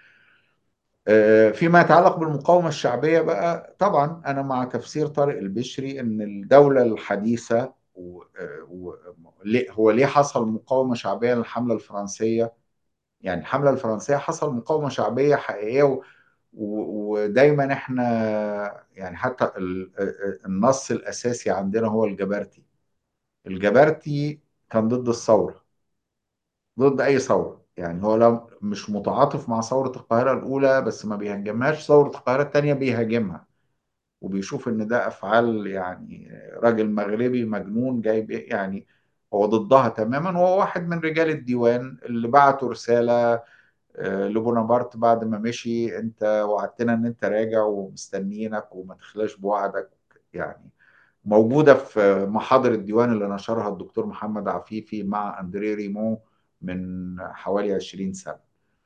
آه، فيما يتعلق بالمقاومة الشعبية بقى، طبعا انا مع تفسير طارق البشري ان الدولة الحديثة و- آه، و- ليه- هو ليه حصل مقاومة شعبية للحملة الفرنسية. يعني الحملة الفرنسية حصل مقاومة شعبية حقيقية، و- و- ودايما احنا يعني حتى ال- النص الأساسي عندنا هو الجبرتي. الجبرتي كان ضد الثورة، ضد أي ثورة. يعني هو لا مش متعاطف مع ثورة القاهرة الأولى بس ما بيهاجمهاش، ثورة القاهرة الثانية بيهاجمها، وبيشوف إن ده أفعال يعني راجل مغربي مجنون جاي بي- يعني هو ضدها تماما. وهو واحد من رجال الديوان اللي بعتوا رسالة آه، لبونابرت بعد ما مشي: انت وعدتنا ان انت راجع ومستنيينك وما تخلاش بوعدك. يعني موجودة في محاضر الديوان اللي نشرها الدكتور محمد عفيفي مع أندري ريمون من حوالي عشرين سنة.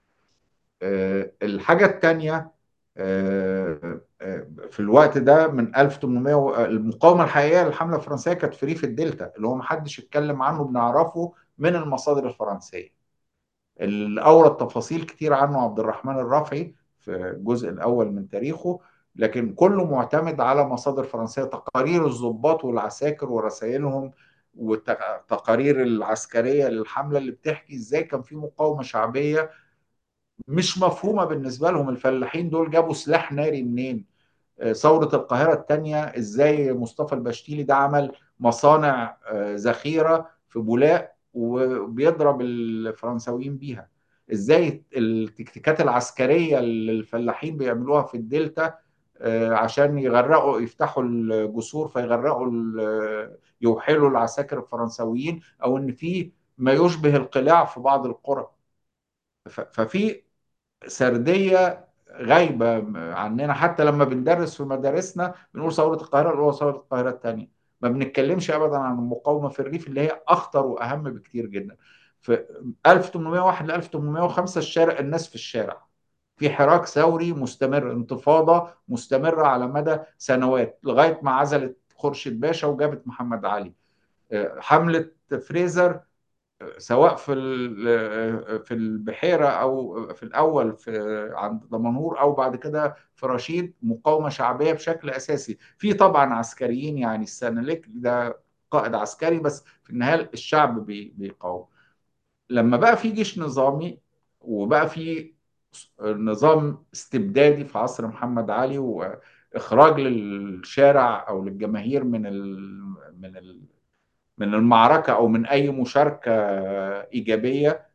آه، الحاجة التانية، آه، آه، في الوقت ده من ألف وثمانمائة و- المقاومة الحقيقية للحملة الفرنسية كانت في ريف الدلتا، اللي هو محدش اتكلم عنه، بنعرفه من المصادر الفرنسية اللي أورد تفاصيل كتير عنه عبد الرحمن الرافعي في الجزء الأول من تاريخه. لكن كله معتمد على مصادر فرنسية. تقارير الضباط والعساكر ورسائلهم والتقارير العسكرية للحملة اللي بتحكي ازاي كان في مقاومة شعبية مش مفهومة بالنسبة لهم. الفلاحين دول جابوا سلاح ناري منين؟ آه، ثورة القاهرة الثانية ازاي مصطفى البشتيلي ده عمل مصانع آه، ذخيرة في بولاق وبيضرب الفرنساويين بيها؟ ازاي التكتيكات العسكرية اللي الفلاحين بيعملوها في الدلتا آه، عشان يغرقوا يفتحوا الجسور فيغرقوا ال- يوحلوا العساكر الفرنساويين، او ان في ما يشبه القلاع في بعض القرى. ف- ففي سرديه غايبه عننا. حتى لما بندرس في مدارسنا بنقول ثوره القاهره الاولى وثوره القاهره الثانيه، ما بنتكلمش ابدا عن المقاومه في الريف اللي هي اخطر واهم بكتير جدا. في ألف وثمانمائة وواحد ل ألف وثمانمائة وخمسة الشارع، الناس في الشارع في حراك ثوري مستمر، انتفاضه مستمره على مدى سنوات لغايه ما عزلت خورشيد باشا وجابت محمد علي. حمله فريزر سواء في في البحيره او في الاول في عند دمنهور او بعد كده في رشيد، مقاومه شعبيه بشكل اساسي. في طبعا عسكريين، يعني السنلك ده قائد عسكري، بس في النهايه الشعب بي- بيقاوم. لما بقى في جيش نظامي وبقى في نظام استبدادي في عصر محمد علي واخراج للشارع او للجماهير من ال من ال من المعركه او من اي مشاركه ايجابيه،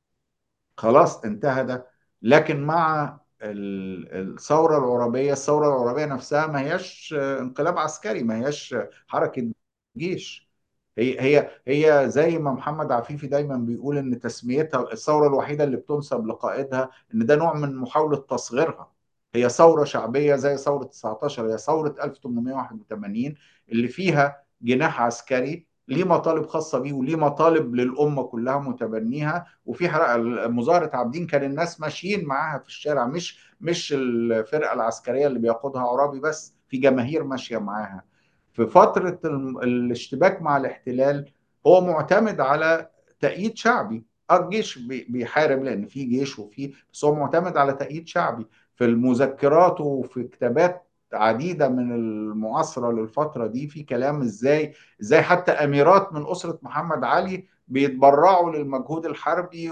خلاص انتهى ده. لكن مع ال- الثورة العربية، الثورة العربية نفسها ما هياش انقلاب عسكري، ما هياش حركة جيش. هي هي هي زي ما محمد عفيفي دايما بيقول ان تسميتها الثورة الوحيدة اللي بتنسب لقائدها ان ده نوع من محاولة تصغيرها. هي ثورة شعبية زي ثورة تسعتاشر، هي ثورة ألف وثمانمائة وواحد وثمانين اللي فيها جناح عسكري ليه مطالب خاصة بيه وليه مطالب للأمة كلها متبنيها. وفي حرق مظاهره عابدين كان الناس ماشيين معاها في الشارع، مش مش الفرقه العسكريه اللي بيقودها عرابي بس، في جماهير ماشيه معاها. في فتره ال- الاشتباك مع الاحتلال هو معتمد على تأييد شعبي. اه الجيش بي- بيحارب لان في جيش وفي، بس هو معتمد على تأييد شعبي. في المذكرات وفي كتابات عديدة من المعاصرة للفترة دي في كلام ازاي ازاي حتى اميرات من اسرة محمد علي بيتبرعوا للمجهود الحربي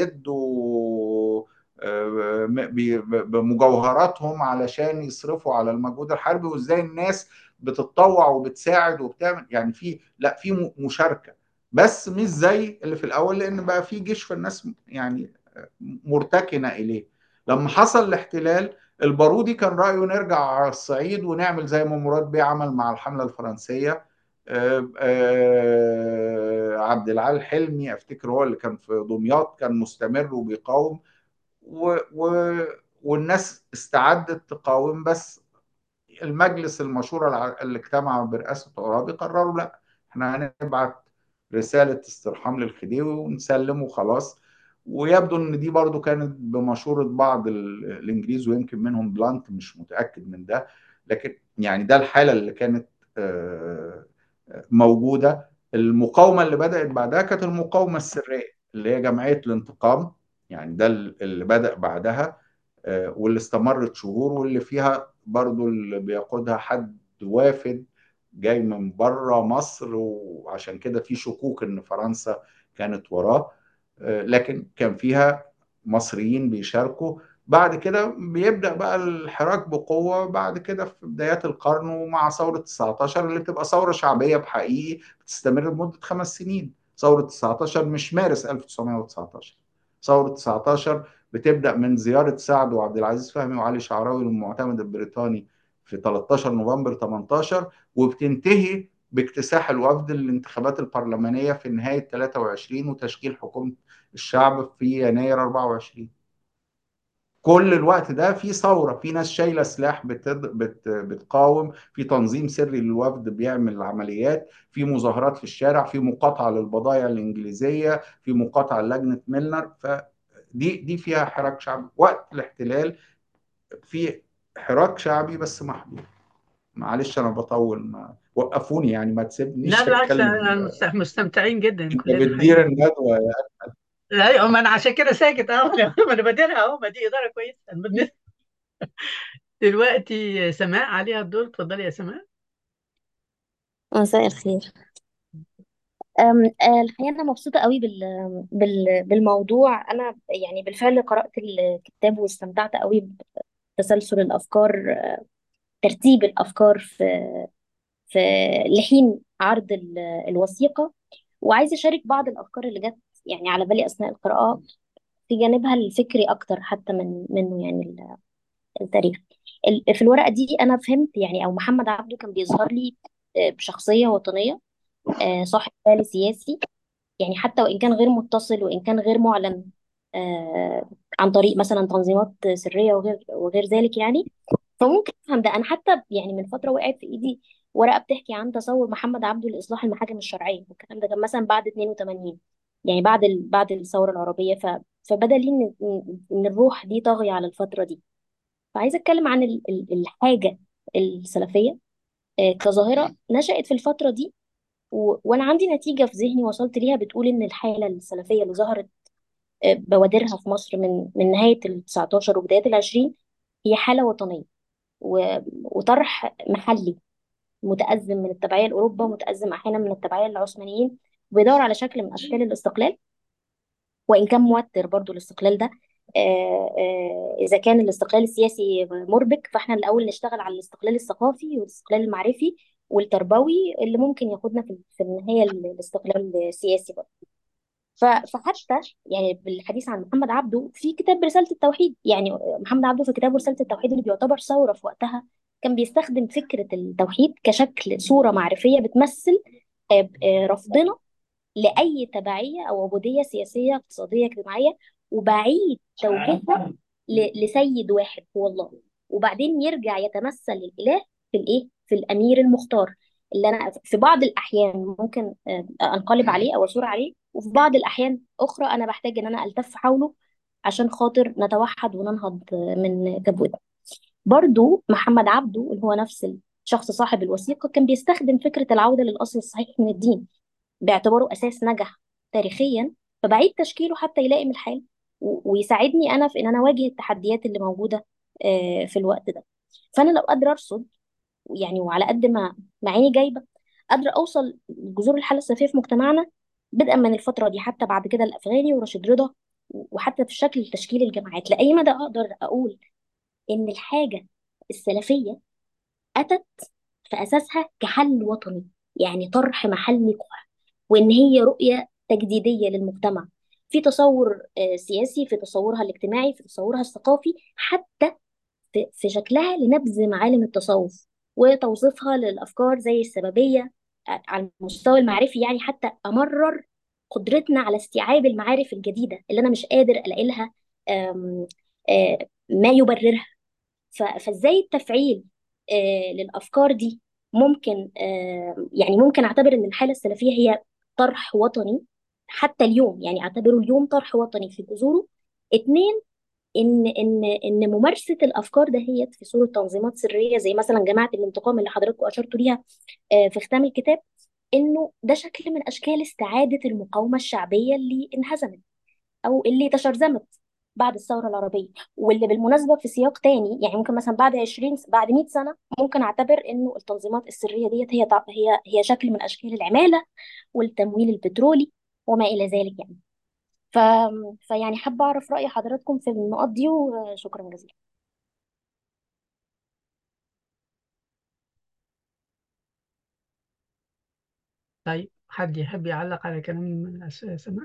وبيدوا آه، بي- بمجوهراتهم علشان يصرفوا على المجهود الحربي، وازاي الناس بتتطوع وبتساعد وبتعمل، يعني في لا في م- مشاركة، بس مش زي اللي في الاول لان بقى في جيش فالناس يعني مرتكنة اليه. لما حصل الاحتلال البارودي كان رأيه نرجع على الصعيد ونعمل زي ما مراد بيه عمل مع الحملة الفرنسية. آه، آه، عبد العال حلمي افتكر هو اللي كان في دمياط كان مستمر وبيقاوم و و والناس استعدت تقاوم. بس المجلس المشورة الع- اللي اجتمع برئاسة عرابي قرروا لا، احنا هنبعت رسالة استرحام للخديوي ونسلم وخلاص. ويبدو ان دي برضو كانت بمشورة بعض ال- الانجليز ويمكن منهم بلانت، مش متأكد من ده. لكن يعني ده الحالة اللي كانت آه، آه، موجودة. المقاومة اللي بدأت بعدها كانت المقاومة السرية اللي هي جمعية الانتقام، يعني ده اللي بدأ بعدها آه، واللي استمرت شهور، واللي فيها برضو اللي بيقودها حد وافد جاي من بره مصر، وعشان كده في شكوك ان فرنسا كانت وراه. آه، لكن كان فيها مصريين بيشاركوا. بعد كده بيبدأ بقى الحراك بقوة بعد كده في بدايات القرن ومع ثورة تسعتاشر اللي بتبقى ثورة شعبية بحقيقي بتستمر لمدة خمس سنين. ثورة تسعتاشر مش مارس ألف وتسعمائة وتسعة عشر، ثورة تسعتاشر بتبدأ من زيارة سعد وعبد العزيز فهمي وعلي شعراوي للمعتمد البريطاني في تلتاشر نوفمبر تمنتاشر، وبتنتهي باكتساح الوفد للانتخابات البرلمانية في نهاية تلاتة وعشرين وتشكيل حكومة الشعب في يناير أربعة وعشرين. كل الوقت ده في ثورة، في ناس شايلة سلاح بتد... بت... بتقاوم، في تنظيم سري للوفد بيعمل عمليات، في مظاهرات في الشارع، في مقاطعة للبضائع الإنجليزية، في مقاطعة لجنة ميلنر. فدي دي فيها حراك شعبي. وقت الاحتلال في حراك شعبي بس محدود. معلش أنا بطول، ما وقفوني يعني ما لا تسيبنيش بالعكس، أتكلم. أنا مست- مستمتعين جدا أنت كلنا بتدير حقيقي. الندوة. لا أيوة، ما انا عشان كده ساكت اهو. ما انا بديرها اهو، ما دي اداره كويسه بالنسبه. دلوقتي سماء عليها الدور، اتفضلي يا سماء. مساء الخير. أم، آه، الحقيقة أنا مبسوطة قوي بال بال بالموضوع. أنا يعني بالفعل قرأت الكتاب واستمتعت قوي بتسلسل الأفكار، ترتيب الأفكار في في لحين عرض ال- الوثيقة. وعايزة أشارك بعض الأفكار اللي جت يعني على بالي أثناء القراءة، في جانبها الفكري أكتر حتى من منه يعني ال- التاريخ. ال- في الورقة دي أنا فهمت يعني، أو محمد عبده كان بيظهر لي آه، بشخصية وطنية، آه، صاحب بالي سياسي، يعني حتى وإن كان غير متصل وإن كان غير معلن آه، عن طريق مثلا تنظيمات سرية وغير وغير ذلك يعني. فممكن أفهم ده. أنا حتى يعني من فترة وقعت في إيدي ورقة بتحكي عن تصور محمد عبده لإصلاح المحاكم الشرعية، والكلام ده كان مثلا بعد اتنين وتمانين، يعني بعد ال... بعد الثورة العربية. ف... فبدا لي إن إن الروح دي طاغية على الفترة دي. فعايزة أتكلم عن ال... ال- الحاجة السلفية آه، كظاهرة نشأت في الفترة دي. و... وانا عندي نتيجه في ذهني وصلت ليها بتقول ان الحاله السلفيه اللي ظهرت آه، بوادرها في مصر من من نهايه ال تسعتاشر وبدايه ال عشرين هي حاله وطنيه، و... وطرح محلي متأزم من التبعيه لاوروبا، متأزم احيانا من التبعيه للعثمانيين، وبيدور على شكل من اشكال الاستقلال، وان كان موتر برضو الاستقلال ده. آه، آه، اذا كان الاستقلال السياسي مربك، فاحنا الاول نشتغل على الاستقلال الثقافي والاستقلال المعرفي والتربوي اللي ممكن ياخدنا في في النهايه الاستقلال السياسي برضه. ف- فحتى يعني بالحديث عن محمد عبده في كتاب رسالة التوحيد، يعني محمد عبده في كتابه رسالة التوحيد اللي بيعتبر ثورة في وقتها، كان بيستخدم فكرة التوحيد كشكل صورة معرفية بتمثل آه، آه، رفضنا لأي تبعية أو عبودية سياسية اقتصادية اجتماعية، وبعيد توجيهها ل- لسيد واحد هو الله، وبعدين يرجع يتمثل الإله في الإيه؟ في الأمير المختار، اللي أنا في بعض الأحيان ممكن آه، أنقلب عليه أو أثور عليه، وفي بعض الأحيان أخرى أنا بحتاج إن أنا ألتف حوله عشان خاطر نتوحد وننهض من كبوته. برضو محمد عبده اللي هو نفس الشخص صاحب الوثيقة كان بيستخدم فكرة العودة للأصل الصحيح من الدين باعتباره أساس نجح تاريخيا، فبعيد تشكيله حتى يلائم الحال و- ويساعدني أنا في إن أنا أواجه التحديات اللي موجودة آه، في الوقت ده. فأنا لو قادرة أرصد يعني، وعلى قد ما ما عيني جايبة، قادرة أوصل لجذور الحالة السياسية في مجتمعنا بدءا من الفترة دي حتى بعد كده الأفغاني ورشيد رضا، وحتى في شكل تشكيل الجامعات، لأي مدى أقدر أقول إن الحاجة السلفية أتت في أساسها كحل وطني، يعني طرح محلي، وان هي رؤيه تجديديه للمجتمع في تصور آه، سياسي، في تصورها الاجتماعي، في تصورها الثقافي، حتى في في شكلها لنبذ معالم التصوف وتوظيفها للافكار زي السببيه آه، على المستوى المعرفي، يعني حتى امرر قدرتنا على استيعاب المعارف الجديده اللي انا مش قادر الاقي لها آم، آه، ما يبررها. ف- فازاي التفعيل آه، للافكار دي ممكن آه، يعني ممكن اعتبر ان الحاله السلفيه هي طرح وطني حتى اليوم، يعني اعتبره اليوم طرح وطني في جذوره. اتنين، ان ان ان ممارسه الافكار دهيت في صوره تنظيمات سريه زي مثلا جماعه الانتقام اللي حضراتكم اشرتوا ليها آه، في ختام الكتاب، انه ده شكل من اشكال استعاده المقاومه الشعبيه اللي انهزمت او اللي تشرذمت بعد الثوره العربيه. واللي بالمناسبه في سياق تاني، يعني ممكن مثلا بعد عشرين س- بعد مية سنه ممكن اعتبر انه التنظيمات السريه ديت هي تع- هي هي شكل من اشكال العماله والتمويل البترولي وما الى ذلك يعني. ف فيعني حابه اعرف راي حضراتكم في النقط دي، وشكرا جزيلا. طيب حد يحب يعلق على كلام أس- سماء؟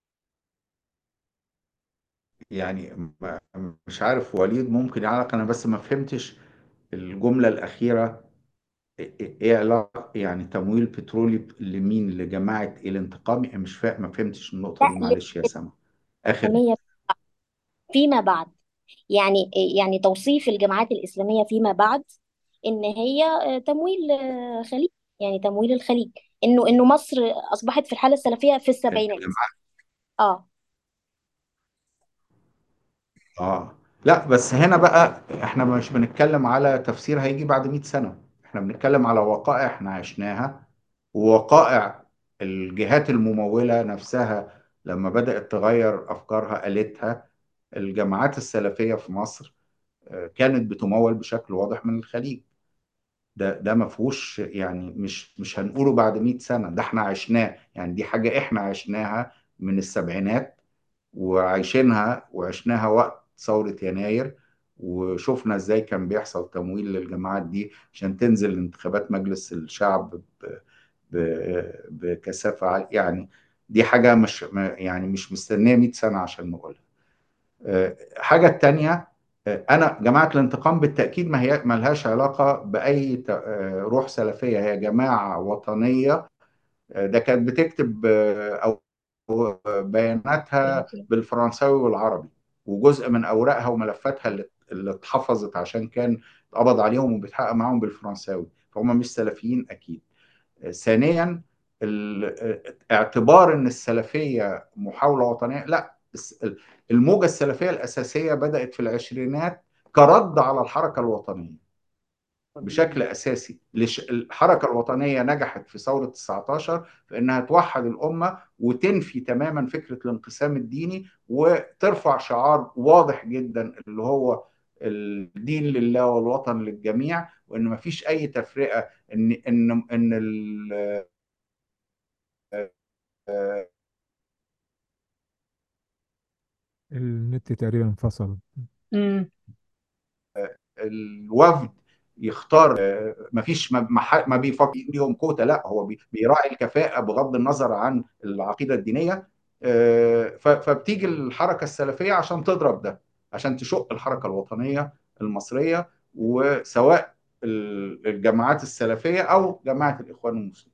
يعني م- مش عارف وليد ممكن يعلق، انا بس ما فهمتش الجملة الأخيرة. ايه إيه علاقة يعني تمويل بترولي لمين؟ لجماعة إيه؟ الانتقام؟ يعني مش فاهم، ما فهمتش النقطة دي، لا، معلش يا سما. آخر. الإسلامية فيما بعد، يعني يعني توصيف الجماعات الإسلامية فيما بعد إن هي آه، تمويل آه، خليج، يعني تمويل الخليج، إنه إنه مصر أصبحت في الحالة السلفية في السبعينات. الجماعة. اه. اه لا، بس هنا بقى احنا مش بنتكلم على تفسير هيجي بعد مئة سنة، احنا بنتكلم على وقائع احنا عشناها، ووقائع الجهات الممولة نفسها لما بدأت تغير أفكارها قالتها. الجماعات السلفية في مصر كانت بتمول بشكل واضح من الخليج. ده ده ما فيهوش يعني، مش مش هنقوله بعد مئة سنة، ده احنا عشناه يعني، دي حاجة احنا عشناها من السبعينات وعايشينها وعشناها وقت ثورة يناير، وشفنا ازاي كان بيحصل تمويل للجماعات دي عشان تنزل انتخابات مجلس الشعب ب- ب- بكثافة عالية يعني. دي حاجة مش يعني مش مستنية مئة سنة عشان نقولها. آه، حاجة التانية، آه، أنا جماعة الانتقام بالتأكيد ما هي ما لهاش علاقة بأي ت- آه، روح سلفية، هي جماعة وطنية. آه، ده كانت بتكتب آه، أو بياناتها بالفرنساوي والعربي، وجزء من أوراقها وملفاتها اللي اللي اتحفظت عشان كان اتقبض عليهم وبيتحقق معاهم بالفرنساوي، فهم مش سلفيين أكيد. ثانيا، ال- اعتبار ان السلفيه محاوله وطنيه، لا، الس- الموجه السلفيه الاساسيه بدات في العشرينات كرد على الحركه الوطنيه بشكل اساسي. لش- الحركه الوطنيه نجحت في ثوره تسعتاشر في انها توحد الامه وتنفي تماما فكره الانقسام الديني، وترفع شعار واضح جدا اللي هو الدين لله والوطن للجميع، وان ما فيش اي تفرقه، ان ان ان ال- النت تقريبا انفصل. مم. الوفد يختار، ما فيش ما ما ما بيفكر ليهم كوتا، لا، هو بي- بيراعي الكفاءة بغض النظر عن العقيدة الدينية. آه، ف- فبتيجي الحركة السلفية عشان تضرب ده، عشان تشق الحركة الوطنية المصرية، وسواء ال- الجماعات السلفية أو جماعة الإخوان المسلمين.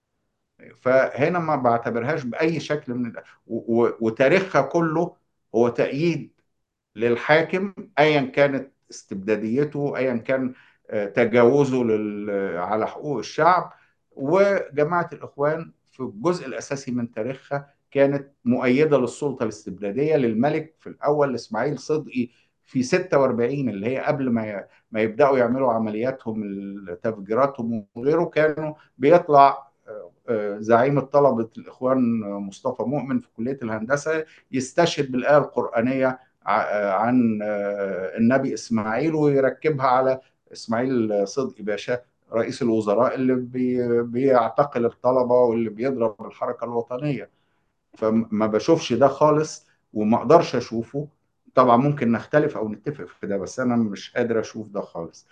فهنا ما بعتبرهاش بأي شكل من ال- و- و- وتاريخها كله هو تأييد للحاكم، ايا كانت استبداديته، ايا كان آه، تجاوزه لل- على حقوق الشعب. وجماعة الإخوان في الجزء الأساسي من تاريخها كانت مؤيدة للسلطة الاستبدادية للملك في الأول إسماعيل صدقي في ستة وأربعين، اللي هي قبل ما ي- ما يبدأوا يعملوا عملياتهم تفجيراتهم وغيره. كانوا بيطلع آه، آه، زعيم الطلبة الإخوان آه، مصطفى مؤمن في كلية الهندسة يستشهد بالآية القرآنية ع- عن آه، النبي إسماعيل، ويركبها على إسماعيل صدقي باشا رئيس الوزراء اللي بي بيعتقل الطلبة واللي بيضرب الحركة الوطنية. فما بشوفش ده خالص، وما اقدرش اشوفه. طبعا ممكن نختلف او نتفق في ده، بس انا مش قادر اشوف ده خالص.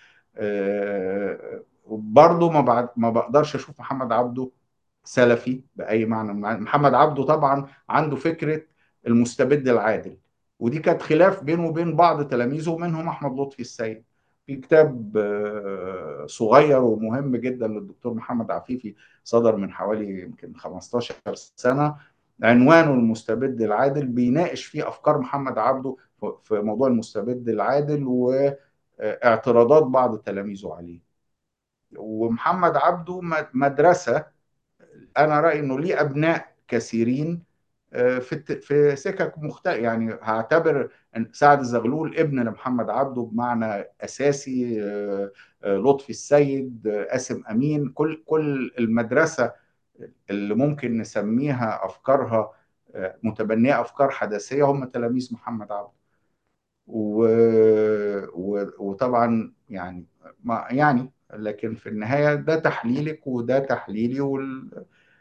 آه، برضه ما بعد ما بقدرش اشوف محمد عبده سلفي باي معنى من المعاني. محمد عبده طبعا عنده فكره المستبد العادل، ودي كانت خلاف بينه وبين بعض تلاميذه منهم احمد لطفي السيد. في كتاب آه، صغير ومهم جدا للدكتور محمد عفيفي صدر من حوالي يمكن خمستاشر سنه، عنوانه المستبد العادل، بيناقش فيه افكار محمد عبده في موضوع المستبد العادل واعتراضات بعض تلاميذه عليه. ومحمد عبده مدرسه، انا رايي انه ليه ابناء كثيرين آه، في الت- في سكك مختلفه. يعني هعتبر ان سعد الزغلول ابن لمحمد عبده بمعنى اساسي، آه، آه، لطفي السيد، آه، قاسم امين، كل كل المدرسه اللي ممكن نسميها افكارها آه، متبنيه افكار حداثيه هم تلاميذ محمد عبده. و... و... وطبعا يعني ما يعني لكن في النهايه ده تحليلك وده تحليلي، وال...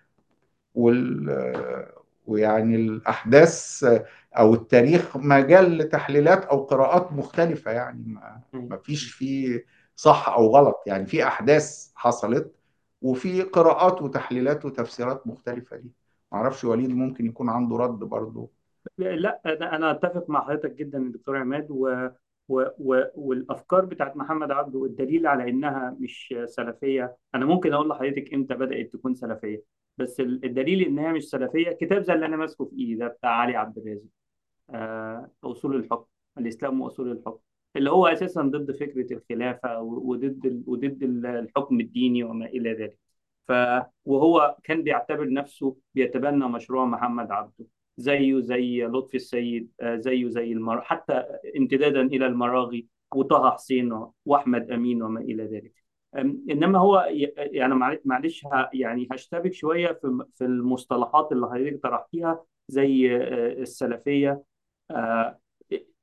وال... ويعني الأحداث أو التاريخ مجال لتحليلات أو قراءات مختلفة، يعني ما ما فيش فيه صح أو غلط، يعني في أحداث حصلت وفي قراءات وتحليلات وتفسيرات مختلفة ليه. معرفش وليد ممكن يكون عنده رد برضه. لا، انا أنا اتفق مع حضرتك جدا يا دكتور عماد، و... و... و... والافكار بتاعت محمد عبده والدليل على انها مش سلفيه، انا ممكن اقول لحضرتك امتى بدات تكون سلفيه. بس ال- الدليل انها مش سلفيه كتاب زي اللي انا ماسكه في ايدي ده بتاع علي عبد الرازق، آه، اصول الحكم، الاسلام واصول الحكم، اللي هو اساسا ضد فكره الخلافه و- وضد ال- وضد ال- الحكم الديني وما الى ذلك. ف وهو كان بيعتبر نفسه بيتبنى مشروع محمد عبده، زيه زي لطفي السيد، آه، زيه زي المر... حتى امتدادا الى المراغي وطه حسين واحمد امين وما الى ذلك. أم- انما هو ي- يعني معل- معلش ه- يعني هشتبك شويه في في المصطلحات اللي حضرتك طرحتيها زي آه، السلفيه. آه،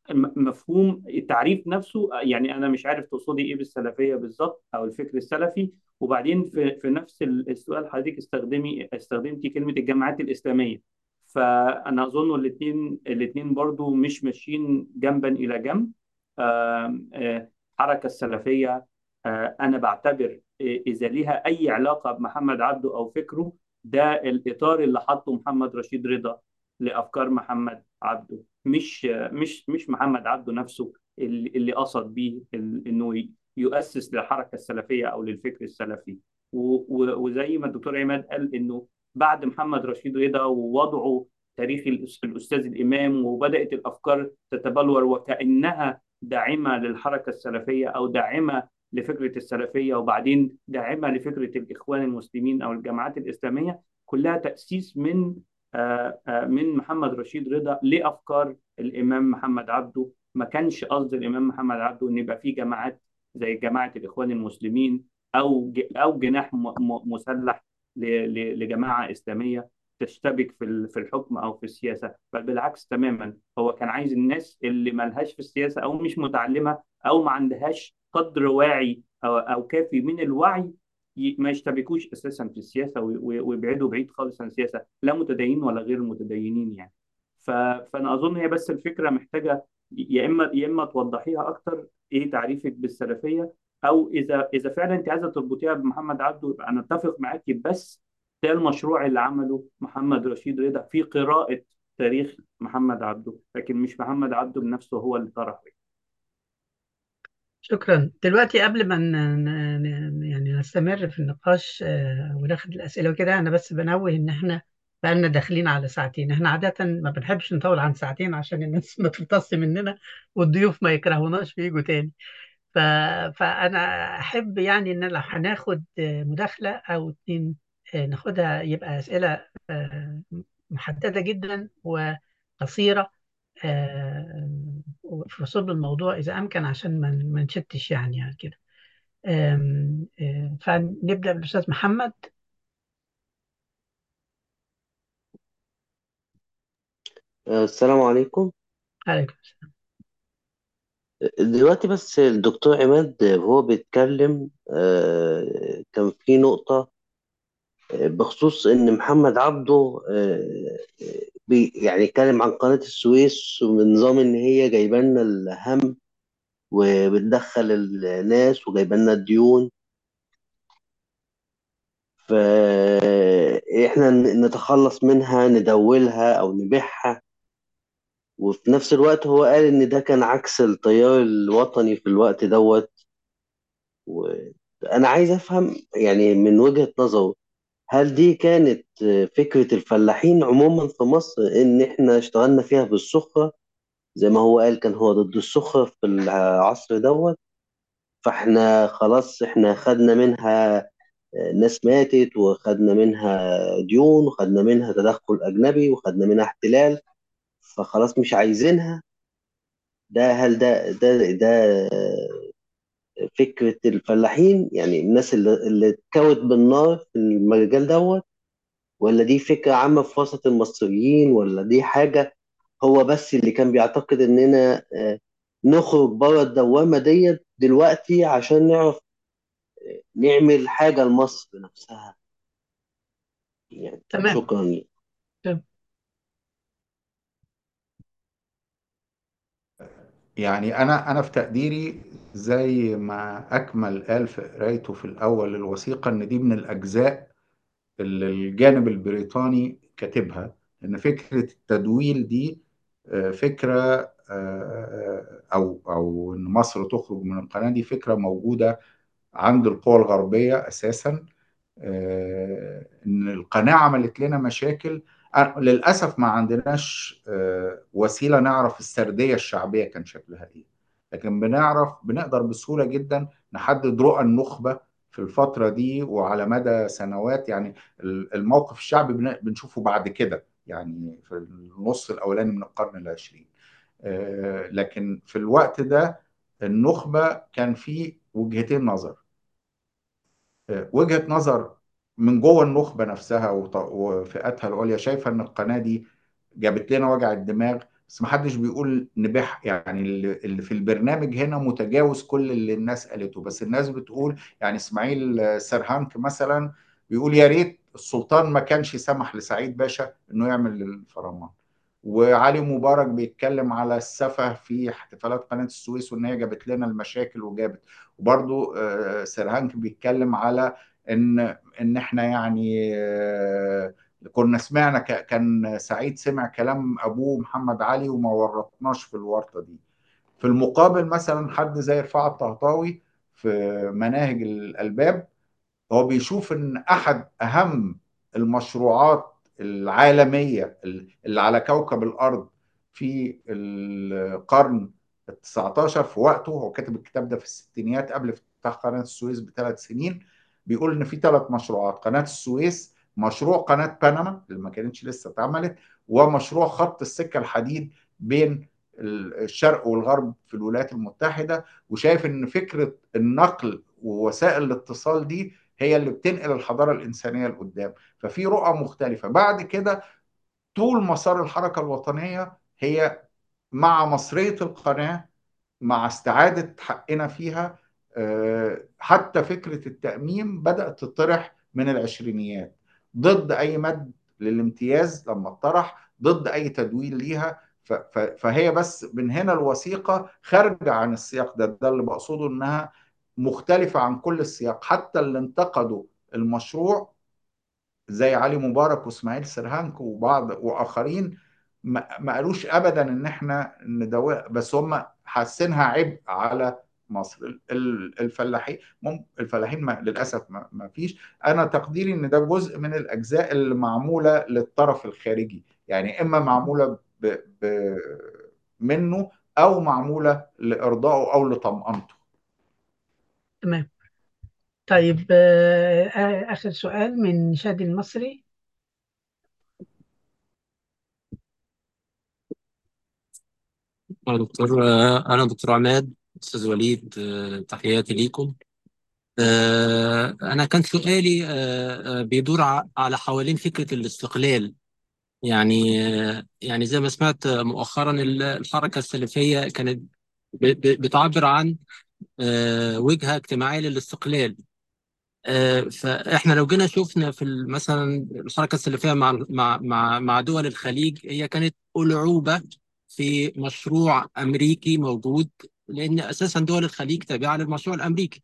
م- مفهوم التعريف نفسه. يعني انا مش عارف تقصدي ايه بالسلفيه بالظبط او الفكر السلفي. وبعدين في في نفس ال- السؤال حضرتك استخدمي استخدمتي كلمه الجماعات الاسلاميه. فانا اظن الاثنين الاثنين برضو مش ماشيين جنبا الى جنب. آم، آه، الحركه السلفيه، آه، انا بعتبر آه، اذا ليها اي علاقه بمحمد عبده او فكره، ده الاطار اللي حطه محمد رشيد رضا لافكار محمد عبده، مش مش مش محمد عبده نفسه اللي اللي قصد بيه ال- انه ي- يؤسس للحركه السلفيه او للفكر السلفي. و- و- وزي ما الدكتور عماد قال انه بعد محمد رشيد رضا ووضعه تاريخ الأس- الاستاذ الامام، وبدات الافكار تتبلور وكانها داعمه للحركه السلفيه او داعمه لفكره السلفيه، وبعدين داعمه لفكره الاخوان المسلمين او الجماعات الاسلاميه، كلها تاسيس من آه، آه، من محمد رشيد رضا لافكار الامام محمد عبده. ما كانش قصد الامام محمد عبده ان يبقى في جماعات زي جماعه الاخوان المسلمين او ج- او جناح م- م- مسلح ل- ل- لجماعه اسلاميه تشتبك في ال- في الحكم او في السياسه، بل بالعكس تماما. هو كان عايز الناس اللي ملهاش في السياسه او مش متعلمه او ما عندهاش قدر واعي او او كافي من الوعي ي- ما يشتبكوش اساسا في السياسه وي- وي- ويبعدوا بعيد خالص عن السياسه، لا متدينين ولا غير متدينين يعني. ف... فانا اظن هي بس الفكره محتاجه يا اما يا اما توضحيها اكتر ايه تعريفك بالسلفيه، او اذا اذا فعلا انت عايزه تربطيها بمحمد عبده يبقى انا اتفق معاكي. بس ده المشروع اللي عمله محمد رشيد رضا في قراءه تاريخ محمد عبده، لكن مش محمد عبده بنفسه هو اللي طرحه. شكرا. دلوقتي قبل ما ن... ن... ن- يعني نستمر في النقاش آه، وناخد الأسئلة وكده، أنا بس بنوه إن إحنا بقالنا داخلين على ساعتين. إحنا عادة ما بنحبش نطول عن ساعتين عشان الناس ما تمتص مننا والضيوف ما يكرهوناش ويجوا تاني. ف... فأنا أحب يعني إن لو هناخد آه، مداخلة أو اتنين آه، ناخدها يبقى أسئلة آه، محددة جدا وقصيرة، آه، في صلب الموضوع إذا أمكن، عشان ما ما نشتش يعني يعني كده. آم، آه، فنبدأ بالأستاذ محمد. السلام عليكم. عليكم السلام. دلوقتي بس الدكتور عماد وهو بيتكلم آه، كان في نقطة آه، بخصوص إن محمد عبده آه، بي يعني اتكلم عن قناة السويس ونظام إن هي جايبة لنا الهم وبتدخل الناس وجايبة لنا الديون، فإحنا نتخلص منها ندولها أو نبيعها. وفي نفس الوقت هو قال إن ده كان عكس التيار الوطني في الوقت دوت. وأنا عايز أفهم يعني من وجهة نظره، هل دي كانت فكرة الفلاحين عموما في مصر إن إحنا اشتغلنا فيها بالسخرة زي ما هو قال، كان هو ضد السخرة في العصر دوت، فإحنا خلاص إحنا خدنا منها ناس ماتت وخدنا منها ديون وخدنا منها تدخل أجنبي وخدنا منها احتلال، فخلاص مش عايزينها؟ ده هل ده ده ده فكرة الفلاحين يعني الناس اللي اللي اتكوت بالنار في المجال دوت، ولا دي فكرة عامة في وسط المصريين، ولا دي حاجة هو بس اللي كان بيعتقد إننا آه، نخرج بره الدوامة ديت دلوقتي عشان نعرف نعمل حاجة لمصر نفسها يعني. تمام. شكرا لك. تمام. يعني انا انا في تقديري زي ما اكمل قال في قرايته في الاول الوثيقه ان دي من الاجزاء اللي الجانب البريطاني كاتبها، ان فكره التدويل دي آه، فكره آه، آه، او او ان مصر تخرج من القناه دي فكره موجوده عند القوى الغربيه اساسا. آه، ان القناه عملت لنا مشاكل. آه، للاسف ما عندناش آه، وسيله نعرف السرديه الشعبيه كان شكلها ايه، لكن بنعرف بنقدر بسهوله جدا نحدد رؤى النخبه في الفتره دي وعلى مدى سنوات. يعني الموقف الشعبي بن- بنشوفه بعد كده يعني في النص الاولاني من القرن العشرين. آه، لكن في الوقت ده النخبه كان في وجهتين نظر. وجهة نظر من جوه النخبة نفسها وط- وفئاتها العليا شايفة ان القناة دي جابت لنا وجع الدماغ بس ما حدش بيقول نبيح. يعني اللي اللي في البرنامج هنا متجاوز كل اللي الناس قالته، بس الناس بتقول يعني اسماعيل سرهانك مثلا بيقول يا ريت السلطان ما كانش سمح لسعيد باشا انه يعمل الفرمان. وعلي مبارك بيتكلم على السفه في احتفالات قناه السويس وان هي جابت لنا المشاكل وجابت. وبرضو آه، سرهانك بيتكلم على ان ان احنا يعني آه، كنا سمعنا ك- كان سعيد سمع كلام ابوه محمد علي وما ورطناش في الورطه دي. في المقابل مثلا حد زي رفاعة الطهطاوي في مناهج الألباب هو بيشوف ان احد اهم المشروعات العالمية اللي على كوكب الارض في القرن التاسع عشر في وقته، هو كاتب الكتاب ده في الستينيات قبل افتتاح قناة السويس بثلاث سنين، بيقول ان في ثلاث مشروعات: قناة السويس، مشروع قناة بنما اللي ما كانتش لسه اتعملت، ومشروع خط السكة الحديد بين الشرق والغرب في الولايات المتحدة. وشايف ان فكرة النقل ووسائل الاتصال دي هي اللي بتنقل الحضارة الإنسانية لقدام. ففي رؤى مختلفة. بعد كده طول مسار الحركة الوطنية هي مع مصرية القناة، مع استعادة حقنا فيها. آه، حتى فكرة التأميم بدأت تطرح من العشرينيات، ضد أي مد للامتياز لما اتطرح، ضد أي تدويل ليها. ف- ف- فهي بس من هنا الوثيقة خارجة عن السياق ده. ده اللي بقصده، إنها مختلفة عن كل السياق. حتى اللي انتقدوا المشروع زي علي مبارك واسماعيل سرهانك وبعض واخرين ما ما قالوش ابدا ان احنا ندوق، بس هم حاسينها عبء على مصر. ال- ال- الفلاحين مم الفلاحين ما للاسف ما ما فيش. انا تقديري ان ده جزء من الاجزاء اللي معموله للطرف الخارجي، يعني اما معموله ب ب منه او معموله لارضائه او لطمأنته. تمام. طيب، آه، آه، آخر سؤال من شادي المصري. أنا دكتور آه، أنا دكتور عماد، أستاذ وليد، آه، تحياتي ليكم. آه، أنا كان سؤالي آه، آه، بيدور ع- على حوالين فكرة الاستقلال. يعني آه، يعني زي ما سمعت مؤخرا ال- الحركة السلفية كانت ب- ب- بتعبر عن آه، وجهة اجتماعية للاستقلال. آه، فإحنا لو جينا شفنا في ال- مثلا الحركة السلفية مع مع مع مع دول الخليج، هي كانت ألعوبة في مشروع أمريكي موجود، لأن أساسا دول الخليج تابعة للمشروع الأمريكي.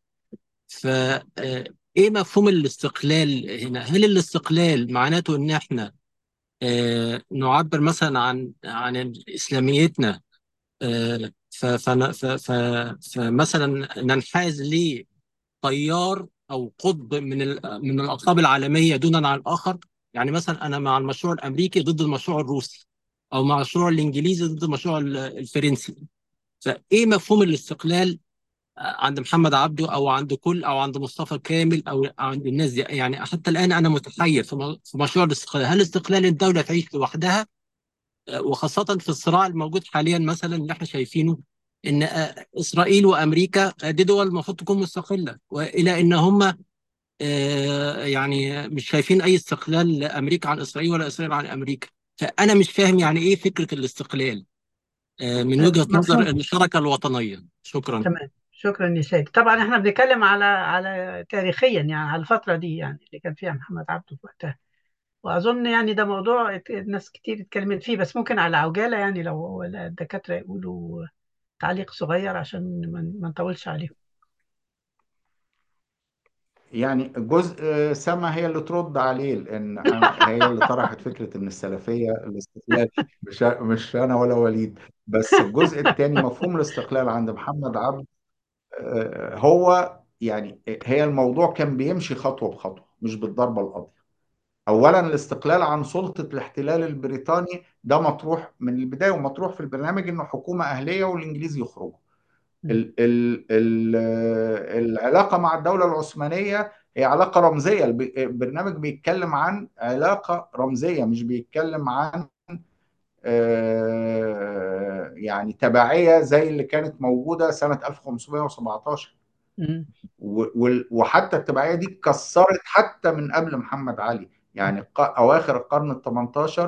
فإيه مفهوم الاستقلال هنا؟ هل الاستقلال معناته إن إحنا آه، نعبر مثلا عن عن إسلاميتنا، آه، ف- فن- ف- ف- فمثلا ننحاز لتيار أو قطب من ال- من الأقطاب العالمية دونا عن الآخر؟ يعني مثلا أنا مع المشروع الأمريكي ضد المشروع الروسي، أو مع المشروع الإنجليزي ضد المشروع ال- الفرنسي. فإيه مفهوم الاستقلال عند محمد عبده، او عند كل، او عند مصطفى كامل، او عند الناس دي؟ يعني حتى الان انا متحير في م- في مشروع الاستقلال. هل استقلال الدوله تعيش لوحدها؟ آه، وخاصه في الصراع الموجود حاليا مثلا اللي احنا شايفينه، ان آه، اسرائيل وامريكا آه، دي دول المفروض تكون مستقله، والى ان هم آه، يعني مش شايفين اي استقلال لامريكا عن اسرائيل ولا اسرائيل عن امريكا. فانا مش فاهم يعني ايه فكره الاستقلال آه، من آه، وجهه نظر مفهوم. الحركه الوطنيه. شكرا. تمام. شكرا يا شادي. طبعا احنا بنتكلم على على تاريخيا، يعني على الفترة دي، يعني اللي كان فيها محمد عبده في وقتها. وأظن يعني ده موضوع ات- ناس كتير اتكلمت فيه، بس ممكن على عجالة، يعني لو الدكاترة يقولوا تعليق صغير عشان ما ما نطولش عليهم. يعني جزء سما هي اللي ترد عليه، لان انا هي اللي طرحت فكره ان السلفيه الاستقلال، مش مش انا ولا وليد. بس الجزء الثاني مفهوم الاستقلال عند محمد عبد، آه، هو يعني هي الموضوع كان بيمشي خطوه بخطوه مش بالضربه القاضيه. اولا الاستقلال عن سلطه الاحتلال البريطاني ده مطروح من البدايه، ومطروح في البرنامج انه حكومه اهليه والانجليز يخرجوا. م- ال ال ال العلاقة مع الدولة العثمانية هي علاقة رمزية. الب- البرنامج بيتكلم عن علاقة رمزية، مش بيتكلم عن آه، يعني تبعية زي اللي كانت موجودة سنة ألف وخمسمائة وسبعة عشر. م- و- وال- وحتى التبعية دي اتكسرت حتى من قبل محمد علي، يعني ق- أواخر القرن ال الثامن عشر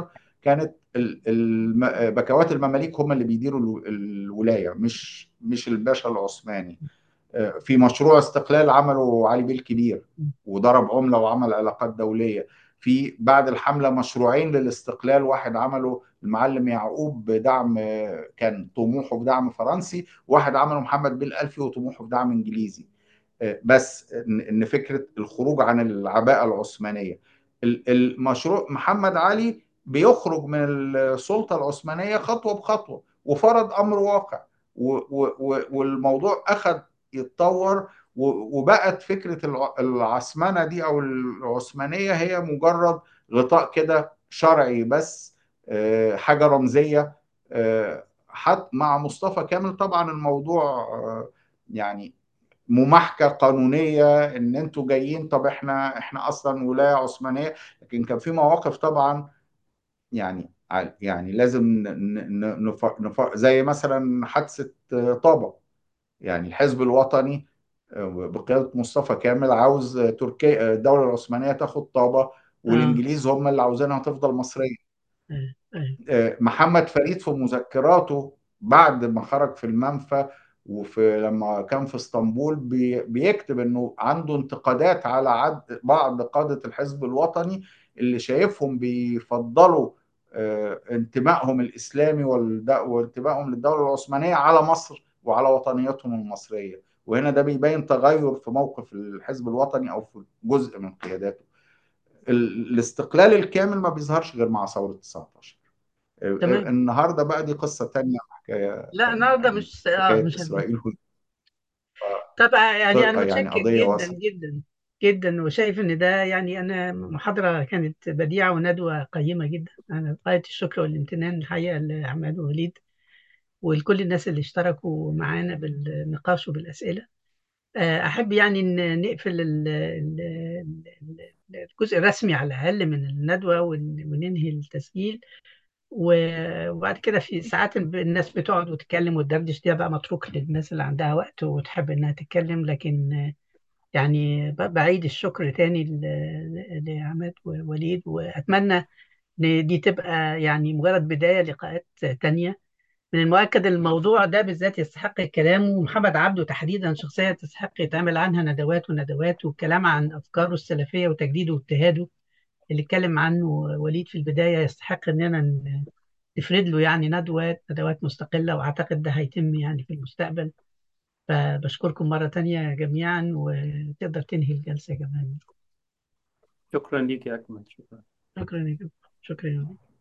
كانت ال- الم- بكوات المماليك هم اللي بيديروا الو- الولايه، مش مش الباشا العثماني. في مشروع استقلال عمله علي بيه الكبير وضرب عملة وعمل علاقات دولية. في بعد الحملة مشروعين للاستقلال، واحد عمله المعلم يعقوب بدعم، كان طموحه بدعم فرنسي، واحد عمله محمد بن الألفي وطموحه بدعم إنجليزي. بس إن إن فكرة الخروج عن العباءة العثمانية. ال- المشروع محمد علي بيخرج من السلطة العثمانية خطوة بخطوة، وفرض أمر واقع، و- و- و- والموضوع أخذ يتطور، و- وبقت فكرة الع- العثمنة دي أو العثمانية هي مجرد غطاء كده شرعي بس، آه، حاجة رمزية. آه، حتى مع مصطفى كامل طبعا الموضوع آه، يعني مماحكة قانونية ان انتوا جايين، طب احنا احنا اصلا ولاية عثمانية. لكن كان في مواقف طبعا يعني يعني لازم ن- ن- نف... نف... زي مثلا حادثة آه، طابة. يعني الحزب الوطني آه، بقيادة مصطفى كامل عاوز تركيا الدولة العثمانية تاخد طابة، اه والإنجليز هم اللي عاوزينها تفضل مصرية. آه، آه. آه، محمد فريد في مذكراته بعد ما خرج في المنفى، وفي لما كان في اسطنبول بي- بيكتب انه عنده انتقادات على عد بعض قادة الحزب الوطني اللي شايفهم بيفضلوا آه، انتمائهم الإسلامي والد- وانتمائهم للدولة العثمانية على مصر وعلى وطنيتهم المصرية. وهنا ده بيبين تغير في موقف الحزب الوطني أو في جزء من قياداته. ال- الاستقلال الكامل ما بيظهرش غير مع ثورة تسعتاشر. تمام. النهارده بقى دي قصة تانية، حكاية لا تانية النهارده يعني مش اه حكاية مش هن... إسرائيل. طب يعني انا يعني متشكر قضية جدا واسعة. جدا جدا، وشايف ان ده يعني انا محاضره كانت بديعه وندوه قيمه جدا. انا غايه الشكر والامتنان الحقيقه لعماد ووليد ولكل الناس اللي اشتركوا معانا بالنقاش وبالاسئله. آه، احب يعني ان نقفل ال- ال- ال- الجزء الرسمي على الاقل من الندوه ون- وننهي التسجيل. و- وبعد كده في ساعات الناس بتقعد وتتكلم وتدردش، ده بقى متروك للناس اللي عندها وقت وتحب انها تتكلم. لكن يعني ب- بعيد الشكر تاني ل- لعماد ووليد، واتمنى ان دي تبقى يعني مجرد بداية لقاءات تانية. من المؤكد الموضوع ده بالذات يستحق الكلام، ومحمد عبده تحديدا شخصية تستحق يتعمل عنها ندوات وندوات، والكلام عن أفكاره السلفية وتجديده واجتهاده اللي اتكلم عنه وليد في البداية يستحق إننا ن- نفرد له يعني ندوات ندوات مستقلة، وأعتقد ده هيتم يعني في المستقبل. فبشكركم مرة تانية جميعا، وتقدر تنهي الجلسة يا جماعة. شكرا ليك يا أكمل، شكرا. شكرا يا جماعة. شكرا يا جماعة.